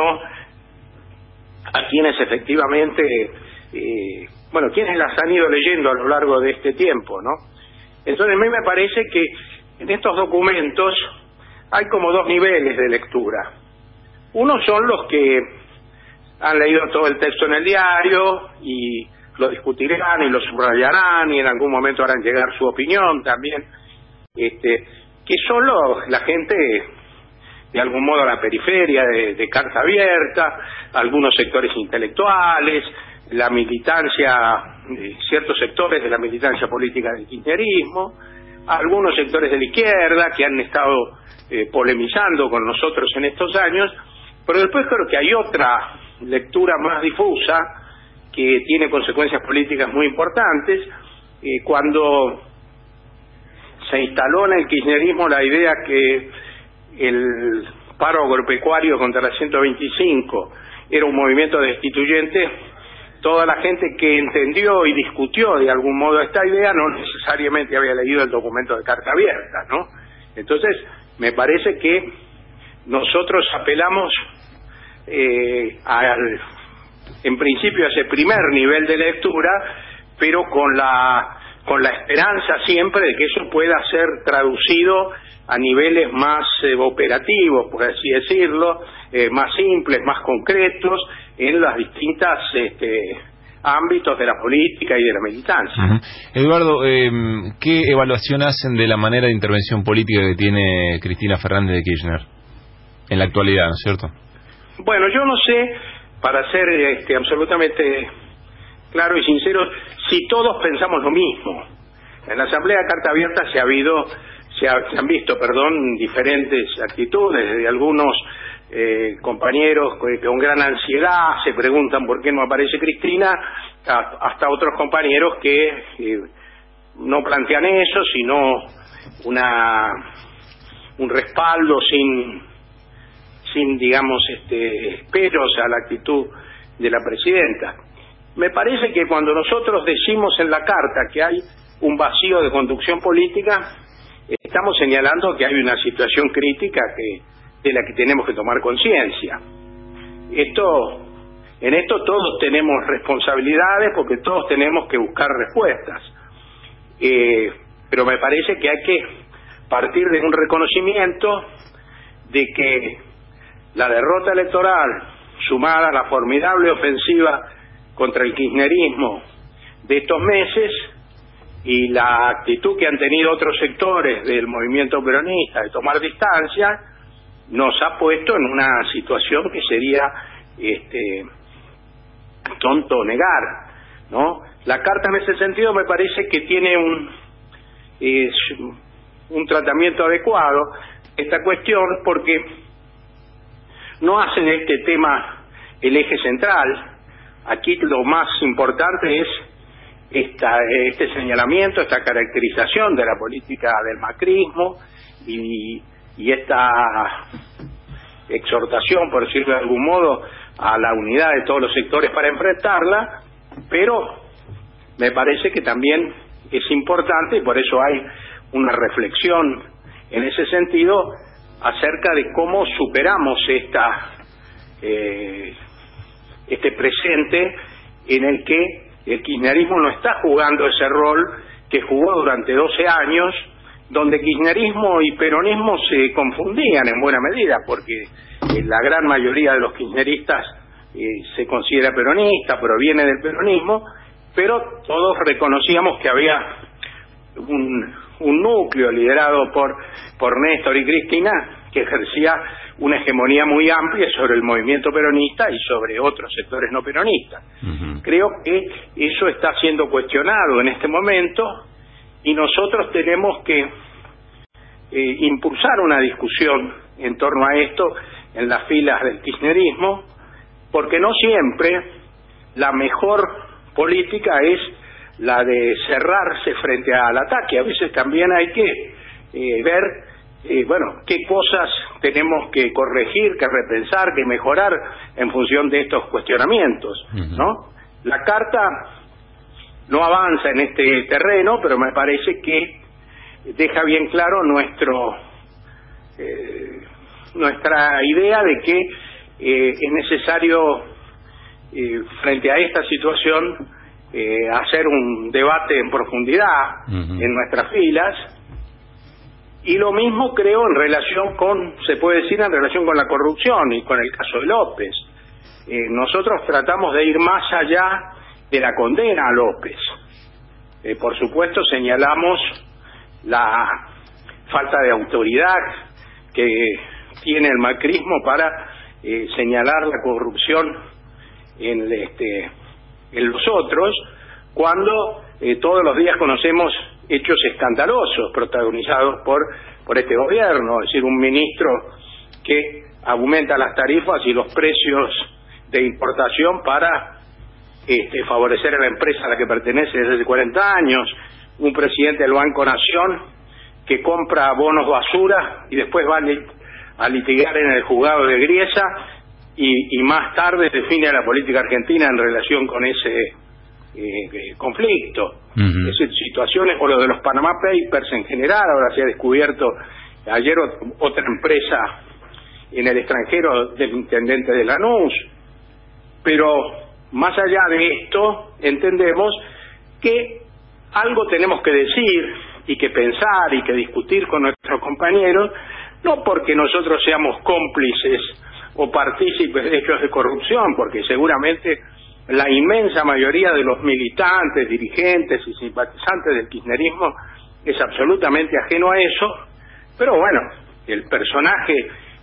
a quienes efectivamente, eh, bueno, quienes las han ido leyendo a lo largo de este tiempo, ¿no? Entonces a mí me parece que en estos documentos hay como dos niveles de lectura. Uno son los que han leído todo el texto en el diario y lo discutirán y lo subrayarán y en algún momento harán llegar su opinión también, este, que son los, la gente de algún modo a la periferia de, de Carta Abierta, algunos sectores intelectuales, la militancia, eh, ciertos sectores de la militancia política del kirchnerismo, algunos sectores de la izquierda que han estado eh, polemizando con nosotros en estos años. Pero después creo que hay otra lectura más difusa que tiene consecuencias políticas muy importantes. Eh, cuando se instaló en el kirchnerismo la idea que el paro agropecuario contra la ciento veinticinco era un movimiento destituyente, toda la gente que entendió y discutió de algún modo esta idea no necesariamente había leído el documento de Carta Abierta, ¿no? Entonces, me parece que nosotros apelamos eh, al, en principio a ese primer nivel de lectura, pero con la con la esperanza siempre de que eso pueda ser traducido a niveles más eh, operativos, por así decirlo, eh, más simples, más concretos, en las distintas este, ámbitos de la política y de la militancia. Uh-huh. Eduardo, eh, ¿qué evaluación hacen de la manera de intervención política que tiene Cristina Fernández de Kirchner? en la actualidad, ¿no es cierto? Bueno, yo no sé, para ser este, absolutamente claro y sincero, si todos pensamos lo mismo. En la Asamblea de Carta Abierta se ha habido, se, ha, se han visto, perdón, diferentes actitudes, desde algunos eh, compañeros que con gran ansiedad se preguntan por qué no aparece Cristina, hasta otros compañeros que eh, no plantean eso, sino una un respaldo sin sin digamos este esperos a la actitud de la presidenta. Me parece que cuando nosotros decimos en la carta que hay un vacío de conducción política, estamos señalando que hay una situación crítica que de la que tenemos que tomar conciencia. Esto en esto todos tenemos responsabilidades porque todos tenemos que buscar respuestas. Eh, pero me parece que hay que partir de un reconocimiento de que la derrota electoral, sumada a la formidable ofensiva contra el kirchnerismo de estos meses y la actitud que han tenido otros sectores del movimiento peronista de tomar distancia, nos ha puesto en una situación que sería este tonto negar, ¿no? La carta en ese sentido me parece que tiene un eh, un tratamiento adecuado esta cuestión, porque no hacen este tema el eje central. Aquí lo más importante es esta, este señalamiento, esta caracterización de la política del macrismo y, y esta exhortación, por decirlo de algún modo, a la unidad de todos los sectores para enfrentarla, pero me parece que también es importante, y por eso hay una reflexión en ese sentido, acerca de cómo superamos esta eh, este presente en el que el kirchnerismo no está jugando ese rol que jugó durante doce años, donde kirchnerismo y peronismo se confundían en buena medida, porque eh, la gran mayoría de los kirchneristas eh, se considera peronista, proviene del peronismo, pero todos reconocíamos que había un, un núcleo liderado por, por Néstor y Cristina que ejercía una hegemonía muy amplia sobre el movimiento peronista y sobre otros sectores no peronistas. Uh-huh. Creo que eso está siendo cuestionado en este momento y nosotros tenemos que eh, impulsar una discusión en torno a esto en las filas del kirchnerismo, porque no siempre la mejor política es la de cerrarse frente al ataque. A veces también hay que eh, ver Eh, bueno, qué cosas tenemos que corregir, que repensar, que mejorar en función de estos cuestionamientos, uh-huh. ¿no? La carta no avanza en este terreno, pero me parece que deja bien claro nuestro eh, nuestra idea de que eh, es necesario eh, frente a esta situación eh, hacer un debate en profundidad uh-huh. en nuestras filas. Y lo mismo creo en relación con, se puede decir, en relación con la corrupción y con el caso de López. Eh, nosotros tratamos de ir más allá de la condena a López. Eh, por supuesto señalamos la falta de autoridad que tiene el macrismo para eh, señalar la corrupción en, este, en los otros, cuando eh, todos los días conocemos hechos escandalosos protagonizados por por este gobierno, es decir, un ministro que aumenta las tarifas y los precios de importación para este, favorecer a la empresa a la que pertenece desde hace cuarenta años, un presidente del Banco Nación que compra bonos basura y después va a litigar en el juzgado de Griesa y, y más tarde define a la política argentina en relación con ese Eh, conflicto. Uh-huh. Es decir, situaciones o lo de los Panama Papers en general. Ahora se ha descubierto ayer otra empresa en el extranjero del intendente de Lanús. Pero más allá de esto, entendemos que algo tenemos que decir y que pensar y que discutir con nuestros compañeros, no porque nosotros seamos cómplices o partícipes de hechos de corrupción, porque seguramente la inmensa mayoría de los militantes, dirigentes y simpatizantes del kirchnerismo es absolutamente ajeno a eso, pero bueno, el personaje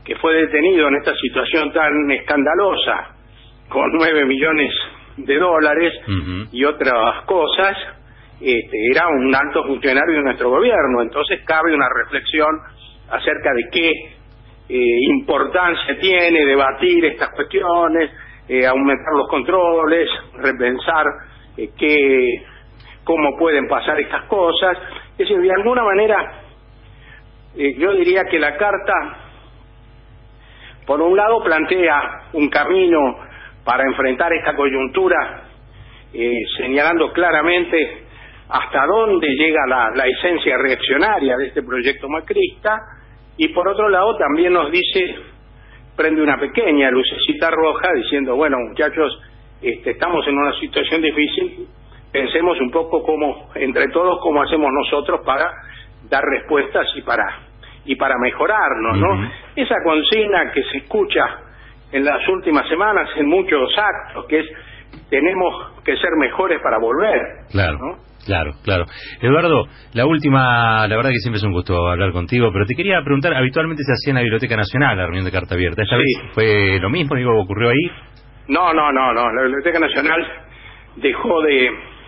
que fue detenido en esta situación tan escandalosa, con nueve millones de dólares uh-huh. y otras cosas, este, era un alto funcionario de nuestro gobierno. Entonces cabe una reflexión acerca de qué eh, importancia tiene debatir estas cuestiones, eh, aumentar los controles, repensar eh, qué, cómo pueden pasar estas cosas. Es decir, de alguna manera, eh, yo diría que la carta, por un lado, plantea un camino para enfrentar esta coyuntura, eh, señalando claramente hasta dónde llega la, la esencia reaccionaria de este proyecto macrista, y por otro lado también nos dice, prende una pequeña lucecita roja diciendo, bueno, muchachos, este, estamos en una situación difícil, pensemos un poco cómo, entre todos, cómo hacemos nosotros para dar respuestas y para y para mejorarnos, ¿no? Uh-huh. Esa consigna que se escucha en las últimas semanas en muchos actos, que es, tenemos que ser mejores para volver. Claro, ¿no? claro, claro. Eduardo, la última, la verdad que siempre es un gusto hablar contigo, pero te quería preguntar, habitualmente se hacía en la Biblioteca Nacional la reunión de carta abierta. ¿Esta sí. vez fue lo mismo? Digo, ¿ocurrió ahí? No, no, no, no. La Biblioteca Nacional dejó de,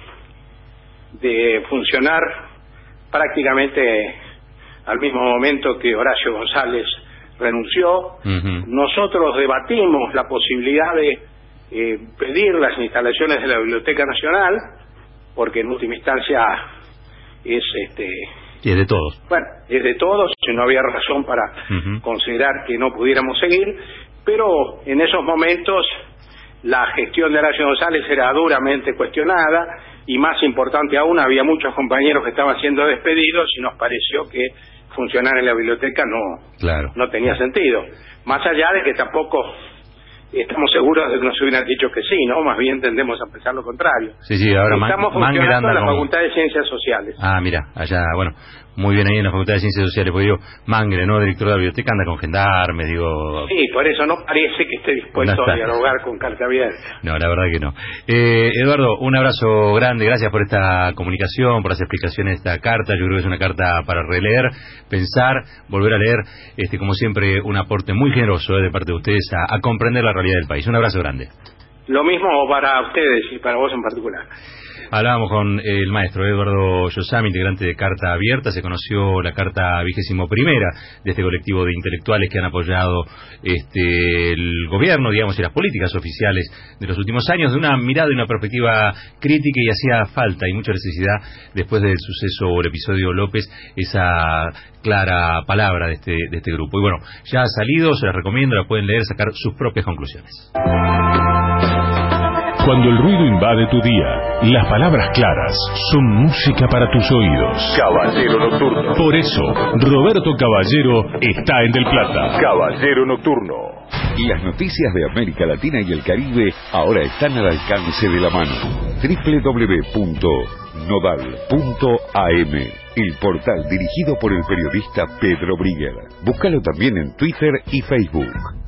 de funcionar prácticamente al mismo momento que Horacio González renunció. Uh-huh. Nosotros debatimos la posibilidad de eh, pedir las instalaciones de la Biblioteca Nacional, porque en última instancia es este y es de todos. Bueno, es de todos, y no había razón para uh-huh. considerar que no pudiéramos seguir, pero en esos momentos la gestión de Horacio González era duramente cuestionada, y más importante aún, había muchos compañeros que estaban siendo despedidos, y nos pareció que funcionar en la biblioteca no, claro. no tenía sentido. Más allá de que tampoco estamos seguros de que nos hubieran dicho que sí, ¿no? Más bien tendemos a pensar lo contrario. Sí, sí, ahora estamos man, funcionando en la como... Facultad de Ciencias Sociales. Ah, mira, allá, bueno, muy bien ahí en la Facultad de Ciencias Sociales, porque digo, Mangre, ¿no? Director de la biblioteca, anda con gendarmes, digo... Sí, por eso no parece que esté dispuesto no a dialogar con carta abierta. No, la verdad que no. Eh, Eduardo, un abrazo grande, gracias por esta comunicación, por las explicaciones de esta carta. Yo creo que es una carta para releer, pensar, volver a leer, este, como siempre, un aporte muy generoso eh, de parte de ustedes a, a comprender la realidad del país. Un abrazo grande. Lo mismo para ustedes y para vos en particular. Hablábamos con el maestro Eduardo Yosami, integrante de Carta Abierta. Se conoció la carta vigésimo primera de este colectivo de intelectuales que han apoyado este, el gobierno, digamos, y las políticas oficiales de los últimos años, de una mirada y una perspectiva crítica, y hacía falta y mucha necesidad, después del suceso o el episodio López, esa clara palabra de este, de este grupo. Y bueno, ya ha salido, se las recomiendo, la pueden leer, sacar sus propias conclusiones. Cuando el ruido invade tu día, las palabras claras son música para tus oídos. Caballero Nocturno. Por eso, Roberto Caballero está en Del Plata. Caballero Nocturno. Las noticias de América Latina y el Caribe ahora están al alcance de la mano. doble u doble u doble u punto nodal punto a eme, el portal dirigido por el periodista Pedro Briguer. Búscalo también en Twitter y Facebook.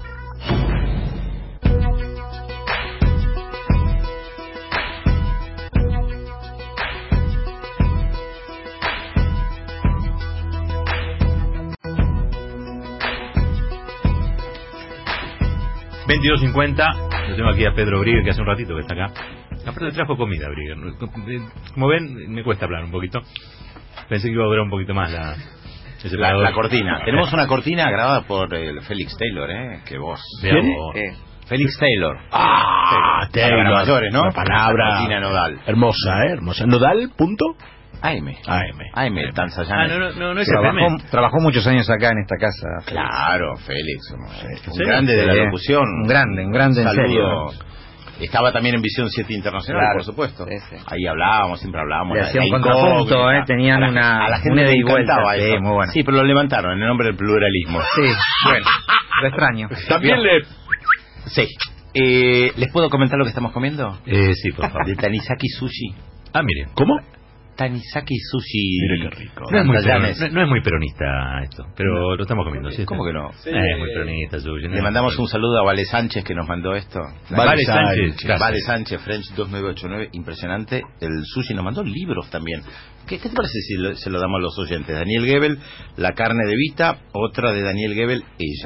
veintidós cincuenta, yo tengo aquí a Pedro Briguer, que hace un ratito que está acá. Aparte trajo comida, Briguer. Como ven, me cuesta hablar un poquito. Pensé que iba a durar un poquito más la... La, la cortina. Tenemos una cortina grabada por el Félix Taylor, ¿eh? Que vos. ¿Quién? Eh, Félix Taylor. Ah, Taylor. Para mayores, ¿no? Una palabra. La cortina Nodal. Hermosa, ¿eh? Hermosa. Nodal, punto. A M. A M. A M, Tanzayana. Ah, no, no, no, no es trabajó, trabajó muchos años acá en esta casa. Claro, Félix. Un, sí, un grande de la locución. Un grande, un grande en serio. Estaba también en Visión siete Internacional, claro, por supuesto. Sí, sí. Ahí hablábamos, siempre hablábamos. Le hacían contrapunto, ¿eh? Tenían a la, una... A la gente le encantaba sí, eso. Muy bueno. Sí, pero lo levantaron en el nombre del pluralismo. Sí, bueno, lo extraño. También le... Sí. Eh, ¿Les puedo comentar lo que estamos comiendo? Eh, sí, por favor. De Tanizaki Sushi. Ah, mire. ¿Cómo? Tanizaki Sushi. Mire qué rico. No es, muy peronista, no, no es muy peronista esto, pero no. Lo estamos comiendo. ¿Sí? ¿Cómo que no? Sí. Eh, es muy peronista sushi. Le mandamos un saludo a Vale Sánchez, que nos mandó esto. Vale, vale Sánchez. Sánchez. Vale Sánchez, French dos nueve ocho nueve. Impresionante. El sushi nos mandó libros también. ¿Qué, qué te parece si lo, se lo damos a los oyentes? Daniel Gebel, La carne de Vita. Otra de Daniel Gebel, Ella.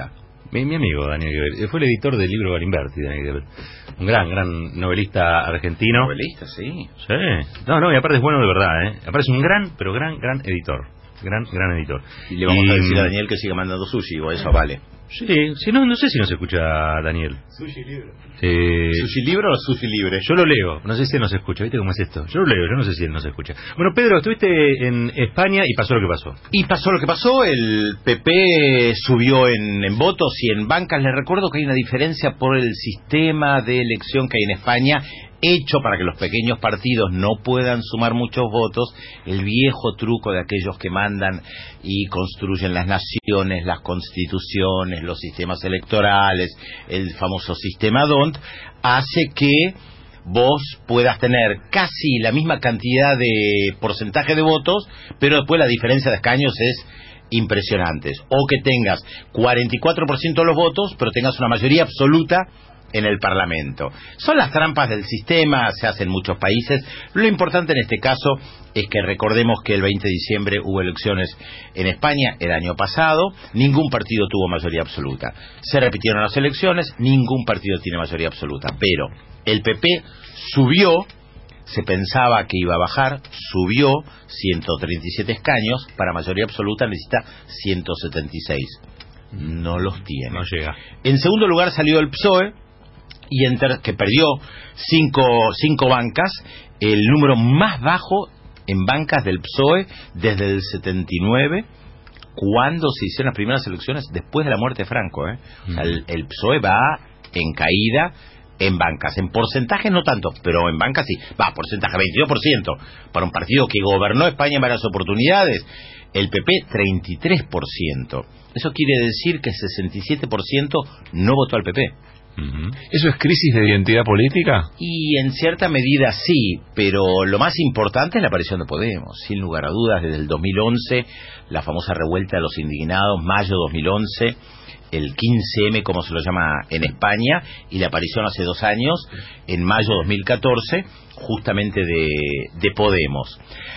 Mi, mi amigo Daniel Gebel, fue el editor del libro Galimberti, Daniel Gebel. Un gran, gran novelista argentino. Novelista, sí. Sí. No, no, y aparte es bueno de verdad, ¿eh? Aparte es un gran, pero gran, gran editor. Gran, gran editor. Y le vamos y, a decir a Daniel que siga mandando sushi, o eso vale. Sí, sí, no, no sé si nos escucha Daniel. Sushi libro. Eh, ¿Sushi libro o sushi libre? Yo lo leo, no sé si él nos escucha, ¿viste cómo es esto? Yo lo leo, yo no sé si él nos escucha. Bueno, Pedro, estuviste en España y pasó lo que pasó. Y pasó lo que pasó, el P P subió en, en votos y en bancas. Les recuerdo que hay una diferencia por el sistema de elección que hay en España, hecho para que los pequeños partidos no puedan sumar muchos votos, el viejo truco de aquellos que mandan y construyen las naciones, las constituciones, los sistemas electorales, el famoso sistema D O N T, hace que vos puedas tener casi la misma cantidad de porcentaje de votos, pero después la diferencia de escaños es impresionante. O que tengas cuarenta y cuatro por ciento de los votos, pero tengas una mayoría absoluta en el Parlamento. Son las trampas del sistema, se hacen en muchos países. Lo importante en este caso es que recordemos que el veinte de diciembre hubo elecciones en España el año pasado, ningún partido tuvo mayoría absoluta. Se repitieron las elecciones, ningún partido tiene mayoría absoluta, pero el P P subió, se pensaba que iba a bajar, subió ciento treinta y siete escaños, para mayoría absoluta necesita ciento setenta y seis. No los tiene. No llega. En segundo lugar salió el P S O E, y enter, que perdió cinco, cinco bancas, el número más bajo en bancas del P S O E desde el setenta y nueve, cuando se hicieron las primeras elecciones después de la muerte de Franco. ¿eh? Mm. O sea, el, el P S O E va en caída en bancas, en porcentaje no tanto, pero en bancas sí, va, porcentaje veintidós por ciento, para un partido que gobernó España en varias oportunidades, el P P treinta y tres por ciento. Eso quiere decir que sesenta y siete por ciento no votó al P P. ¿Eso es crisis de identidad política? Y en cierta medida sí, pero lo más importante es la aparición de Podemos. Sin lugar a dudas, desde el dos mil once, la famosa revuelta de los indignados, mayo dos mil once, el quince eme, como se lo llama en España, y la aparición hace dos años, en mayo dos mil catorce, justamente de, de Podemos.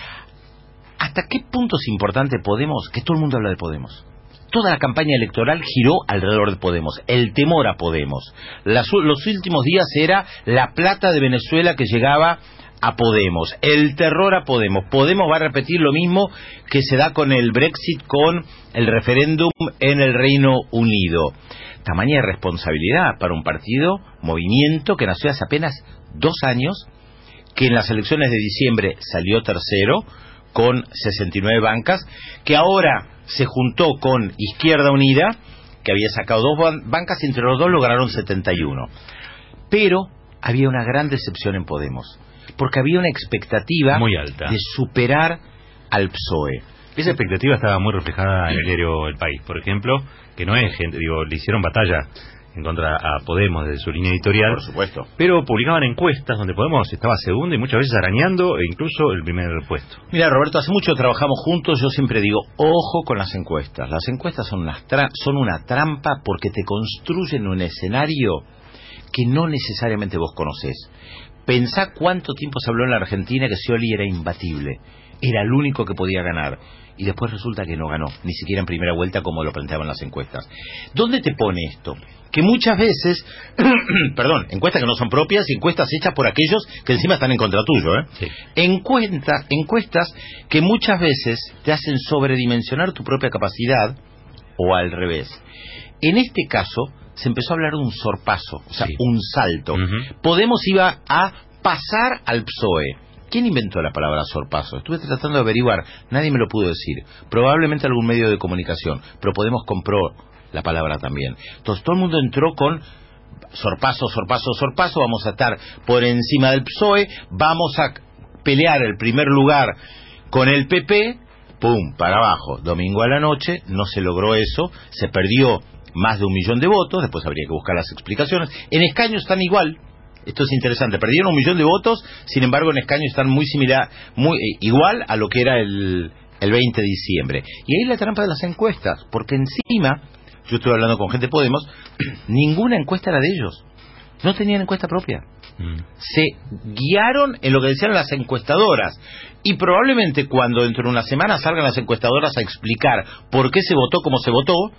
¿Hasta qué punto es importante Podemos? Que todo el mundo habla de Podemos. Toda la campaña electoral giró alrededor de Podemos, el temor a Podemos. Las, los últimos días era la plata de Venezuela que llegaba a Podemos, el terror a Podemos. Podemos va a repetir lo mismo que se da con el Brexit, con el referéndum en el Reino Unido. Tamaña irresponsabilidad para un partido, movimiento que nació hace apenas dos años, que en las elecciones de diciembre salió tercero, con sesenta y nueve bancas, que ahora se juntó con Izquierda Unida, que había sacado dos bancas, y entre los dos lograron setenta y uno. Pero había una gran decepción en Podemos, porque había una expectativa muy alta de superar al P S O E. Esa expectativa estaba muy reflejada en el diario El País, por ejemplo, que no es gente, digo, le hicieron batalla en contra a Podemos desde su línea editorial. Por supuesto. Pero publicaban encuestas donde Podemos estaba segundo y muchas veces arañando e incluso el primer puesto. Mira, Roberto, hace mucho trabajamos juntos. Yo siempre digo, ojo con las encuestas. Las encuestas son, unas tra- son una trampa porque te construyen un escenario que no necesariamente vos conocés. Pensá cuánto tiempo se habló en la Argentina que Scioli era imbatible. Era el único que podía ganar. Y después resulta que no ganó, ni siquiera en primera vuelta como lo planteaban las encuestas. ¿Dónde te pone esto? Que muchas veces, perdón, encuestas que no son propias, encuestas hechas por aquellos que encima están en contra tuyo, ¿eh? Sí. Encuesta, encuestas que muchas veces te hacen sobredimensionar tu propia capacidad, o al revés. En este caso, se empezó a hablar de un sorpaso, o sea, sí. un salto. Uh-huh. Podemos iba a pasar al P S O E. ¿Quién inventó la palabra sorpaso? Estuve tratando de averiguar, nadie me lo pudo decir. Probablemente algún medio de comunicación, pero Podemos compró la palabra también. Entonces todo el mundo entró con sorpaso, sorpaso, sorpaso, vamos a estar por encima del P S O E, vamos a pelear el primer lugar con el P P, pum, para abajo. Domingo a la noche, no se logró eso, se perdió más de un millón de votos, después habría que buscar las explicaciones. En escaños están igual. Esto es interesante, perdieron un millón de votos, sin embargo en escaños están muy similar, muy eh, igual a lo que era el, el veinte de diciembre. Y ahí la trampa de las encuestas, porque encima, yo estuve hablando con gente de Podemos, ninguna encuesta era de ellos, no tenían encuesta propia. Mm. Se guiaron en lo que decían las encuestadoras, y probablemente cuando dentro de una semana salgan las encuestadoras a explicar por qué se votó como se votó,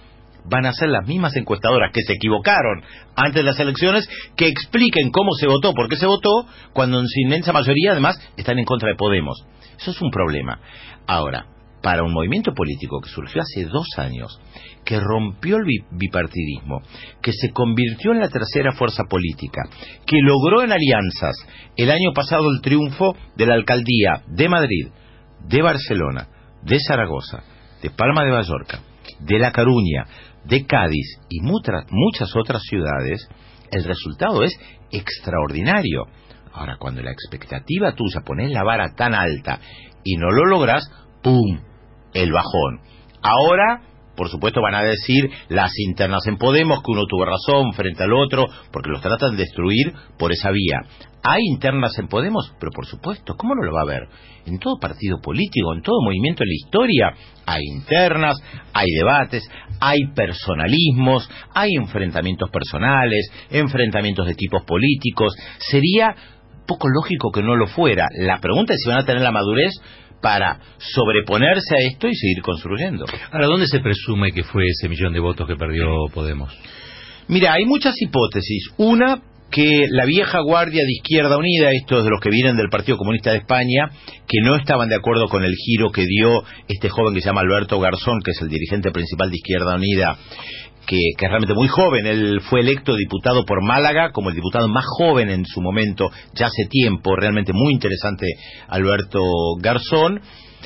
van a ser las mismas encuestadoras que se equivocaron antes de las elecciones, que expliquen cómo se votó, por qué se votó, cuando en su inmensa mayoría además están en contra de Podemos. Eso es un problema. Ahora, para un movimiento político que surgió hace dos años, que rompió el bipartidismo, que se convirtió en la tercera fuerza política, que logró en alianzas el año pasado el triunfo de la alcaldía de Madrid, de Barcelona, de Zaragoza, de Palma de Mallorca, de La Coruña, de Cádiz y muchas, muchas otras ciudades, el resultado es extraordinario. Ahora, cuando la expectativa tuya pones la vara tan alta y no lo logras, ¡pum!, el bajón. Ahora, por supuesto, van a decir las internas en Podemos que uno tuvo razón frente al otro, porque los tratan de destruir por esa vía. ¿Hay internas en Podemos? Pero por supuesto, ¿cómo no lo va a haber? En todo partido político, en todo movimiento en la historia, hay internas, hay debates, hay personalismos, hay enfrentamientos personales, enfrentamientos de tipos políticos. Sería poco lógico que no lo fuera. La pregunta es si van a tener la madurez para sobreponerse a esto y seguir construyendo. Ahora, ¿dónde se presume que fue ese millón de votos que perdió Podemos? Mira, hay muchas hipótesis. Una, que la vieja guardia de Izquierda Unida, estos de los que vienen del Partido Comunista de España, que no estaban de acuerdo con el giro que dio este joven que se llama Alberto Garzón, que es el dirigente principal de Izquierda Unida, que, que es realmente muy joven. Él fue electo diputado por Málaga como el diputado más joven en su momento, ya hace tiempo, realmente muy interesante Alberto Garzón.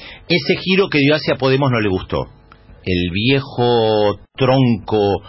Ese giro que dio hacia Podemos no le gustó. El viejo tronco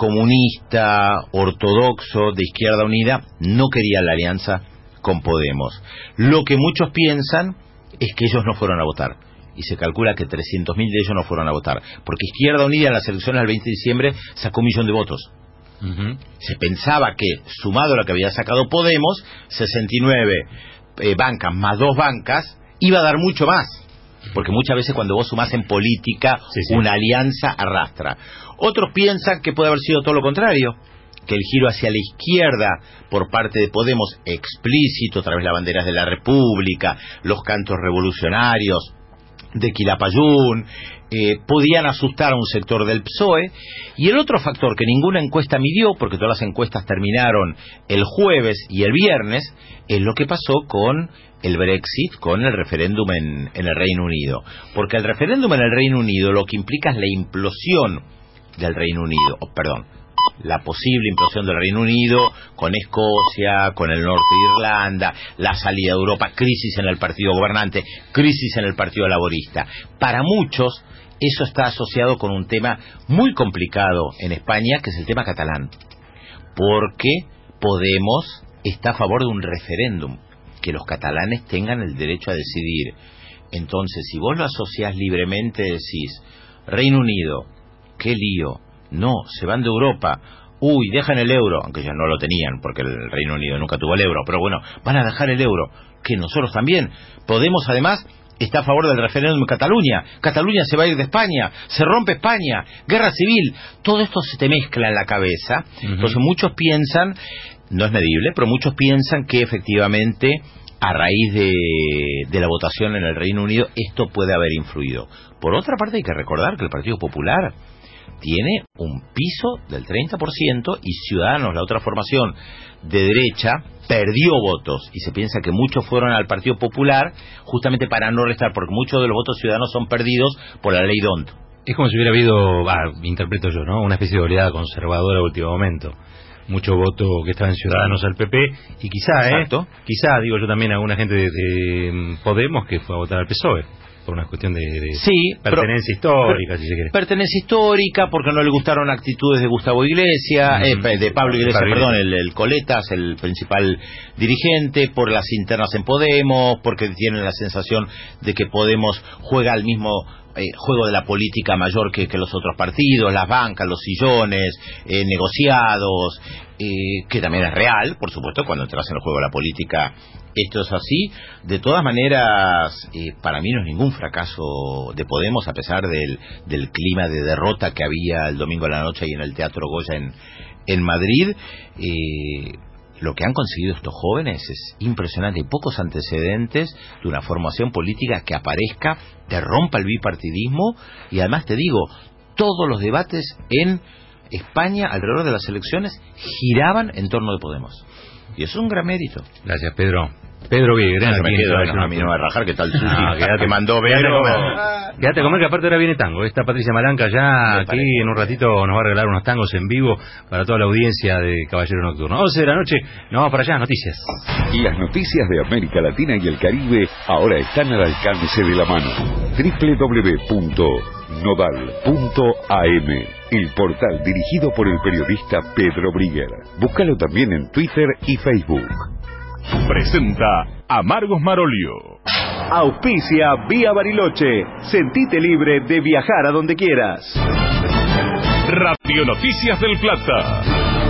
comunista, ortodoxo de Izquierda Unida no quería la alianza con Podemos. Lo que muchos piensan es que ellos no fueron a votar. Y se calcula que trescientos mil de ellos no fueron a votar, porque Izquierda Unida en las elecciones del veinte de diciembre sacó un millón de votos. Uh-huh. Se pensaba que, sumado a lo que había sacado Podemos, sesenta y nueve eh, bancas más dos bancas, iba a dar mucho más, porque muchas veces cuando vos sumás en política, sí, sí, una alianza arrastra. Otros piensan que puede haber sido todo lo contrario, que el giro hacia la izquierda por parte de Podemos, explícito a través de las banderas de la República, los cantos revolucionarios de Quilapayún, eh, podían asustar a un sector del P S O E. Y el otro factor que ninguna encuesta midió, porque todas las encuestas terminaron el jueves y el viernes, es lo que pasó con el Brexit, con el referéndum en, en el Reino Unido. Porque el referéndum en el Reino Unido lo que implica es la implosión del Reino Unido, oh, perdón, la posible implosión del Reino Unido, con Escocia, con el norte de Irlanda, la salida de Europa, crisis en el partido gobernante, crisis en el partido laborista. Para muchos, eso está asociado con un tema muy complicado en España, que es el tema catalán. Porque Podemos está a favor de un referéndum, que los catalanes tengan el derecho a decidir. Entonces, si vos lo asociás libremente, decís, Reino Unido, qué lío, no, se van de Europa, uy, dejan el euro, aunque ya no lo tenían, porque el Reino Unido nunca tuvo el euro, pero bueno, van a dejar el euro, que nosotros también. Podemos, además, está a favor del referéndum en Cataluña, Cataluña se va a ir de España, se rompe España, guerra civil, todo esto se te mezcla en la cabeza. Uh-huh. Entonces muchos piensan, no es medible, pero muchos piensan que efectivamente a raíz de, de la votación en el Reino Unido esto puede haber influido. Por otra parte, hay que recordar que el Partido Popular tiene un piso del treinta por ciento y Ciudadanos, la otra formación de derecha, perdió votos, y se piensa que muchos fueron al Partido Popular justamente para no restar, porque muchos de los votos ciudadanos son perdidos por la ley D O N T. Es como si hubiera habido, ah, interpreto yo, ¿no?, una especie de oleada conservadora a último momento. Mucho voto que estaba en Ciudadanos al P P, y quizá, ¿eh? Quizá, digo yo también, alguna gente de, de Podemos que fue a votar al P S O E. Por una cuestión de, de sí, pertenencia pero, histórica, per, si se quiere. Pertenencia histórica, porque no le gustaron actitudes de Gustavo Iglesias, mm-hmm. eh, de Pablo Iglesias, Pablo perdón, el, el Coletas, el principal dirigente, por las internas en Podemos, porque tienen la sensación de que Podemos juega al mismo eh, juego de la política mayor que, que los otros partidos, las bancas, los sillones, eh, negociados, eh, que también es real, por supuesto, cuando entras en el juego de la política. Esto es así. De todas maneras, eh, para mí no es ningún fracaso de Podemos, a pesar del, del clima de derrota que había el domingo a la noche ahí en el Teatro Goya en, en Madrid. Eh, lo que han conseguido estos jóvenes es impresionante. Hay pocos antecedentes de una formación política que aparezca, te rompa el bipartidismo, y además te digo, todos los debates en España alrededor de las elecciones giraban en torno de Podemos. Y eso es un gran mérito. Gracias, Pedro. Pedro Villagrán, no, me quedo, no, a mí no me va a rajar, que tal sushi. No, quédate, te mandó quédate Pedro. a comer. Quédate a comer, que aparte ahora viene tango. Esta Patricia Malanca ya aquí en un ratito nos va a regalar unos tangos en vivo para toda la audiencia de Caballero Nocturno. once de la noche, nos vamos para allá, noticias. Las noticias de América Latina y el Caribe ahora están al alcance de la mano. doble u doble u doble u punto nodal punto a eme, el portal dirigido por el periodista Pedro Briguer. Búscalo también en Twitter y Facebook. Presenta Amargos Marolio. Auspicia Vía Bariloche. Sentite libre de viajar a donde quieras. Radio Noticias del Plata.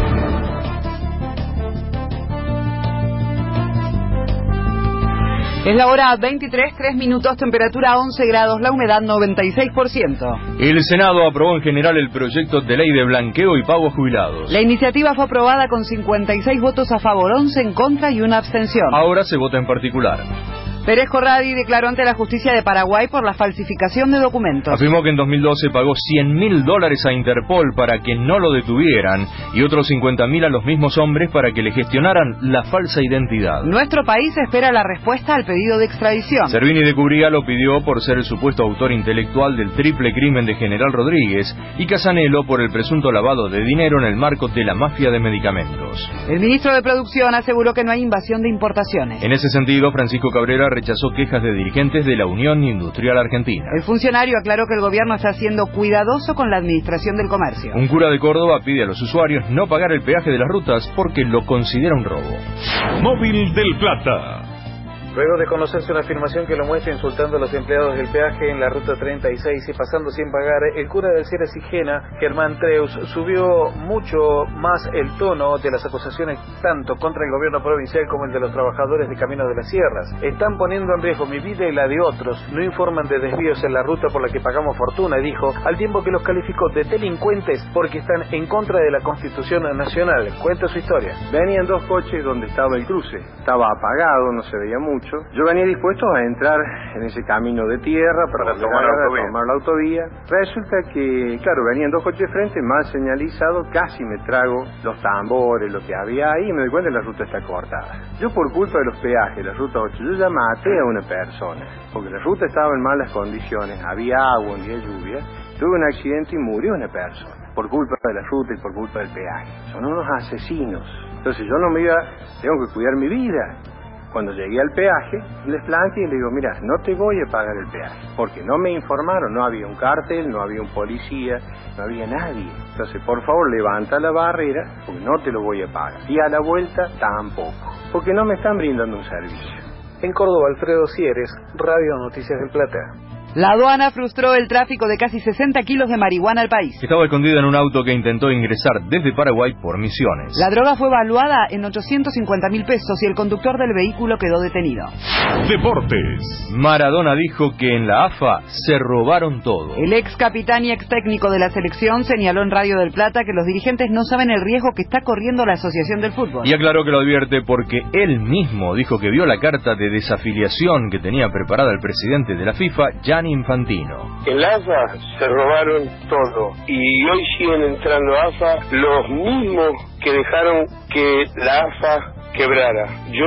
Es la hora veintitrés, tres minutos, temperatura once grados, la humedad noventa y seis por ciento. El Senado aprobó en general el proyecto de ley de blanqueo y pago a jubilados. La iniciativa fue aprobada con cincuenta y seis votos a favor, once en contra y una abstención. Ahora se vota en particular. Pérez Corradi declaró ante la justicia de Paraguay por la falsificación de documentos. Afirmó que en dos mil doce pagó cien mil dólares a Interpol para que no lo detuvieran y otros cincuenta mil a los mismos hombres para que le gestionaran la falsa identidad. Nuestro país espera la respuesta al pedido de extradición. Servini de Cubría lo pidió por ser el supuesto autor intelectual del triple crimen de General Rodríguez y Casanelo por el presunto lavado de dinero en el marco de la mafia de medicamentos. El ministro de Producción aseguró que no hay invasión de importaciones. En ese sentido, Francisco Cabrera rechazó quejas de dirigentes de la Unión Industrial Argentina. El funcionario aclaró que el gobierno está siendo cuidadoso con la administración del comercio. Un cura de Córdoba pide a los usuarios no pagar el peaje de las rutas porque lo considera un robo. Móvil del Plata. Luego de conocerse una afirmación que lo muestra insultando a los empleados del peaje en la ruta treinta y seis y pasando sin pagar, el cura del Sierra Sigena, Germán Treus, subió mucho más el tono de las acusaciones tanto contra el gobierno provincial como el de los trabajadores de Caminos de las Sierras. Están poniendo en riesgo mi vida y la de otros, no informan de desvíos en la ruta por la que pagamos fortuna, dijo, al tiempo que los calificó de delincuentes porque están en contra de la Constitución Nacional. Cuenta su historia. Venían dos coches donde estaba el cruce, estaba apagado, no se veía mucho. Yo venía dispuesto a entrar en ese camino de tierra para, para tomar, la autovía. tomar la autovía. Resulta que, claro, venían dos coches de frente, mal señalizado, casi me trago los tambores, lo que había ahí, y me doy cuenta que la ruta está cortada. Yo por culpa de los peajes, la ruta ocho, yo ya maté a una persona, porque la ruta estaba en malas condiciones, había agua, un día de lluvia, tuve un accidente y murió una persona, por culpa de la ruta y por culpa del peaje. Son unos asesinos. Entonces yo no me iba, tengo que cuidar mi vida. Cuando llegué al peaje, les planteé y le digo, mira, no te voy a pagar el peaje, porque no me informaron, no había un cartel, no había un policía, no había nadie. Entonces, por favor, levanta la barrera, porque no te lo voy a pagar. Y a la vuelta, tampoco, porque no me están brindando un servicio. En Córdoba, Alfredo Sieres, Radio Noticias del Plata. La aduana frustró el tráfico de casi sesenta kilos de marihuana al país. Estaba escondida en un auto que intentó ingresar desde Paraguay por Misiones. La droga fue evaluada en ochocientos cincuenta mil pesos y el conductor del vehículo quedó detenido. Deportes. Maradona dijo que en la A F A se robaron todo. El ex capitán y ex técnico de la selección señaló en Radio del Plata que los dirigentes no saben el riesgo que está corriendo la Asociación del Fútbol. Y aclaró que lo advierte porque él mismo dijo que vio la carta de desafiliación que tenía preparada el presidente de la FIFA, Gianni Infantino. En la A F A se robaron todo y hoy siguen entrando a A F A los mismos que dejaron que la A F A quebrara.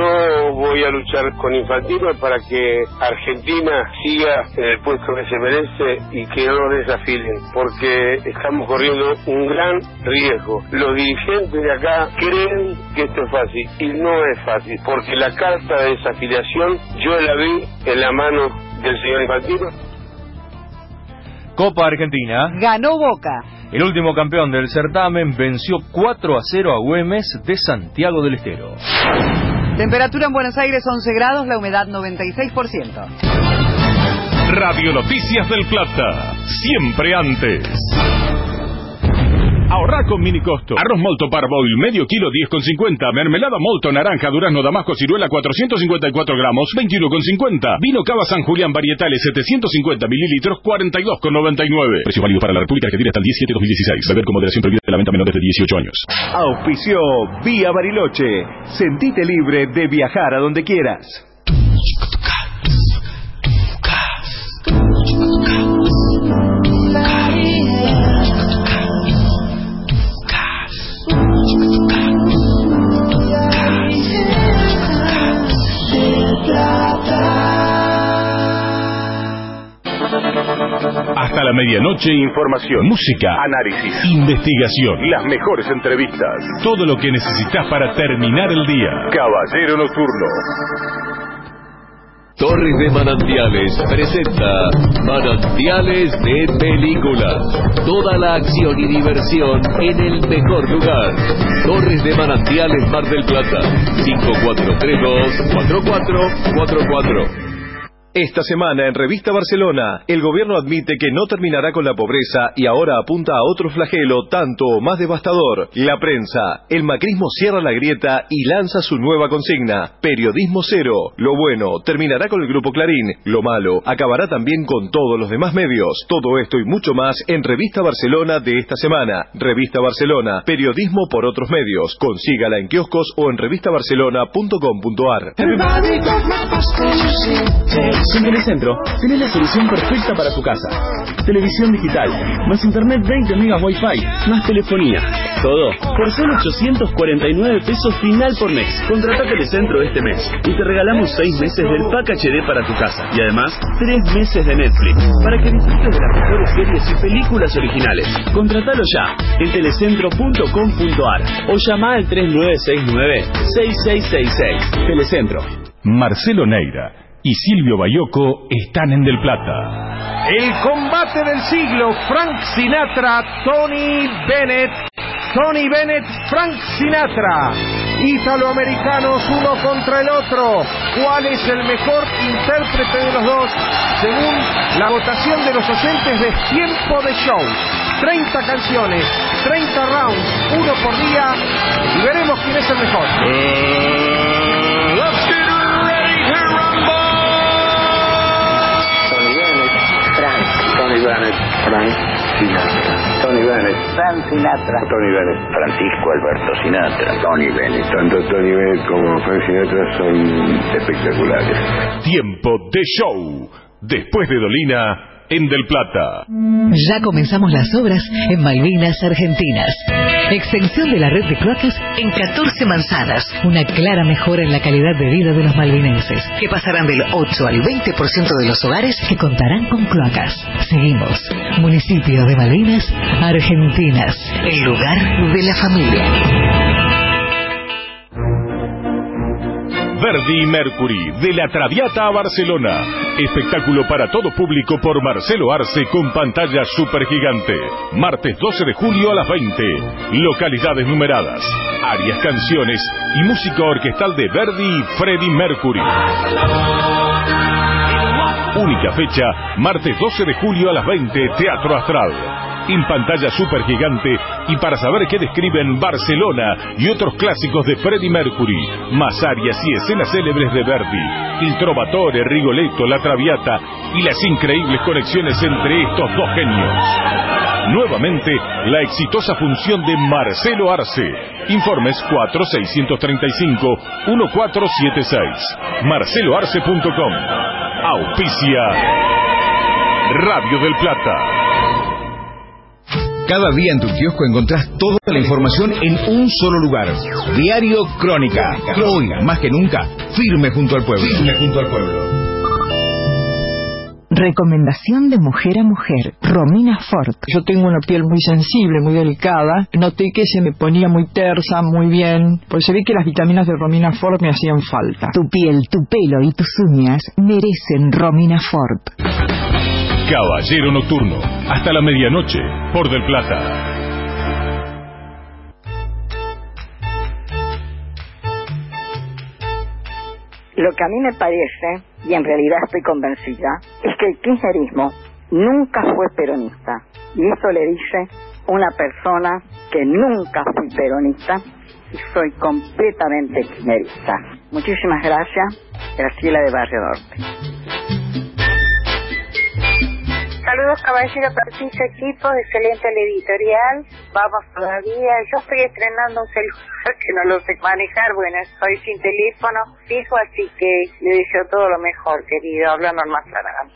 Yo voy a luchar con Infantino para que Argentina siga en el puesto que se merece y que no desafilen, porque estamos corriendo un gran riesgo. Los dirigentes de acá creen que esto es fácil y no es fácil, porque la carta de desafiliación yo la vi en la mano del señor Infantino. Copa Argentina. Ganó Boca. El último campeón del certamen venció cuatro a cero a Güemes de Santiago del Estero. Temperatura en Buenos Aires once grados, la humedad noventa y seis por ciento. Radio Noticias del Plata. Siempre antes. Ahorrar con mini costo. Arroz molto parboil, medio kilo, diez con cincuenta. Mermelada molto, naranja, durazno, damasco, ciruela, cuatrocientos cincuenta y cuatro gramos, veintiuno con cincuenta. Vino Cava San Julián varietales, setecientos cincuenta mililitros, cuarenta y dos con noventa y nueve. Precio válido para la República Argentina hasta el diez siete dos mil dieciséis. Beber con moderación prohibida de la venta a menores de dieciocho años. Auspició Vía Bariloche. Sentite libre de viajar a donde quieras. La vida Hasta la medianoche, información, música, análisis, investigación, las mejores entrevistas, todo lo que necesitas para terminar el día. Caballero Nocturno. Torres de Manantiales presenta Manantiales de Películas. Toda la acción y diversión en el mejor lugar. Torres de Manantiales, Mar del Plata. cinco cuatro tres dos, cuatro cuatro cuatro cuatro. Esta semana en Revista Barcelona, el gobierno admite que no terminará con la pobreza y ahora apunta a otro flagelo tanto o más devastador. La prensa. El macrismo cierra la grieta y lanza su nueva consigna. Periodismo cero. Lo bueno terminará con el Grupo Clarín. Lo malo acabará también con todos los demás medios. Todo esto y mucho más en Revista Barcelona de esta semana. Revista Barcelona. Periodismo por otros medios. Consígala en kioscos o en revista barcelona punto com punto ar. En Telecentro tenés la solución perfecta para tu casa. Televisión digital, más internet veinte megas Wi-Fi, más telefonía. Todo por solo ochocientos cuarenta y nueve pesos final por mes. Contratá Telecentro este mes y te regalamos seis meses del Pack H D para tu casa. Y además, tres meses de Netflix para que disfrutes de las mejores series y películas originales. Contratalo ya en telecentro punto com punto ar o llama al tres nueve seis nueve, seis seis seis seis. Telecentro. Marcelo Neira y Silvio Bayoco están en Del Plata. El combate del siglo, Frank Sinatra, Tony Bennett. Tony Bennett, Frank Sinatra. Italoamericanos uno contra el otro. ¿Cuál es el mejor intérprete de los dos? Según la votación de los oyentes de Tiempo de Show. treinta canciones, treinta rounds, uno por día. Y veremos quién es el mejor. Uh, let's get ready to rumble. Tony Bennett, Frank Sinatra. Tony Bennett, Frank Sinatra. Tony Bennett, Francisco Alberto Sinatra. Tony Bennett. Tanto Tony Bennett como Frank Sinatra son espectaculares. Tiempo de Show. Después de Dolina, en Del Plata. Ya comenzamos las obras en Malvinas Argentinas. Extensión de la red de cloacas en catorce manzanas. Una clara mejora en la calidad de vida de los malvinenses, que pasarán del ocho al veinte por ciento de los hogares que contarán con cloacas. Seguimos. Municipio de Malvinas Argentinas. El lugar de la familia. Verdi Mercury, de La Traviata a Barcelona. Espectáculo para todo público por Marcelo Arce con pantalla super gigante. Martes doce de julio a las veinte. Localidades numeradas. Arias, canciones y música orquestal de Verdi y Freddie Mercury. Única fecha, martes doce de julio a las veinte, Teatro Astral. En pantalla super gigante y para saber qué describen Barcelona y otros clásicos de Freddie Mercury, más arias y escenas célebres de Verdi, Il Trovatore, Rigoletto, La Traviata y las increíbles conexiones entre estos dos genios. Nuevamente, la exitosa función de Marcelo Arce. Informes cuatro seis tres cinco, uno cuatro siete seis. marcelo arce punto com. Auspicia Radio del Plata. Cada día en tu kiosco encontrás toda la información en un solo lugar. Diario Crónica. Hoy, más que nunca, firme junto al pueblo. Firme junto al pueblo. Recomendación de mujer a mujer, Romina Ford. Yo tengo una piel muy sensible, muy delicada. Noté que se me ponía muy tersa, muy bien. Pues se ve que las vitaminas de Romina Ford me hacían falta. Tu piel, tu pelo y tus uñas merecen Romina Ford. Caballero Nocturno, hasta la medianoche, por Del Plata. Lo que a mí me parece, y en realidad estoy convencida, es que el kirchnerismo nunca fue peronista. Y eso le dice una persona que nunca fui peronista y soy completamente kirchnerista. Muchísimas gracias, Graciela de Barrio Norte. Saludos, caballero, Patricia, equipo, excelente el editorial. Vamos todavía. Yo estoy estrenando un celular que no lo sé manejar. Bueno, estoy sin teléfono fijo, así que le deseo todo lo mejor, querido. Hablando más claramente.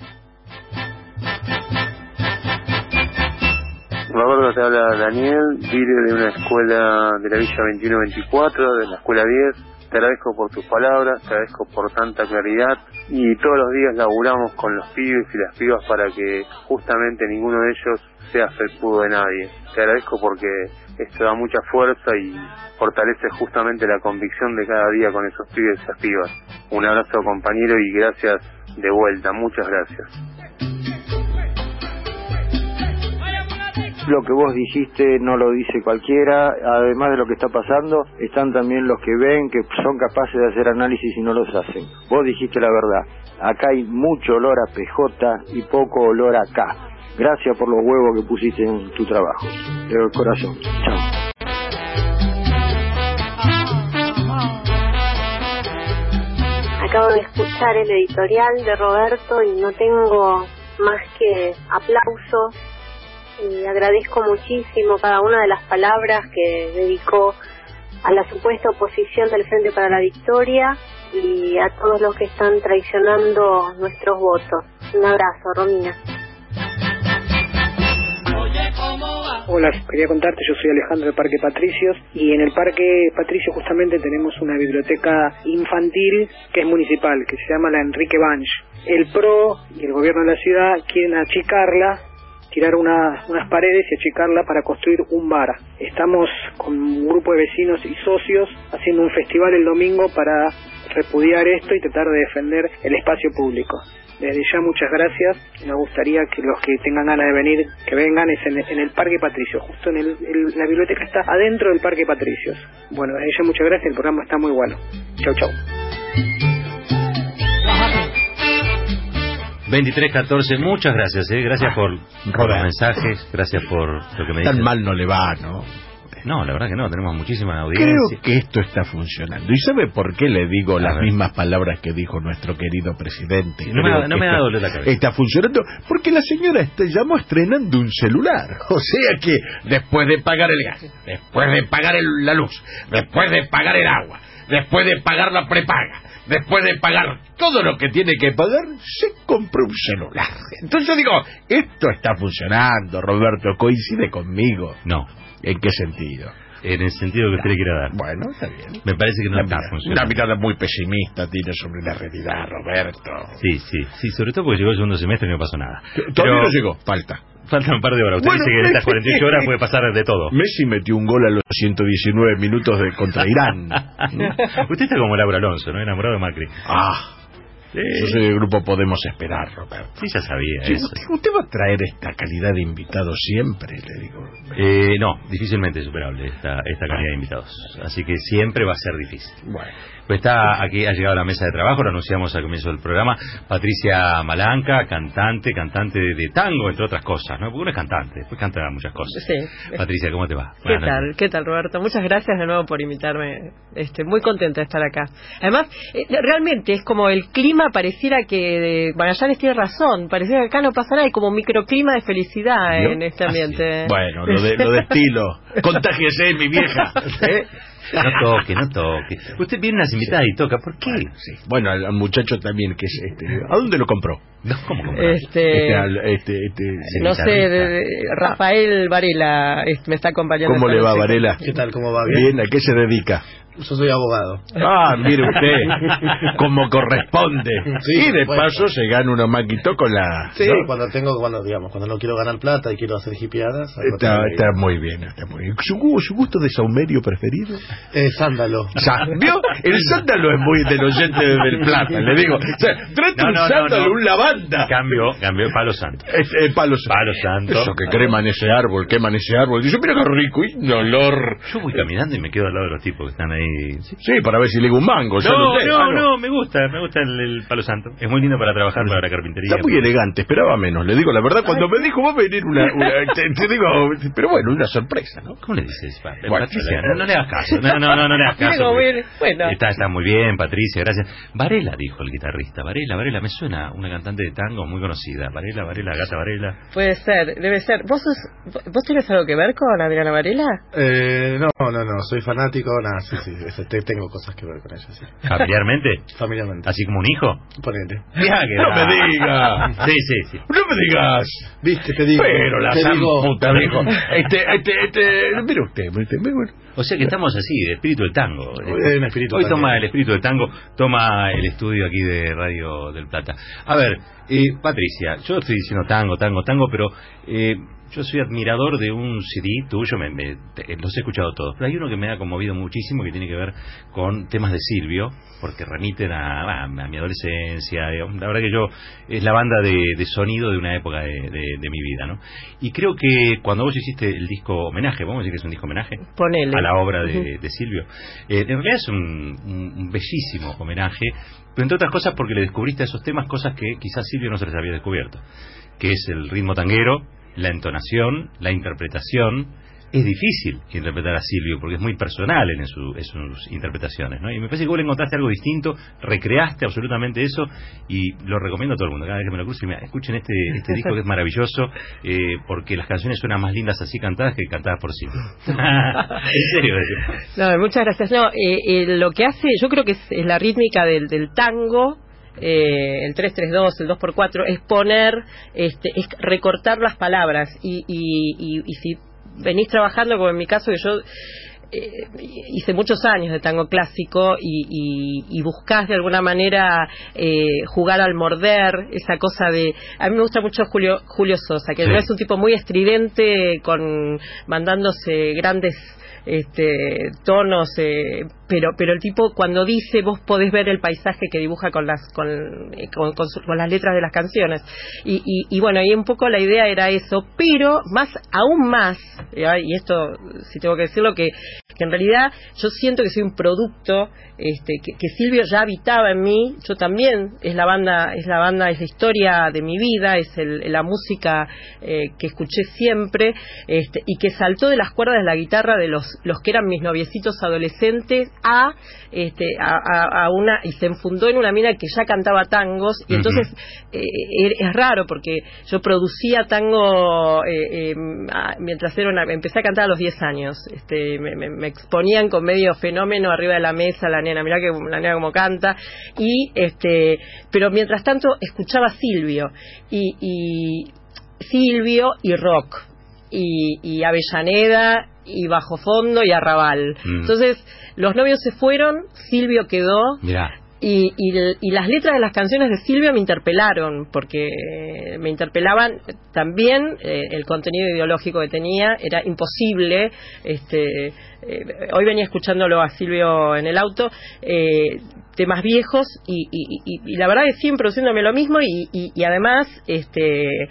Roberto, te habla Daniel, líder de una escuela de la Villa veintiuno veinticuatro, de la escuela diez. Te agradezco por tus palabras, te agradezco por tanta claridad y todos los días laburamos con los pibes y las pibas para que justamente ninguno de ellos sea felpudo de nadie. Te agradezco porque esto da mucha fuerza y fortalece justamente la convicción de cada día con esos pibes y esas pibas. Un abrazo, compañero, y gracias de vuelta, muchas gracias. Lo que vos dijiste no lo dice cualquiera, además de lo que está pasando, están también los que ven que son capaces de hacer análisis y no los hacen. Vos dijiste la verdad, acá hay mucho olor a P J y poco olor a K. Gracias por los huevos que pusiste en tu trabajo. De corazón. Chao. Acabo de escuchar el editorial de Roberto y no tengo más que aplausos. Y agradezco muchísimo cada una de las palabras que dedicó a la supuesta oposición del Frente para la Victoria y a todos los que están traicionando nuestros votos. Un abrazo, Romina. Hola, quería contarte, yo soy Alejandro del Parque Patricios y en el Parque Patricios justamente tenemos una biblioteca infantil que es municipal, que se llama la Enrique Banch. El P R O y el gobierno de la ciudad quieren achicarla, tirar una, unas paredes y achicarla para construir un bar. Estamos con un grupo de vecinos y socios haciendo un festival el domingo para repudiar esto y tratar de defender el espacio público. Desde ya muchas gracias, me gustaría que los que tengan ganas de venir, que vengan, es en, en el Parque Patricios, justo en el, el, la biblioteca está adentro del Parque Patricios. Bueno, desde ya muchas gracias, el programa está muy bueno. Chau, chau. veintitrés catorce, muchas gracias, ¿eh? Gracias por, por los mensajes, gracias por lo que me dicen. Tan mal no le va, ¿no? No, la verdad que no, tenemos muchísima audiencia. Creo que esto está funcionando. ¿Y sabe por qué le digo las mismas palabras que dijo nuestro querido presidente? No me, no me da doler la cabeza. Está funcionando porque la señora está llamó estrenando un celular. O sea que después de pagar el gas, después de pagar el, la luz, después de pagar el agua, después de pagar la prepaga, después de pagar todo lo que tiene que pagar, se compró un celular. Entonces yo digo, esto está funcionando, Roberto, ¿coincide conmigo? No. ¿En qué sentido? En el sentido que usted le quiera dar. Bueno, está bien. Me parece que no una está mirada, funcionando. Una mirada muy pesimista tiene sobre la realidad, Roberto. Sí, sí, sí, sobre todo porque llegó el segundo semestre y no pasó nada. Todavía Pero no llegó, falta. Faltan un par de horas. Usted Bueno, dice que en estas cuarenta y ocho horas puede pasar de todo. Messi metió un gol a los ciento diecinueve minutos de contra Irán. Usted está como Laura Alonso, ¿no? Enamorado de Macri. Ah. Sí. Yo soy del grupo Podemos Esperar, Roberto. Sí, ya sabía sí, eso. Usted, usted va a traer esta calidad de invitado siempre, le digo. Eh, no, difícilmente superable esta, esta calidad de invitados. Así que siempre va a ser difícil. Bueno. Pues está aquí, ha llegado a la mesa de trabajo, lo anunciamos al comienzo del programa, Patricia Malanca, cantante, cantante de tango, entre otras cosas, ¿no? Porque uno es cantante, después canta muchas cosas. Sí. Patricia, ¿cómo te va? ¿Qué Buenas tal? Noches. ¿Qué tal, Roberto? Muchas gracias de nuevo por invitarme. Este, muy contenta de estar acá. Además, eh, realmente es como el clima pareciera que, Magallanes tiene razón, pareciera que acá no pasa nada, hay como un microclima de felicidad ¿Yo? en este ambiente. Ah, sí. Bueno, lo de, lo de estilo. Contágiese, mi vieja. ¿Eh? No toque, no toque. Usted viene unas invitadas y toca, ¿por qué? Bueno, sí. Bueno al, al muchacho también, que es este. ¿A dónde lo compró? No, ¿cómo compró? Este, este, al, este, este no sé, de, de, Rafael Varela este, me está acompañando. ¿Cómo le va, Varela? ¿Qué tal? ¿Cómo va? Bien. Bien, ¿a qué se dedica? Yo soy abogado. Ah, mire usted, como corresponde. Sí, y de bueno, paso se gana unos maquitos con la... Sí, ¿no? cuando tengo, cuando digamos, cuando no quiero ganar plata y quiero hacer hippieadas. Está, está muy bien, está muy bien. ¿Su, su gusto de saumerio preferido? Eh, sándalo. ¿Vio? El sándalo es muy del oyente del Plata, le digo. O sea, trata no, un no, sándalo, no, no. un lavanda. Cambio, cambio, palo santo. Es, eh, palo santo. Palo santo. Eso que creman ese árbol, queman ese árbol. Dice, mira qué rico, y un olor. Yo voy caminando y me quedo al lado de los tipos que están ahí. Sí, sí, para ver si le digo un mango. No, no, sé. no, ah, no, no, me gusta, me gusta el, el palo santo. Es muy lindo para trabajar para la carpintería. Está muy elegante, esperaba menos. Le digo la verdad, cuando me dijo va a venir una... una te, te digo, pero bueno, una sorpresa, ¿no? ¿Cómo le dices, bueno, Patricia? No, no le hagas caso, no, no, no, no le hagas caso. Bueno. Está, está muy bien, Patricia, gracias. Varela, dijo el guitarrista. Varela, Varela, me suena una cantante de tango muy conocida. Varela, Varela, Gata Varela. Puede ser, debe ser. ¿Vos sos, vos tenés algo que ver con Adriana Varela? Eh, no, no, no, soy fanático, nada, sí, sí, este, tengo cosas que ver con ella, sí. ¿Familiarmente? Familiarmente. ¿Así como un hijo? Ponele. Ya, que no me digas. Sí, sí, sí. No me digas. Viste, te digo. Pero la te san digo, puta, dijo. Este, este, este, mire usted, mire usted, bueno. O sea que estamos así, de espíritu del tango. Hoy, espíritu Hoy tango. toma el espíritu del tango, toma el estudio aquí de Radio del Plata. A ver, eh, Patricia, yo estoy diciendo tango, tango, tango, pero eh, yo soy admirador de un C D tuyo, me, me, te, los he escuchado todos, pero hay uno que me ha conmovido muchísimo que tiene que ver con temas de Silvio, porque remiten a, a, a mi adolescencia. Digamos. La verdad que yo es la banda de, de sonido de una época de, de, de mi vida, ¿no? Y creo que cuando vos hiciste el disco homenaje, vamos a decir que es un disco homenaje Ponele. a la obra de, uh-huh. de Silvio, eh, en realidad es un, un, un bellísimo homenaje, pero entre otras cosas porque le descubriste a esos temas cosas que quizás Silvio no se les había descubierto, que es el ritmo tanguero, la entonación, la interpretación. Es difícil interpretar a Silvio porque es muy personal en, su, en sus interpretaciones, ¿no? Y me parece que vos le encontraste algo distinto, recreaste absolutamente eso y lo recomiendo a todo el mundo. Cada vez que me lo cruce, mira, escuchen este, este disco que es maravilloso, eh, porque las canciones suenan más lindas así cantadas que cantadas por Silvio. En serio. No, muchas gracias. No, eh, eh, lo que hace, yo creo que es, es la rítmica del, del tango. Eh, el tres tres dos, el dos por cuatro, es poner, este, es recortar las palabras y, y, y, y si venís trabajando, como en mi caso, que yo eh, hice muchos años de tango clásico y, y, y buscás de alguna manera eh, jugar al morder, esa cosa de... A mí me gusta mucho Julio, Julio Sosa, que sí. No es un tipo muy estridente, con mandándose grandes este tonos, eh, pero pero el tipo cuando dice, vos podés ver el paisaje que dibuja con las con con, con, su, con las letras de las canciones y, y, y bueno, y un poco la idea era eso, pero más aún más, y esto si tengo que decirlo, que, que en realidad yo siento que soy un producto, este que, que Silvio ya habitaba en mí. Yo también, es la banda es la banda es la historia de mi vida, es el, la música eh, que escuché siempre, este y que saltó de las cuerdas de la guitarra de los los que eran mis noviecitos adolescentes a este a, a, a una, y se enfundó en una mina que ya cantaba tangos y uh-huh. entonces eh, es raro porque yo producía tango eh, eh, mientras era una, empecé a cantar a los diez años, este me, me, me exponían con medio fenómeno arriba de la mesa, la nena, mirá que la nena como canta, y este pero mientras tanto escuchaba Silvio y, y Silvio y rock y, y Avellaneda y Bajo Fondo y Arrabal. Mm. Entonces, los novios se fueron, Silvio quedó. Mirá. Y, y, y las letras de las canciones de Silvio me interpelaron, porque me interpelaban también eh, el contenido ideológico que tenía, era imposible. Este, eh, hoy venía escuchándolo a Silvio en el auto, eh, temas viejos, y, y, y, y la verdad que siguen produciéndome lo mismo, y, y, y además este eh,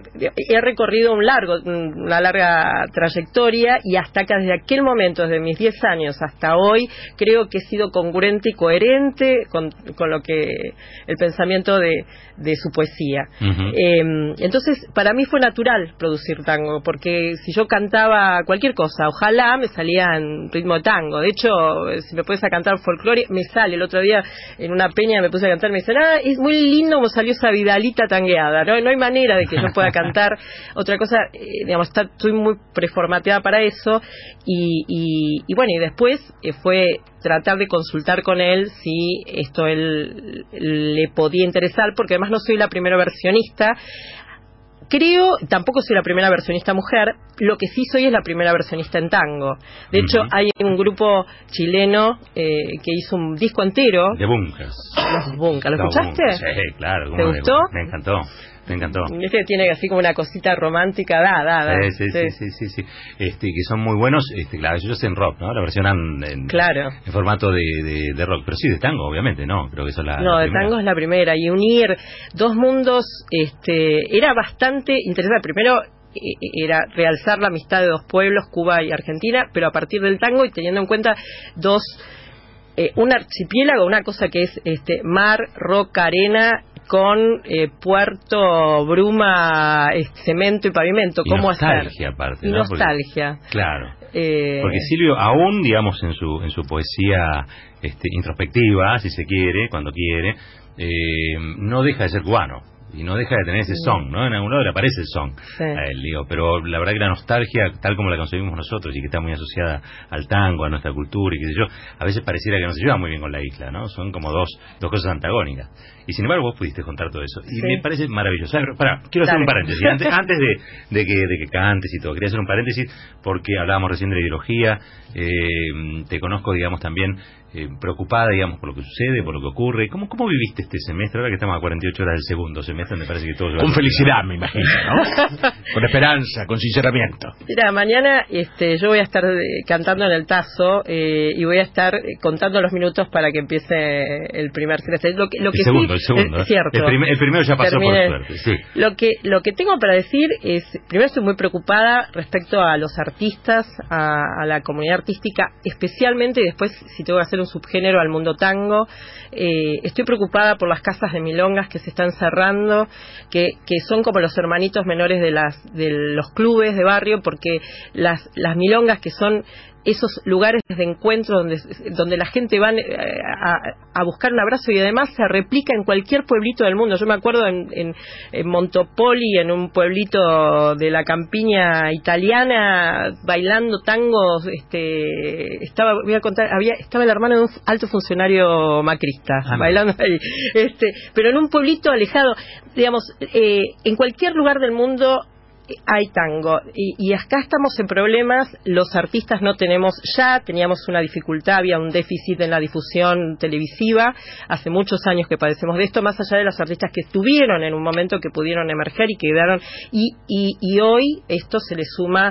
he recorrido un largo, una larga trayectoria, y hasta acá, desde aquel momento, desde mis diez años hasta hoy, creo que he sido congruente y coherente con, con lo que el pensamiento de, de su poesía. Uh-huh. Eh, entonces, para mí fue natural producir tango, porque si yo cantaba cualquier cosa, ojalá me salía en ritmo de tango. De hecho, si me pones a cantar folclore, me sale. El otro día en una peña me puse a cantar, me dicen, ah, es muy lindo como salió esa Vidalita tangueada, ¿no? No hay manera de que yo pueda cantar otra cosa, eh, digamos, está, estoy muy preformateada para eso, y, y, y bueno, y después eh, fue tratar de consultar con él si esto él le podía interesar, porque además no soy la primera versionista. Creo, tampoco soy la primera versionista mujer, lo que sí soy es la primera versionista en tango. De hecho, uh-huh. hay un grupo chileno eh, que hizo un disco entero. De Bunkers. Los Bunkers, ¿lo escuchaste? Bunkers. Sí, claro. ¿Te gustó? Me encantó. Me encantó. Este tiene así como una cosita romántica, da, da, da. Sí, sí, sí, sí, sí, sí. Este, que son muy buenos, este, claro, ellos en rock, ¿no? La versionan en, claro. en formato de, de, de rock, pero sí de tango, obviamente, ¿no? Creo que eso es la No, la de primera. tango es la primera, y unir dos mundos, este, era bastante interesante. Primero, era realzar la amistad de dos pueblos, Cuba y Argentina, pero a partir del tango y teniendo en cuenta dos, eh, un archipiélago, una cosa que es este mar, roca, arena, con eh, puerto, bruma, eh, cemento y pavimento. Y ¿Cómo nostalgia, hacer? aparte, y ¿no? nostalgia. Porque, claro. Eh... Porque Silvio, aún, digamos, en su en su poesía este, introspectiva, si se quiere, cuando quiere, eh, no deja de ser cubano. y no deja de tener ese son, ¿no? En algún lado le aparece el son sí. a él, digo, pero la verdad que la nostalgia, tal como la concebimos nosotros y que está muy asociada al tango, a nuestra cultura y qué sé yo, a veces pareciera que no se lleva muy bien con la isla, ¿no? Son como dos, dos cosas antagónicas. Y sin embargo vos pudiste contar todo eso. Y sí. me parece maravilloso. Para, quiero hacer Dale. un paréntesis. Antes, antes de, de, que, de que cantes y todo, quería hacer un paréntesis porque hablábamos recién de la ideología. Eh, te conozco, digamos, también eh, preocupada, digamos, por lo que sucede, por lo que ocurre. ¿Cómo, cómo viviste este semestre? Ahora que estamos a cuarenta y ocho horas del segundo semestre, me parece que todo... Con felicidad, me imagino, ¿no? Con esperanza, con sinceramiento. Mira, mañana este, yo voy a estar eh, cantando en el Tazo eh, y voy a estar eh, contando los minutos para que empiece el primer semestre. Lo que, lo que el segundo, sí, el segundo. Es cierto. El, primer, el primero ya pasó Termine. por suerte, sí. Lo que, lo que tengo para decir es, primero estoy muy preocupada respecto a los artistas, a, a la comunidad artística, especialmente, y después si tengo que hacer un subgénero al mundo tango. Eh, estoy preocupada por las casas de milongas que se están cerrando, que, que son como los hermanitos menores de las de los clubes de barrio, porque las, las milongas, que son esos lugares de encuentro donde, donde la gente va a, a buscar un abrazo, y además se replica en cualquier pueblito del mundo. Yo me acuerdo en, en, en Montopoli, en un pueblito de la campiña italiana, bailando tangos. Este, estaba, voy a contar, había, estaba el hermano de un alto funcionario macrista, ah, bailando ahí. Este, pero en un pueblito alejado, digamos, eh, en cualquier lugar del mundo hay tango, y, y acá estamos en problemas. Los artistas no tenemos, ya teníamos una dificultad, había un déficit en la difusión televisiva, hace muchos años que padecemos de esto, más allá de los artistas que estuvieron en un momento, que pudieron emerger y quedaron, y, y, y hoy esto se le suma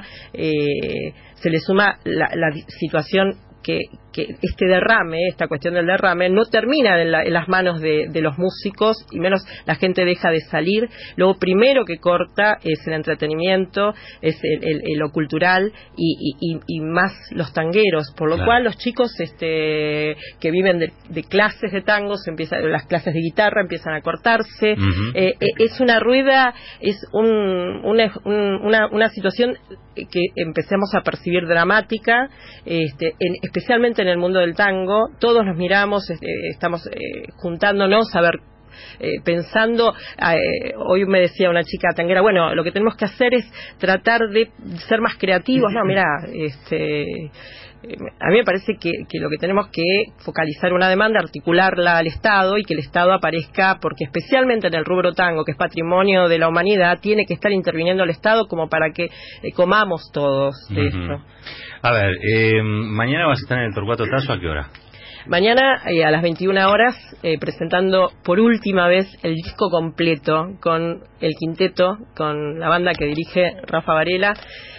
eh, se le suma la, la situación que, que este derrame, esta cuestión del derrame, no termina en, la, en las manos de, de los músicos, y menos la gente deja de salir. Lo primero que corta es el entretenimiento, es el, el, el, lo cultural, y, y, y más los tangueros, por lo claro. cual los chicos este, que viven de, de clases de tango, se empiezan, las clases de guitarra empiezan a cortarse. Uh-huh. eh, eh, es una rueda, es un, una, un, una, una situación que empecemos a percibir dramática, este, en, especialmente en el mundo del tango. Todos nos miramos, este, estamos eh, juntándonos a ver, eh, pensando, eh, hoy me decía una chica tanguera, bueno, lo que tenemos que hacer es tratar de ser más creativos. No, mira, este... a mí me parece que, que lo que tenemos que focalizar una demanda, articularla al Estado, y que el Estado aparezca, porque especialmente en el rubro tango, que es patrimonio de la humanidad, tiene que estar interviniendo el Estado como para que eh, comamos todos de uh-huh. esto. A ver, eh, mañana vas a estar en el Torcuato Tazo, ¿a qué hora? Mañana eh, a las veintiuna horas, eh, presentando por última vez el disco completo con el quinteto, con la banda que dirige Rafa Varela.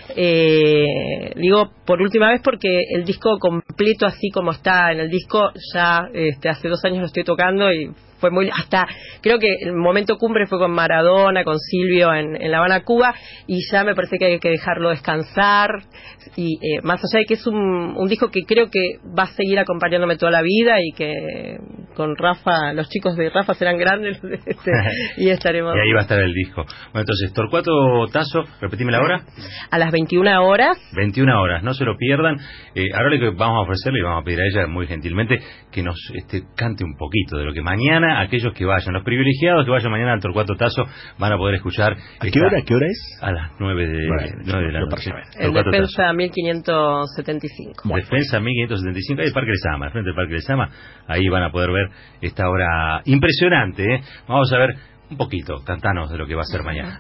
Eh, digo por última vez porque el disco completo, así como está en el disco, ya este, hace dos años lo estoy tocando, y fue muy, hasta creo que el momento cumbre fue con Maradona, con Silvio en, en La Habana, Cuba, y ya me parece que hay que dejarlo descansar. Y eh, más allá de que es un, un disco que creo que va a seguir acompañándome toda la vida, y que con Rafa, los chicos de Rafa serán grandes este, y estaremos. Y ahí va a estar el disco. Bueno, entonces, Torcuato Tazo, repetime la hora. A las veintiuna horas. veintiuna horas, no se lo pierdan. Eh, ahora lo que vamos a ofrecerle, y vamos a pedir a ella muy gentilmente que nos este, cante un poquito de lo que mañana, aquellos que vayan, los privilegiados que vayan mañana al Torcuato Tazo, van a poder escuchar. ¿A qué hora? ¿Qué hora es? A las nueve de, bueno, nueve de la noche. En Defensa mil quinientos setenta y cinco. Bueno. Defensa mil quinientos setenta y cinco, ahí el Parque Lezama, al frente del Parque Lezama. Ahí van a poder ver esta hora impresionante, ¿eh? Vamos a ver un poquito, cantanos de lo que va a ser mañana.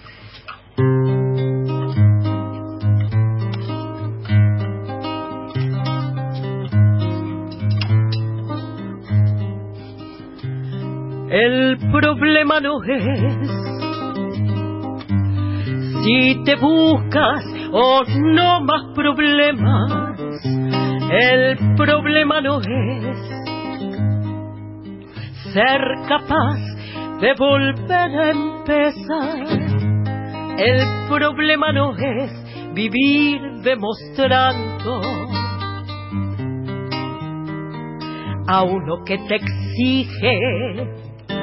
El problema no es si te buscas o no más problemas. El problema no es ser capaz de volver a empezar. El problema no es vivir demostrando a uno que te exige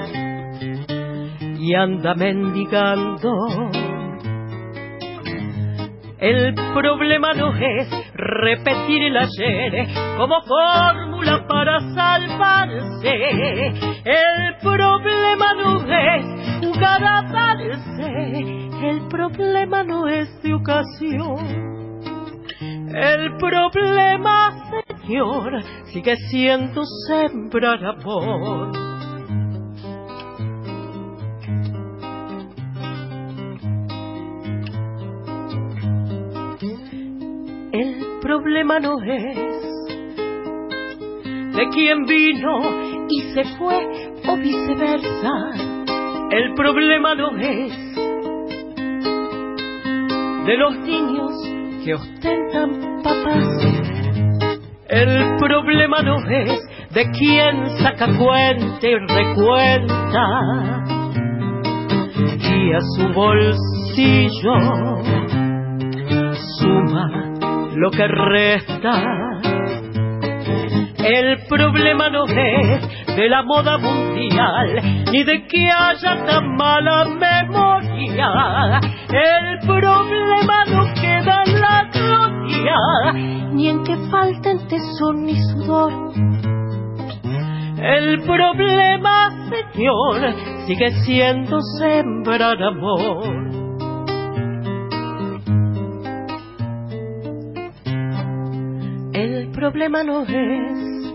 y anda mendigando. El problema no es repetir el ayer como fórmula para salvarse. El problema no es garabarse, el problema no es de ocasión. El problema, señor, sigue siendo sembrar amor. El problema no es de quién vino y se fue o viceversa. El problema no es de los niños que ostentan papás. El problema no es de quién saca cuenta y recuenta y a su bolsillo suma lo que resta. El problema no es de la moda mundial ni de que haya tan mala memoria. El problema no queda en la gloria ni en que falten tesón ni sudor. El problema, señor, sigue siendo sembrar amor. El problema no es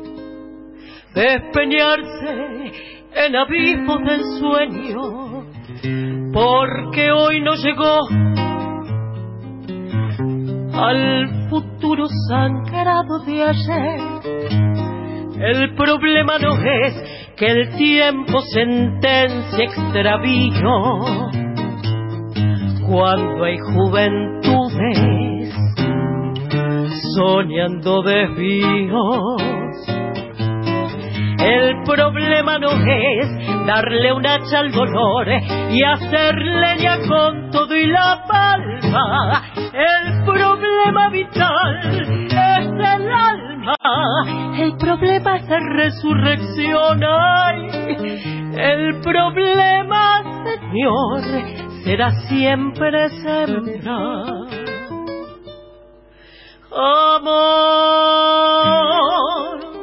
despeñarse en abismos del sueño, porque hoy no llegó al futuro sangrado de ayer. El problema no es que el tiempo sentencia extravío, cuando hay juventudes soñando desvíos. El problema no es darle un hacha al dolor y hacer leña con todo y la palma. El problema vital es el alma, el problema es la resurrección. Ay, el problema, señor, será siempre sembrar amor.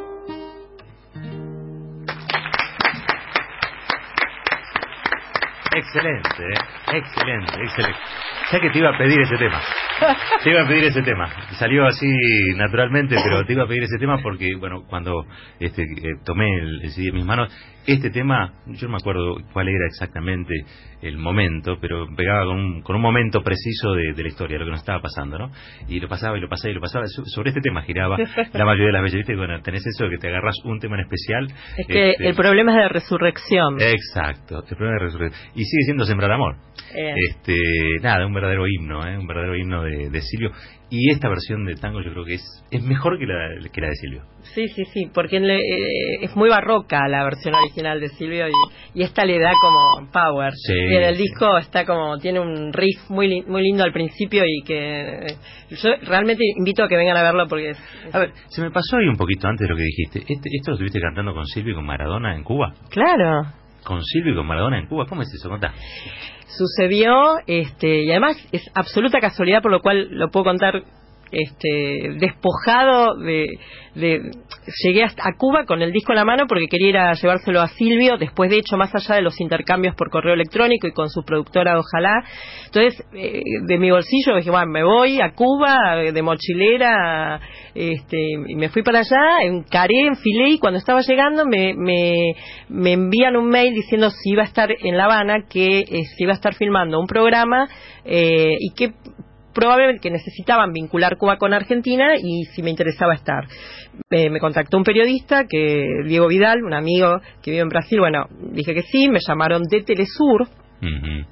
Excelente, ¿eh? excelente, excelente. Sé que te iba a pedir ese tema. Te iba a pedir ese tema. Salió así naturalmente, pero te iba a pedir ese tema porque, bueno, cuando este, eh, tomé el, el C D en mis manos, este tema, yo no me acuerdo cuál era exactamente el momento, pero pegaba con un, con un momento preciso de, de la historia, lo que nos estaba pasando, ¿no? Y lo pasaba y lo pasaba y lo pasaba. Sobre este tema giraba la mayoría de las veces, ¿viste? Bueno, tenés eso de que te agarras un tema en especial. Es que este, el problema es de resurrección. Exacto, el problema es de resurrección. Y sigue siendo sembrar amor. Eh. Este, nada, un verdadero himno, ¿eh? Un verdadero himno de, de Silvio. Y esta versión de tango yo creo que es es mejor que la, que la de Silvio. Sí, sí, sí, porque le, eh, es muy barroca la versión original de Silvio y, y esta le da como power. Sí, y en el sí. disco está como, tiene un riff muy muy lindo al principio y que eh, yo realmente invito a que vengan a verlo porque... Es, es... A ver, se me pasó ahí un poquito antes de lo que dijiste. Este, ¿Esto lo estuviste cantando con Silvio y con Maradona en Cuba? Claro. ¿Con Silvio y con Maradona en Cuba? ¿Cómo es eso? Contá. Sucedió, este, y además es absoluta casualidad, por lo cual lo puedo contar este despojado de, de llegué hasta a Cuba con el disco en la mano porque quería ir a llevárselo a Silvio, después de hecho más allá de los intercambios por correo electrónico y con su productora Ojalá. Entonces eh, de mi bolsillo dije, bueno, me voy a Cuba de mochilera, este, y me fui para allá, encaré, enfilé y cuando estaba llegando me, me, me envían un mail diciendo si iba a estar en La Habana, que eh, se iba a estar filmando un programa eh, y que probablemente que necesitaban vincular Cuba con Argentina y si me interesaba estar. Eh, me contactó un periodista, que Diego Vidal, un amigo que vive en Brasil. Bueno, dije que sí, me llamaron de Telesur. Uh-huh.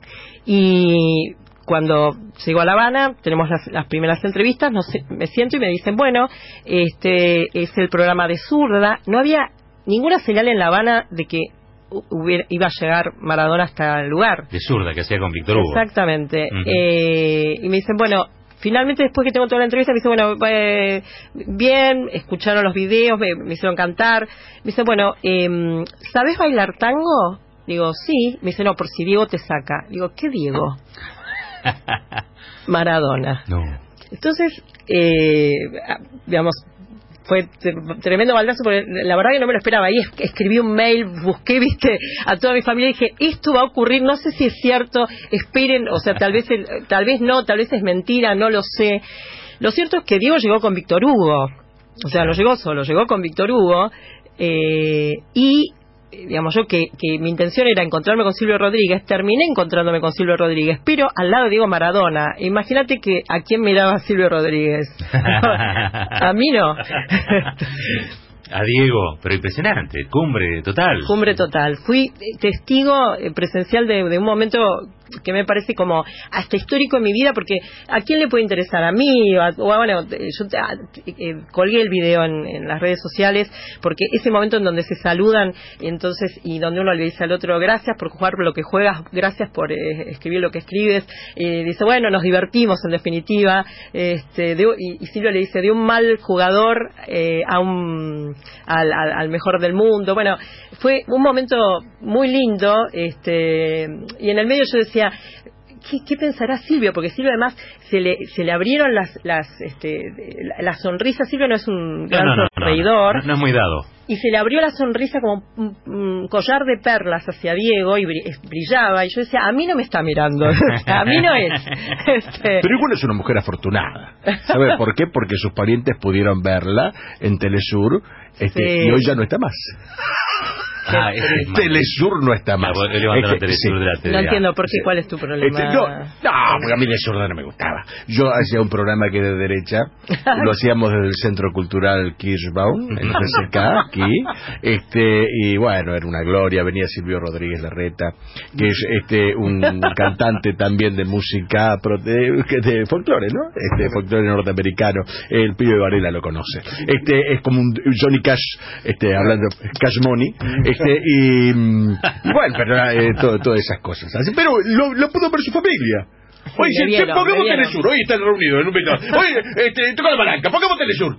Y cuando llego a La Habana, tenemos las, las primeras entrevistas, no sé, me siento y me dicen, bueno, este es el programa de Zurda. No había ninguna señal en La Habana de que Hubiera, iba a llegar Maradona hasta el lugar. De Zurda, que hacía con Víctor Hugo. Exactamente. Uh-huh. eh, y me dicen, bueno, finalmente después que tengo toda la entrevista, me dicen, bueno, eh, bien, escucharon los videos, me, me hicieron cantar. Me dicen, bueno, eh, ¿sabes bailar tango? Digo, sí. Me dicen, no, por si Diego te saca. Digo, ¿qué Diego? Maradona. No. Entonces, eh, digamos, fue tremendo baldazo, porque la verdad que no me lo esperaba. Ahí escribí un mail, busqué, viste, a toda mi familia y dije, esto va a ocurrir, no sé si es cierto, esperen, o sea, tal vez tal vez no, tal vez es mentira, no lo sé. Lo cierto es que Diego llegó con Víctor Hugo, o sea, no llegó solo, llegó con Víctor Hugo, eh, y digamos yo que, que mi intención era encontrarme con Silvio Rodríguez, terminé encontrándome con Silvio Rodríguez, pero al lado de Diego Maradona. Imagínate que a quién miraba Silvio Rodríguez. A mí no. A Diego, pero impresionante, cumbre total. Cumbre total. Fui testigo presencial de, de un momento que me parece como hasta histórico en mi vida, porque ¿a quién le puede interesar? A mí, o, a, o a, bueno, yo te, a, eh, colgué el video en, en las redes sociales, porque ese momento en donde se saludan, entonces, y donde uno le dice al otro, gracias por jugar lo que juegas, gracias por eh, escribir lo que escribes, eh, dice, bueno, nos divertimos en definitiva, este, de, y, y Silvio le dice, de un mal jugador eh, a un al, al, al mejor del mundo. Bueno, fue un momento muy lindo, este, y en el medio yo decía, ¿Qué, ¿qué pensará Silvio? Porque Silvio además se le se le abrieron las las este la, la sonrisa. Silvio no es un gran no, no, sonreidor. No, no, no es muy dado. Y se le abrió la sonrisa como un, un collar de perlas hacia Diego y brillaba. Y yo decía, a mí no me está mirando. A mí no es. Este... Pero igual es una mujer afortunada. ¿Sabes por qué? Porque sus parientes pudieron verla en Telesur, este, sí. Y hoy ya no está más. Ah, es Telesur no está más. Es que, Telesur sí. de la T V A. No entiendo por qué, sí. ¿Cuál es tu problema? Este, no, no, porque a mí Telesur no me gustaba. Yo hacía un programa que de derecha, lo hacíamos desde el Centro Cultural Kirschbaum, en el C C K, aquí, este, y bueno, era una gloria. Venía Silvio Rodríguez Larreta, que es este un cantante también de música de, de folclore, ¿no? Este folclore norteamericano. El pibe Varela lo conoce. Este es como un Johnny Cash, este hablando Cash Money. Este, y, y bueno, pero eh, todo, todas esas cosas. Así, pero lo, lo pudo ver su familia. Oye, sí, vieron, pongamos Telesur. Hoy están reunidos en un video. Oye, este, toca la palanca, pongamos Telesur.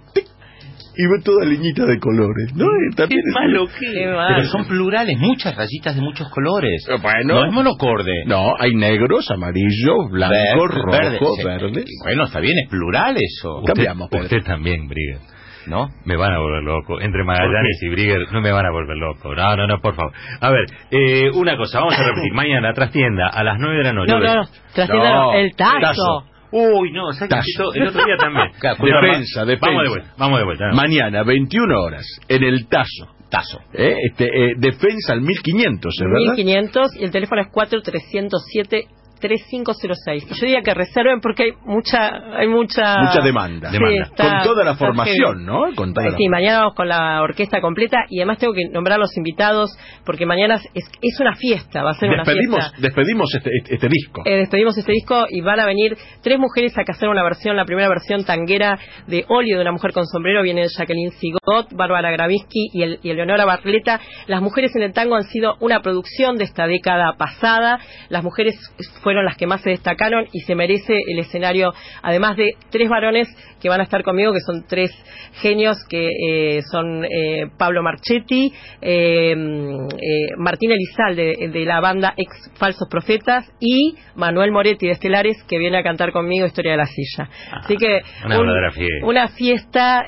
Y ve toda leñita de colores, ¿no? También qué es malo, qué malo. Pero son plurales, muchas rayitas de muchos colores. Bueno, no es monocorde. No, hay negros, amarillos, blancos, verde, rojos, verde, verdes. Sí. Bueno, está bien, es plural eso. Usted, Cambiamos, Pedro. Usted también, Brigger. ¿No? Me van a volver loco. Entre Magallanes y Brigger no me van a volver loco. No, no, no, por favor. A ver, eh, una cosa, vamos a repetir. Mañana, trastienda, a las nueve de la noche. No, no, no. Trastienda, no. El tazo. tazo. Uy, no, ¿sabes qué? El otro día también. Defensa, defensa. Vamos de vuelta, vamos de vuelta. No. Mañana, veintiuna horas, en el Tazo. Tazo. ¿Eh? Este, eh, defensa al mil quinientos, ¿es verdad? mil quinientos y el teléfono es cuatro tres cero siete tres cinco cero seis. Yo diría que reserven porque hay mucha hay mucha mucha demanda, sí, demanda. Está, con toda la formación, ¿no? Con toda sí, la... mañana vamos con la orquesta completa y además tengo que nombrar a los invitados porque mañana es, es una fiesta, va a ser despedimos, una fiesta. Despedimos este, este, este disco. Eh, despedimos este disco y van a venir tres mujeres a hacer una versión, la primera versión tanguera de Óleo de una mujer con sombrero, viene Jacqueline Sigot, Bárbara Gravinsky y, el, y Eleonora Barleta. Las mujeres en el tango han sido una producción de esta década pasada, las mujeres fueron las que más se destacaron y se merece el escenario, además de tres varones que van a estar conmigo, que son tres genios, que eh, son eh, Pablo Marchetti, eh, eh, Martín Elizalde de, de la banda Ex Falsos Profetas y Manuel Moretti de Estelares, que viene a cantar conmigo Historia de la Silla. Ah, Así que una, un, fiesta. una fiesta,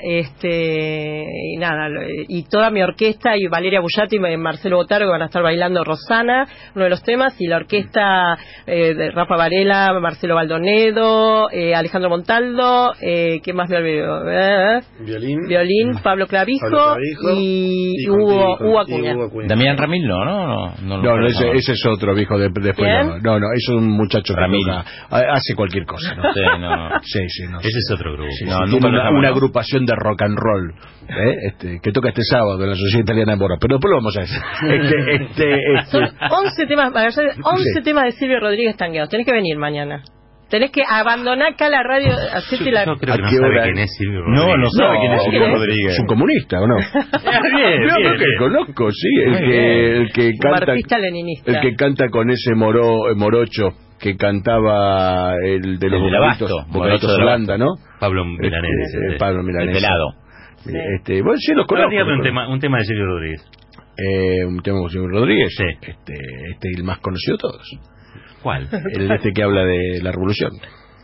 este, y nada, y toda mi orquesta y Valeria Bullati y Marcelo Botaro que van a estar bailando Rosana, uno de los temas, y la orquesta eh, de Rafa Varela, Marcelo Baldonedo, eh, Alejandro Montaldo, eh, ¿qué más me olvido? Eh, Violín. Violín, Pablo Clavijo, Pablo Clavijo y, y, Hugo, y, Hugo Acuña. Damián Ramil no, no, no. No, no, no ese, ese es otro viejo de, después. No, no, no, es un muchacho que Ramil. toca, hace cualquier cosa. ¿No? Sí, no. Sí, sí, no. Ese es otro grupo. Sí, no, sí, nunca una, lo una ¿no? agrupación de rock and roll, ¿eh? este, que toca este sábado en la Sociedad Italiana de Mora. Pero después lo vamos a decir. Este, este, este. Son once temas, once sí. temas de Silvio Rodríguez tangueados. Tenés que venir mañana. Tenés que abandonar acá la radio, hacerte la... Yo creo que no sabe quién es Silvio Rodríguez. No, no sabe no, quién es Silvio Rodríguez. ¿Es un comunista o no? bien, Yo bien, que bien. conozco, sí, el que, el que canta... leninista. El que canta con ese moro, morocho que cantaba el de los vocalitos, vocalitos de Holanda, ¿no? Pablo Milanés. Este, Pablo Milanés. El pelado. Sí. Este, bueno, sí los conozco. No, un, tema, un tema de Silvio Rodríguez. Eh, un tema de Silvio Rodríguez. Sí. Este, este el más conocido de todos. ¿Cuál? El este que habla de la revolución.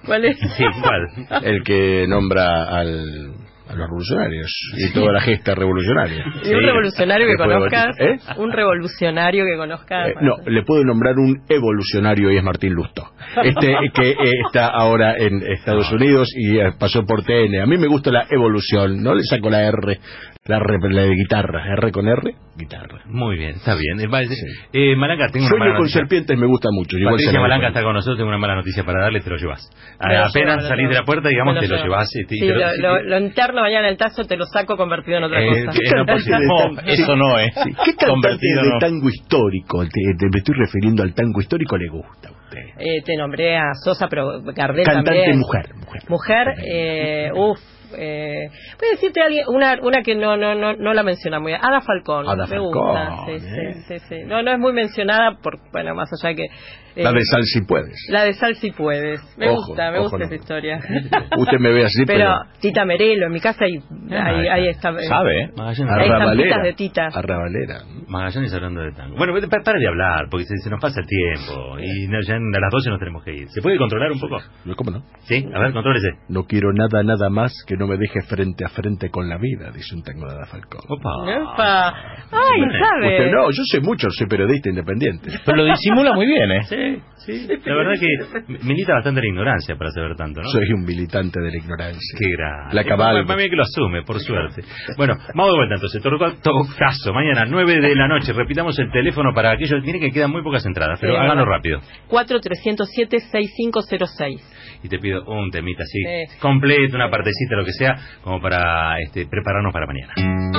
¿Cuál es? Sí, ¿cuál? El que nombra al... a los revolucionarios y toda la gesta revolucionaria. ¿Y un revolucionario que puedo- conozcas? ¿Eh? ¿Un revolucionario que conozcas? Eh, no, le puedo nombrar un evolucionario y es Martín Lustó. Este que eh, está ahora en Estados Unidos y eh, pasó por T N. A mí me gusta la evolución, no le saco la R, la R la de guitarra, R con R, guitarra. Muy bien, está bien. Eh, va- eh, Malanga, tengo una Sueño mala con noticia. serpientes me gusta mucho. Igual Patricia se la Malanga dejo. está con nosotros, tengo una mala noticia para darle, te lo llevas. Me lo Apenas llevo, salís me lo de la puerta, digamos, me lo te lo llevo. llevas. eh, te- Sí, te lo- lo, lo, lo interno mañana en el tazo te lo saco convertido en otra Eh, cosa. eh, no, porque- No, eso no, ¿eh? Sí, ¿qué cantante Convertido de no. tango histórico, te, te- me estoy refiriendo al tango histórico, le gusta a usted? Eh, te nombré a Sosa, pero Gardel Cantante también. mujer, mujer. Mujer, eh, uff. Eh, voy a decirte a alguien, una, una que no, no, no, no la menciona muy bien. Ada Falcón. Ada me Falcón, gusta. Sí, eh. sí, sí, sí. No, no es muy mencionada, por, bueno, más allá de que. eh, La de Sal si puedes. La de Sal si puedes. Me Ojo, gusta, me ojo, gusta no. esa historia. Usted me ve así, pero, pero... Tita Merelo, en mi casa hay, hay, hay esta, Sabe, ¿eh? Magallanes. hay estampitas Arrabalera. de Tita. Arrabalera. Magallanes hablando de tango. Bueno, pa- para de hablar, porque se, se nos pasa el tiempo. Y no, ya a las doce nos tenemos que ir. ¿Se puede controlar un poco? ¿Cómo no? Sí, a ver, contrólese. No quiero nada, nada más que no me deje frente a frente con la vida, dice un tango de Ada Falcón. Opa. Epa. Ay, ¿sabe? Usted no, yo sé mucho, soy periodista independiente. Pero lo disimula muy bien, ¿eh? Sí, sí. La verdad que milita bastante la ignorancia para saber tanto, ¿no? Soy un militante de la ignorancia. Qué grande. La cabalga. Más bien que lo asume, por suerte. Bueno, vamos de vuelta entonces. Tocazo, mañana nueve de la noche. Repitamos el teléfono para aquellos. Miren que quedan muy pocas entradas, pero Sí, háganlo verdad. rápido. cuatro tres cero siete seis cinco cero seis. Y te pido un temita así, Sí. completo, una partecita, lo que sea, como para este, prepararnos para mañana.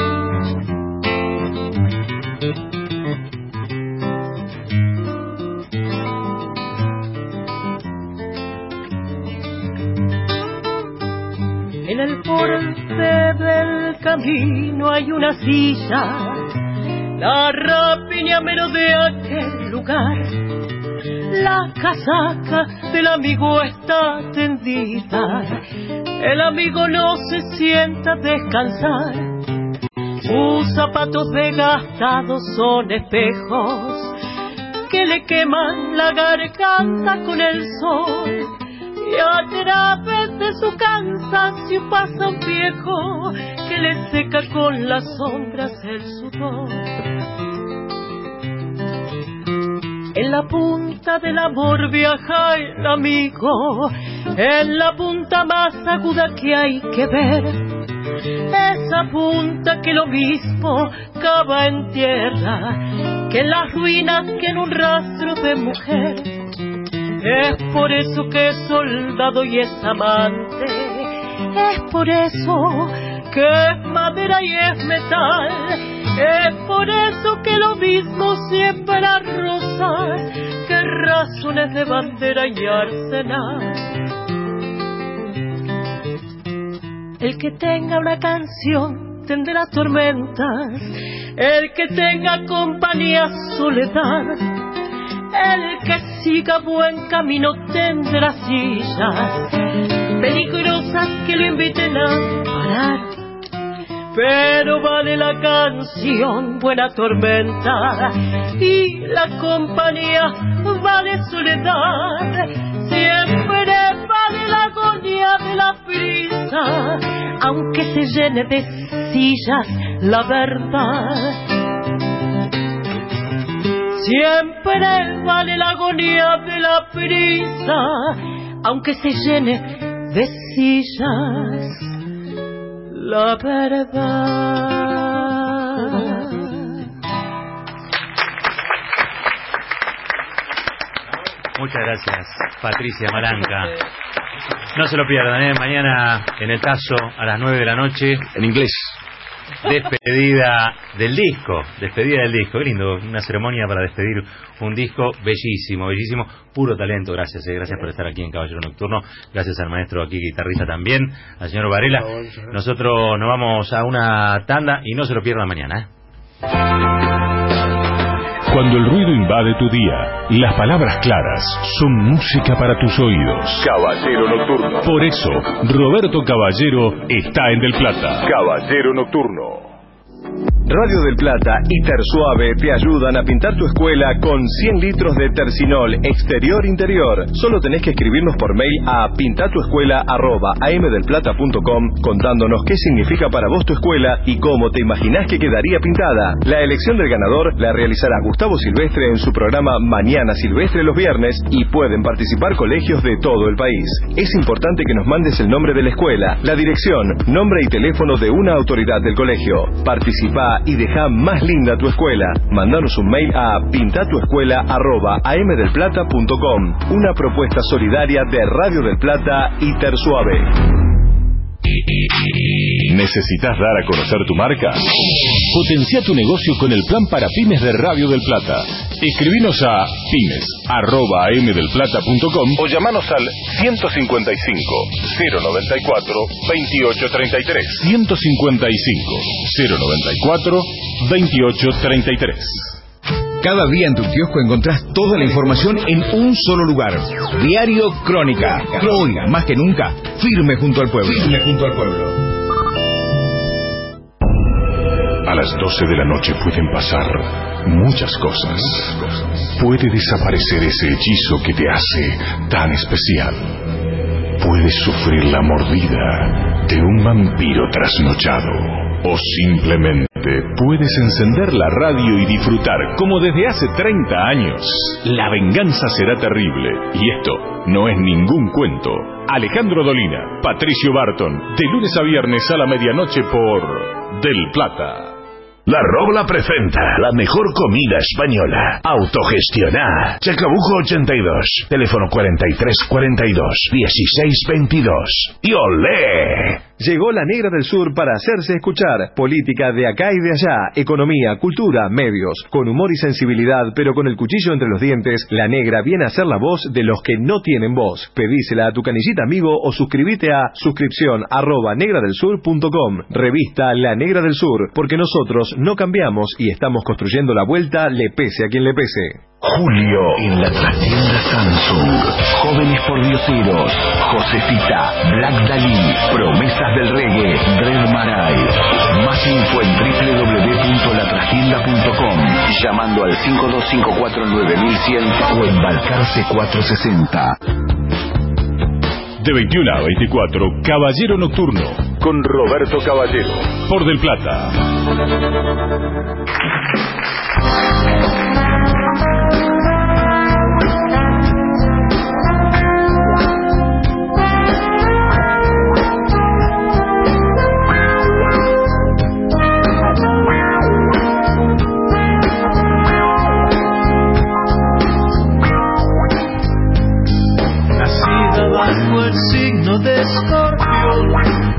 En el borde del camino hay una silla, la rapiña merodea aquel lugar. La casaca del amigo está tendida, el amigo no se sienta a descansar. Sus zapatos desgastados son espejos que le queman la garganta con el sol. Y a través de su cansancio pasa un viejo que le seca con las sombras el sudor. En la punta del amor viaja el amigo, en la punta más aguda que hay que ver. Esa punta que lo mismo cava en tierra, que en las ruinas, que en un rastro de mujer. Es por eso que es soldado y es amante, es por eso que es madera y es metal, es por eso que lo mismo siembra rosas, que razones de bandera y arsenal. El que tenga una canción tendrá tormentas, el que tenga compañía soledad. El que siga buen camino tendrá sillas peligrosas que lo inviten a parar. Pero vale la canción, buena tormenta, y la compañía vale soledad. Siempre vale la agonía de la prisa, aunque se llene de sillas la verdad. Siempre vale la agonía de la prisa, aunque se llene de sillas la verdad. Muchas gracias, Patricia Malanga. No se lo pierdan, ¿eh? Mañana en el Tazo a las nueve de la noche. En inglés. Despedida del disco, despedida del disco, qué lindo, una ceremonia para despedir un disco bellísimo, bellísimo, puro talento, gracias, eh, gracias por estar aquí en Caballero Nocturno, gracias al maestro aquí guitarrista también, al señor Varela. Nosotros nos vamos a una tanda y no se lo pierdan mañana, ¿eh? Cuando el ruido invade tu día, las palabras claras son música para tus oídos. Caballero Nocturno. Por eso, Roberto Caballero está en Del Plata. Caballero Nocturno. Radio del Plata y Tersuave te ayudan a pintar tu escuela con cien litros de Tercinol exterior-interior. Solo tenés que escribirnos por mail a pintatuescuela arroba a m del plata punto com contándonos qué significa para vos tu escuela y cómo te imaginás que quedaría pintada. La elección del ganador la realizará Gustavo Silvestre en su programa Mañana Silvestre los viernes y pueden participar colegios de todo el país. Es importante que nos mandes el nombre de la escuela, la dirección, nombre y teléfono de una autoridad del colegio. Participa y deja más linda tu escuela. Mandanos un mail a pintatuescuela arroba a m del plata punto com. Una propuesta solidaria de Radio del Plata y Tersuave. ¿Necesitas dar a conocer tu marca? Potencia tu negocio con el plan para pymes de Radio del Plata. Escribinos a pymes arroba a m del plata punto com o llamanos al ciento cincuenta y cinco, cero noventa y cuatro, veintiocho treinta y tres. ciento cincuenta y cinco, cero noventa y cuatro, veintiocho treinta y tres. Cada día en tu kiosco encontrás toda la información en un solo lugar. Diario Crónica. Hoy, más que nunca, firme junto al pueblo. Firme junto al pueblo. A las doce de la noche pueden pasar muchas cosas. Puede desaparecer ese hechizo que te hace tan especial. Puedes sufrir la mordida de un vampiro trasnochado. O simplemente puedes encender la radio y disfrutar, como desde hace treinta años. La venganza será terrible. Y esto no es ningún cuento. Alejandro Dolina, Patricio Barton, de lunes a viernes a la medianoche por Del Plata. La Robla presenta la mejor comida española. Autogestioná. Chacabuco ochenta y dos. Teléfono cuarenta y tres cuarenta y dos, dieciséis veintidós. ¡Y olé! Llegó La Negra del Sur para hacerse escuchar. Política de acá y de allá, economía, cultura, medios. Con humor y sensibilidad, pero con el cuchillo entre los dientes, La Negra viene a ser la voz de los que no tienen voz. Pedísela a tu canillita amigo o suscríbete a suscripción arroba negradelsur punto com. Revista La Negra del Sur, porque nosotros no cambiamos y estamos construyendo la vuelta, le pese a quien le pese. Julio en la trastienda Samsung. Jóvenes pordioseros. Josefita, Black Dalí, Promesas del Reggae, Dred Maray. Más info en doble u doble u doble u punto la trastienda punto com, llamando al cinco dos cinco cuatro nueve mil cien o en Balcarce cuatrocientos sesenta. De veintiuna a veinticuatro, Caballero Nocturno, con Roberto Caballero, por Del Plata. Bajo el signo de Escorpio,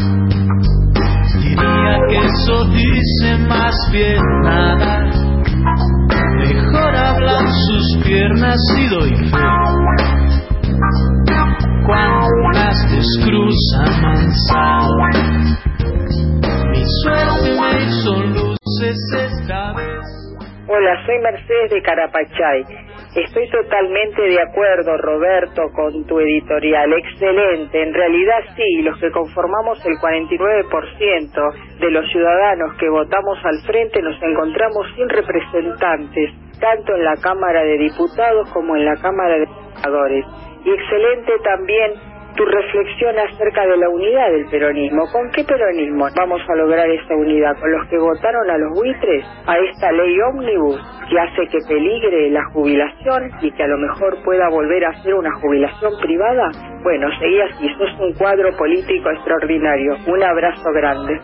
diría que eso dice más bien nada. Mejor hablan sus piernas y doy fe cuando las descruzan manzana. Mi suerte me hizo luces esta vez. Hola, soy Mercedes de Carapachay. Estoy totalmente de acuerdo, Roberto, con tu editorial. Excelente. En realidad sí, los que conformamos el cuarenta y nueve por ciento de los ciudadanos que votamos al frente nos encontramos sin representantes, tanto en la Cámara de Diputados como en la Cámara de Senadores. Y excelente también tu reflexión acerca de la unidad del peronismo. ¿Con qué peronismo vamos a lograr esa unidad? ¿Con los que votaron a los buitres? ¿A esta ley ómnibus que hace que peligre la jubilación y que a lo mejor pueda volver a ser una jubilación privada? Bueno, seguí así, sos un cuadro político extraordinario. Un abrazo grande.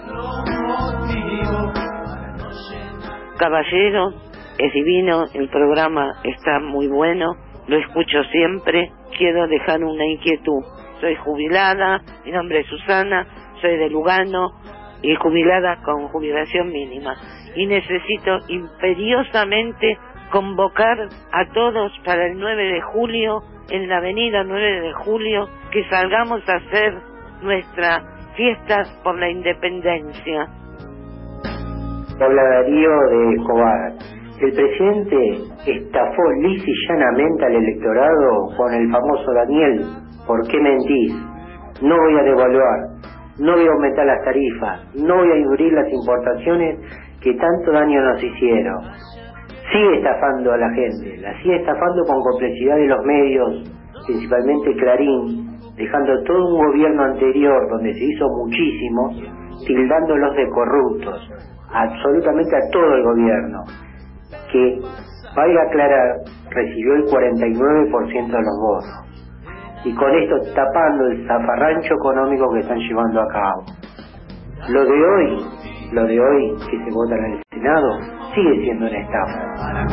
Caballero, es divino, el programa está muy bueno, lo escucho siempre. Quiero dejar una inquietud. Soy jubilada, mi nombre es Susana, soy de Lugano y jubilada con jubilación mínima. Y necesito imperiosamente convocar a todos para el nueve de julio, en la avenida nueve de julio, que salgamos a hacer nuestras fiestas por la independencia. Hola, Darío de Escobar. El presidente estafó lisa y llanamente al electorado con el famoso Daniel. ¿Por qué mentís? No voy a devaluar, no voy a aumentar las tarifas, no voy a abrir las importaciones que tanto daño nos hicieron. Sigue estafando a la gente, la sigue estafando con complicidad de los medios, principalmente Clarín, dejando todo un gobierno anterior donde se hizo muchísimo, tildándolos de corruptos, absolutamente a todo el gobierno, que, valga aclarar, recibió el cuarenta y nueve por ciento de los votos, y con esto tapando el zafarrancho económico que están llevando a cabo. Lo de hoy, lo de hoy que se vota en el Senado, sigue siendo una estafa.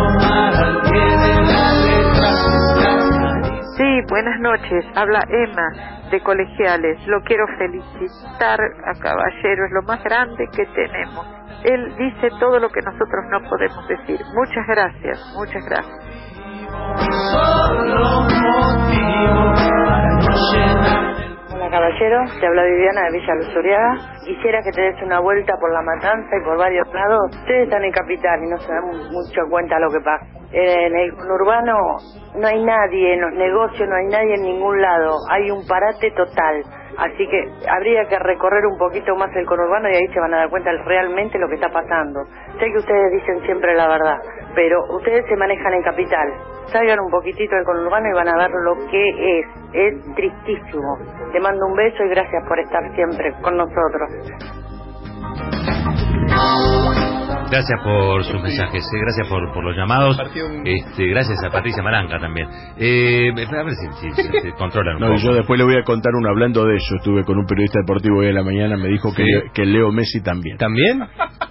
Sí, buenas noches. Habla Emma de Colegiales. Lo quiero felicitar a Caballero, es lo más grande que tenemos. Él dice todo lo que nosotros no podemos decir. Muchas gracias, muchas gracias. Hola Caballero, te habla Viviana de Villa Luzuriaga. Quisiera que te des una vuelta por La Matanza y por varios lados. Ustedes están en Capital y no se dan mucho cuenta de lo que pasa. En el urbano no hay nadie, en los negocios no hay nadie en ningún lado. Hay un parate total. Así que habría que recorrer un poquito más el conurbano y ahí se van a dar cuenta realmente lo que está pasando. Sé que ustedes dicen siempre la verdad, pero ustedes se manejan en Capital. Salgan un poquitito del conurbano y van a ver lo que es. Es tristísimo. Te mando un beso y gracias por estar siempre con nosotros. Gracias por sus mensajes, eh, gracias por, por los llamados, este, gracias a Patricia Maranga también. Eh, a ver si, si, si se controlan un no, poco. Yo después le voy a contar uno hablando de eso. Estuve con un periodista deportivo hoy en la mañana, me dijo que, ¿sí? que Leo Messi también. ¿También?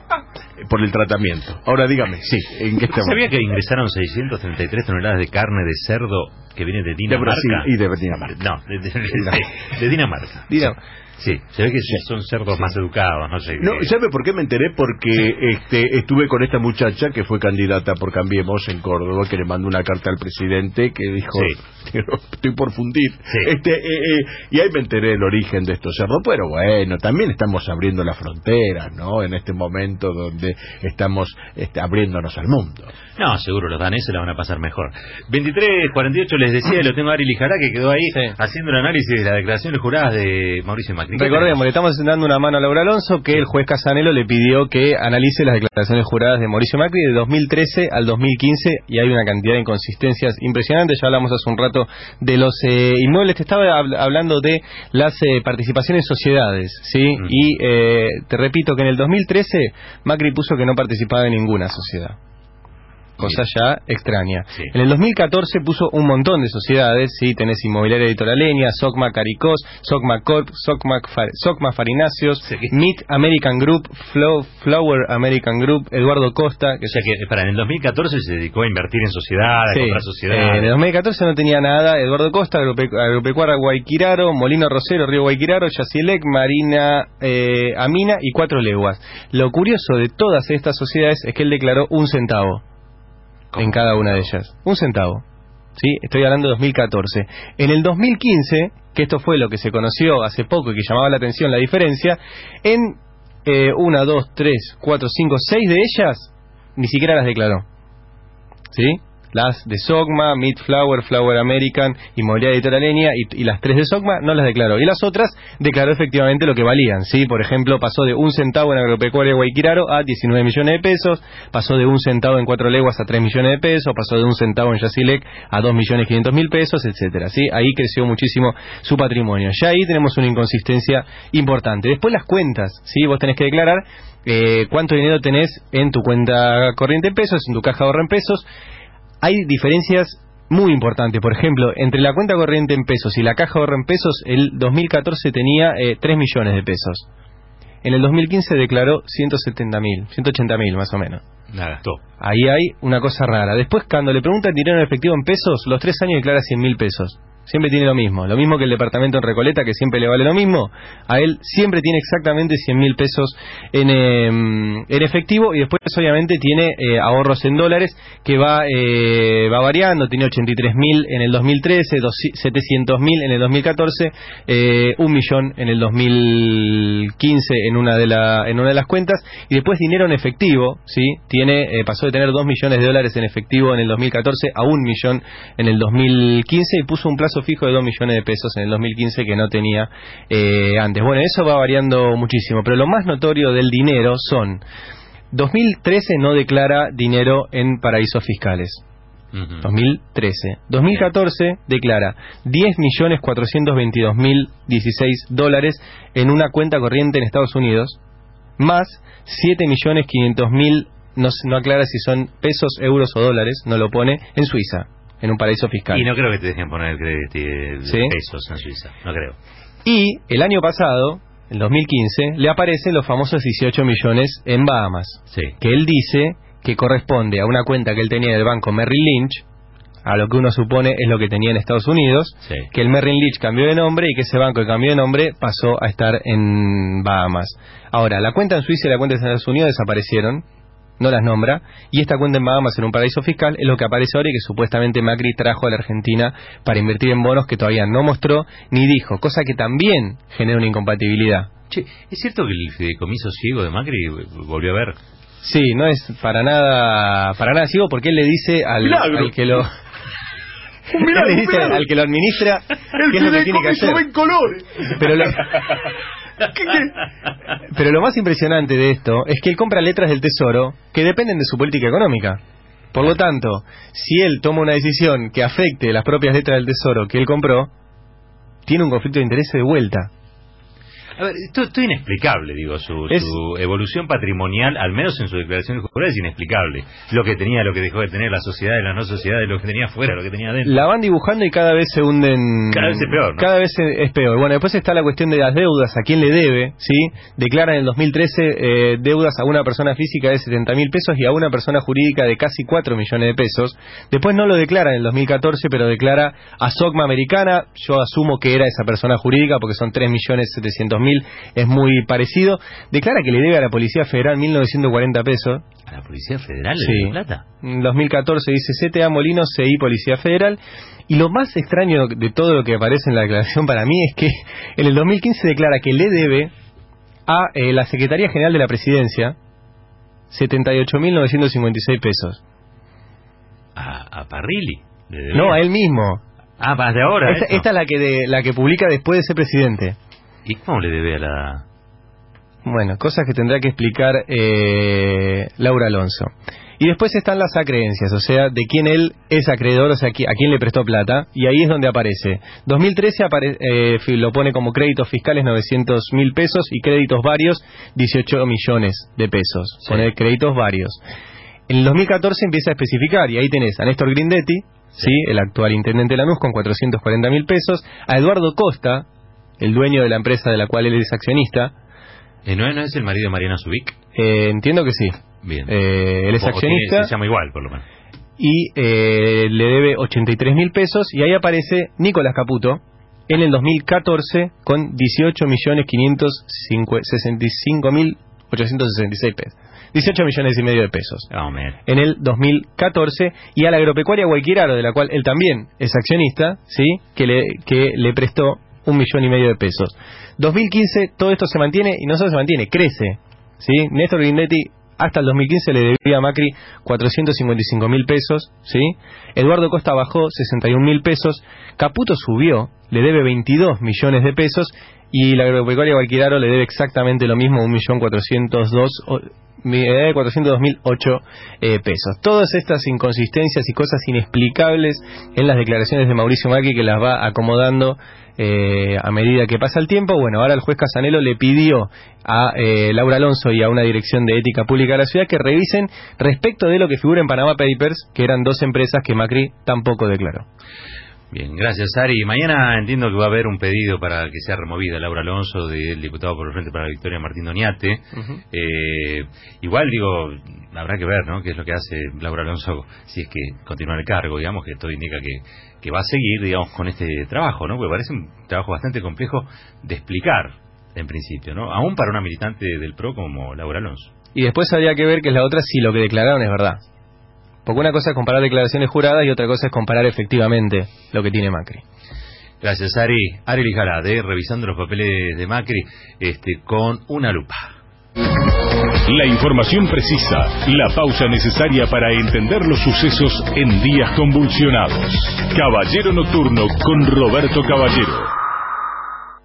Por el tratamiento. Ahora dígame, sí, ¿en qué estamos? ¿Sabía que ingresaron seiscientas treinta y tres toneladas de carne de cerdo que viene de Dinamarca? De Brasil y de Dinamarca. No, de, de, de, de, de Dinamarca. Dinamarca. Sí, se ve que son cerdos más educados, no sé. No, ¿sabe por qué me enteré? Porque este, estuve con esta muchacha que fue candidata por Cambiemos en Córdoba, que le mandó una carta al presidente que dijo, sí. estoy por fundir. Sí. Este, eh, eh, y ahí me enteré del origen de estos cerdos, pero bueno, también estamos abriendo las fronteras, ¿no? En este momento donde estamos este, abriéndonos al mundo. No, seguro, los daneses la van a pasar mejor. veintitrés cuarenta y ocho les decía, lo tengo a Ari Lijará, que quedó ahí sí. haciendo el análisis de las declaraciones juradas de Mauricio Macri. Recordemos, le estamos dando una mano a Laura Alonso, que el juez Casanelo le pidió que analice las declaraciones juradas de Mauricio Macri de dos mil trece al dos mil quince, y hay una cantidad de inconsistencias impresionantes. Ya hablamos hace un rato de los eh, inmuebles, te estaba hablando de las eh, participaciones en sociedades, ¿sí? Mm. Y eh, te repito que en el dos mil trece Macri puso que no participaba en ninguna sociedad. Cosa ya extraña. Sí. En el dos mil catorce puso un montón de sociedades, sí, tenés Inmobiliaria Editoraleña, Socma Caricós, Socma Corp, Socma, Socma Farináceos, sí. Meet American Group, Flow, Flower American Group, Eduardo Costa. Que... O sea que, para, en el dos mil catorce se dedicó a invertir en sociedades, sí. a comprar sociedades. Eh, en el dos mil catorce no tenía nada. Eduardo Costa, Agropecu Agropecuaria Guayquiraro, Molino Rosero, Río Guayquiraro, Yacilec, Marina eh, Amina y Cuatro Leguas. Lo curioso de todas estas sociedades es que él declaró un centavo. ¿Cómo? En cada una de ellas. Un centavo. ¿Sí? Estoy hablando de dos mil catorce. En el dos mil quince, que esto fue lo que se conoció hace poco y que llamaba la atención la diferencia, en eh, una, dos, tres, cuatro, cinco, seis de ellas ni siquiera las declaró. ¿Sí? Las de Socma, Meet Flower, Flower American, Inmobiliaria Editoraleña y, y las tres de Socma no las declaró. Y las otras declaró efectivamente lo que valían, ¿sí? Por ejemplo, pasó de un centavo en Agropecuaria Guayquiraro a diecinueve millones de pesos, pasó de un centavo en Cuatro Leguas a tres millones de pesos, pasó de un centavo en Yacilec a dos millones quinientos mil pesos, etcétera, ¿sí? Ahí creció muchísimo su patrimonio. Ya ahí tenemos una inconsistencia importante. Después las cuentas, ¿sí? Vos tenés que declarar eh, cuánto dinero tenés en tu cuenta corriente en pesos, en tu caja de ahorro en pesos. Hay diferencias muy importantes. Por ejemplo, entre la cuenta corriente en pesos y la caja de ahorro en pesos, el dos mil catorce tenía eh, tres millones de pesos. En el dos mil quince declaró ciento setenta mil, ciento ochenta mil más o menos. La gastó. Ahí hay una cosa rara. Después, cuando le preguntan dinero en efectivo en pesos, los tres años declara cien mil pesos. Siempre tiene lo mismo. Lo mismo que el departamento en Recoleta, que siempre le vale lo mismo. A él siempre tiene exactamente cien mil pesos en, eh, en efectivo. Y después, obviamente, tiene eh, ahorros en dólares que va eh, va variando. Tiene ochenta y tres mil en el dos mil trece, setecientos mil en el dos mil catorce, eh, un millón en el dos mil quince en una de la en una de las cuentas. Y después dinero en efectivo, ¿sí? Tiene eh, pasó de tener dos millones de dólares en efectivo en el dos mil catorce a un millón en el dos mil quince y puso un plazo fijo de dos millones de pesos en el dos mil quince que no tenía eh, antes. Bueno, eso va variando muchísimo, pero lo más notorio del dinero son dos mil trece no declara dinero en paraísos fiscales. Uh-huh. dos mil trece. dos mil catorce declara diez millones cuatrocientos veintidós mil dieciséis dólares en una cuenta corriente en Estados Unidos, más siete millones quinientos mil, no, no aclara si son pesos, euros o dólares, no lo pone, en Suiza, en un paraíso fiscal. Y no creo que te dejen poner crédito ¿Sí? pesos en Suiza, no creo. Y el año pasado, en dos mil quince, le aparecen los famosos dieciocho millones en Bahamas, sí. que él dice que corresponde a una cuenta que él tenía del banco Merrill Lynch, a lo que uno supone es lo que tenía en Estados Unidos, sí. que el Merrill Lynch cambió de nombre y que ese banco que cambió de nombre pasó a estar en Bahamas. Ahora, la cuenta en Suiza y la cuenta en Estados Unidos desaparecieron, no las nombra, y esta cuenta en Bahamas en un paraíso fiscal es lo que aparece ahora y que supuestamente Macri trajo a la Argentina para invertir en bonos que todavía no mostró ni dijo, cosa que también genera una incompatibilidad. Che, ¿es cierto que el fideicomiso ciego de Macri volvió a ver? Sí, no es para nada para nada ciego, porque él le dice al, al que lo Un milagro, él le dice un milagro. al que lo administra El qué es lo que tiene que hacer. ven colores. Pero lo, pero lo más impresionante de esto es que él compra letras del Tesoro que dependen de su política económica. Por lo tanto, si él toma una decisión que afecte las propias letras del Tesoro que él compró, tiene un conflicto de interés de vuelta. A ver, esto, esto es inexplicable, digo, su, Es- su evolución patrimonial, al menos en sus declaraciones juradas, es inexplicable. Lo que tenía, lo que dejó de tener, la sociedad y la no sociedad, lo que tenía afuera, lo que tenía adentro. La van dibujando y cada vez se hunden. Cada vez es peor, ¿no? Cada vez es peor. Bueno, después está la cuestión de las deudas, a quién le debe, ¿sí? Declara en el dos mil trece eh, deudas a una persona física de setenta mil pesos y a una persona jurídica de casi cuatro millones de pesos. Después no lo declara en el dos mil catorce, pero declara a Sogma Americana. Yo asumo que era esa persona jurídica porque son tres millones setecientos mil, es muy parecido. Declara que le debe a la Policía Federal mil novecientos cuarenta pesos. ¿A la Policía Federal le Sí. debe plata? En dos mil catorce dice C T A Molinos, C I Policía Federal. Y lo más extraño de todo lo que aparece en la declaración para mí es que en el dos mil quince declara que le debe a eh, la Secretaría General de la Presidencia setenta y ocho mil novecientos cincuenta y seis pesos. ¿A, a Parrilli? ¿Le debía? No, a él mismo. Ah, más de ahora. Esta, esto. esta es la que de, la que publica después de ser presidente. ¿Y cómo le debe a la...? Bueno, cosas que tendrá que explicar eh, Laura Alonso. Y después están las acreencias, o sea, de quién él es acreedor, o sea, a quién le prestó plata, y ahí es donde aparece. dos mil trece apare eh, lo pone como créditos fiscales novecientos mil pesos y créditos varios dieciocho millones de pesos. Sí. Pone créditos varios. En el dos mil catorce empieza a especificar, y ahí tenés a Néstor Grindetti, sí, el actual intendente de Lanús, con cuatrocientos cuarenta mil pesos, a Eduardo Costa, el dueño de la empresa de la cual él es accionista. Eh, ¿no, ¿No es el marido de Mariana Zubik? Eh, entiendo que sí. Bien. Eh, él es O- o tiene- accionista se llama igual, por lo menos. y eh, le debe ochenta y tres mil pesos, y ahí aparece Nicolás Caputo en el dos mil catorce con dieciocho millones quinientos sesenta y cinco mil ochocientos sesenta y seis pesos. dieciocho millones y medio de pesos. Oh, man. En el dos mil catorce, y a la agropecuaria Guayquiraro, de la cual él también es accionista, ¿sí? que le que le prestó un millón y medio de pesos. dos mil quince, todo esto se mantiene, y no solo se mantiene, crece, ¿sí? Néstor Grindetti hasta el dos mil quince le debía a Macri cuatrocientos cincuenta y cinco mil pesos, ¿sí? Eduardo Costa bajó sesenta y un mil pesos, Caputo subió, le debe veintidós millones de pesos, y la agropecuaria Guayquiraro le debe exactamente lo mismo, un millón cuatrocientos dos mil ocho eh, pesos. Todas estas inconsistencias y cosas inexplicables en las declaraciones de Mauricio Macri, que las va acomodando eh, a medida que pasa el tiempo. Bueno, ahora el juez Casanelo le pidió a eh, Laura Alonso y a una dirección de ética pública de la ciudad que revisen respecto de lo que figura en Panama Papers, que eran dos empresas que Macri tampoco declaró. Bien, gracias, Ari. Mañana entiendo que va a haber un pedido para que sea removida Laura Alonso del diputado por el Frente para la Victoria, Martín Doñate. Uh-huh. eh, igual, digo, habrá que ver, ¿no?, qué es lo que hace Laura Alonso si es que continúa el cargo, digamos, que todo indica que, que va a seguir, digamos, con este trabajo, ¿no?, porque parece un trabajo bastante complejo de explicar, en principio, ¿no?, aún para una militante del P R O como Laura Alonso. Y después habría que ver que es la otra si lo que declararon es verdad. Porque una cosa es comparar declaraciones juradas y otra cosa es comparar efectivamente lo que tiene Macri. Gracias, Ari. Ari Lijarade, revisando los papeles de Macri este, con una lupa. La información precisa, la pausa necesaria para entender los sucesos en días convulsionados. Caballero Nocturno con Roberto Caballero.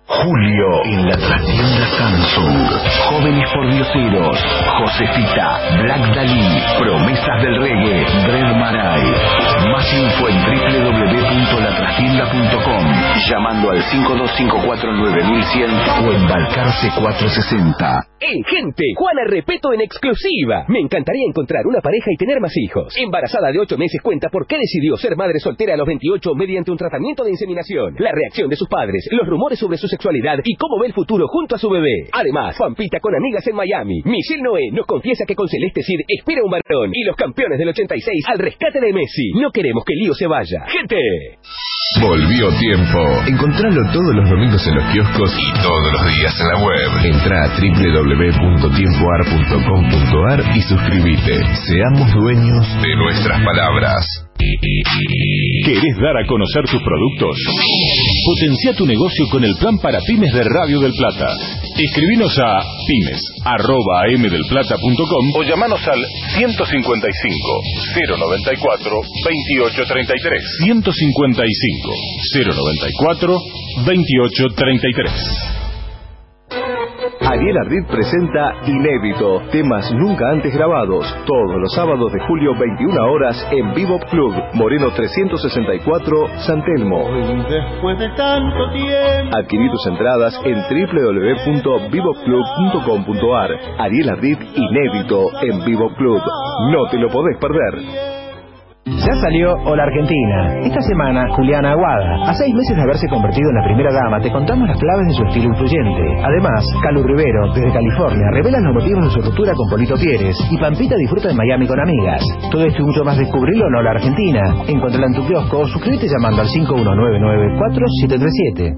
Julio en la trastienda Samsung. Jóvenes Pordioseros, Josefita, Black Dalí, Promesas del Reggae, Dred Maray. Más info en doble u doble u doble u punto la trastienda punto com, llamando al cinco dos cinco cuatro nueve mil cien o en Balcarce cuatrocientos sesenta. ¡Hey, gente! Juana Repeto en exclusiva. Me encantaría encontrar una pareja y tener más hijos. Embarazada de ocho meses cuenta por qué decidió ser madre soltera a los veintiocho mediante un tratamiento de inseminación. La reacción de sus padres, los rumores sobre su sexualidad y cómo ve el futuro junto a su bebé. Además, Pampita con amigas en Miami. Michelle Noé nos confiesa que con Celeste Cid espera un varón. Y los campeones del ochenta y seis al rescate de Messi. No queremos que Lío se vaya. ¡Gente! Volvió Tiempo. Encontralo todos los domingos en los kioscos y todos los días en la web. Entra a doble u doble u doble u punto tiempoar punto com punto ar y suscríbete. Seamos dueños de nuestras palabras. ¿Querés dar a conocer tus productos? Potencia tu negocio con el plan para pymes de Radio del Plata. Escribinos a pymes arroba a m del plata punto com o llamanos al ciento cincuenta y cinco, cero noventa y cuatro, veintiocho treinta y tres. ciento cincuenta y cinco, cero noventa y cuatro, veintiocho treinta y tres. Ariel Ardit presenta Inédito, temas nunca antes grabados, todos los sábados de julio veintiuna horas en Vivo Club, Moreno trescientos sesenta y cuatro, San Telmo. Después de tanto tiempo. Adquirí tus entradas en doble u doble u doble u punto vivo club punto com punto ar. Ariel Ardit Inédito en Vivo Club. No te lo podés perder. Ya salió Hola Argentina. Esta semana, Juliana Aguada. A seis meses de haberse convertido en la primera dama, te contamos las claves de su estilo influyente. Además, Calu Rivero, desde California, revela los motivos de su ruptura con Polito Pieres. Y Pampita disfruta de Miami con amigas. Todo esto y mucho más descubrilo en Hola Argentina. Encuéntrala en tu kiosco o suscríbete llamando al cinco uno nueve nueve cuatro siete tres siete.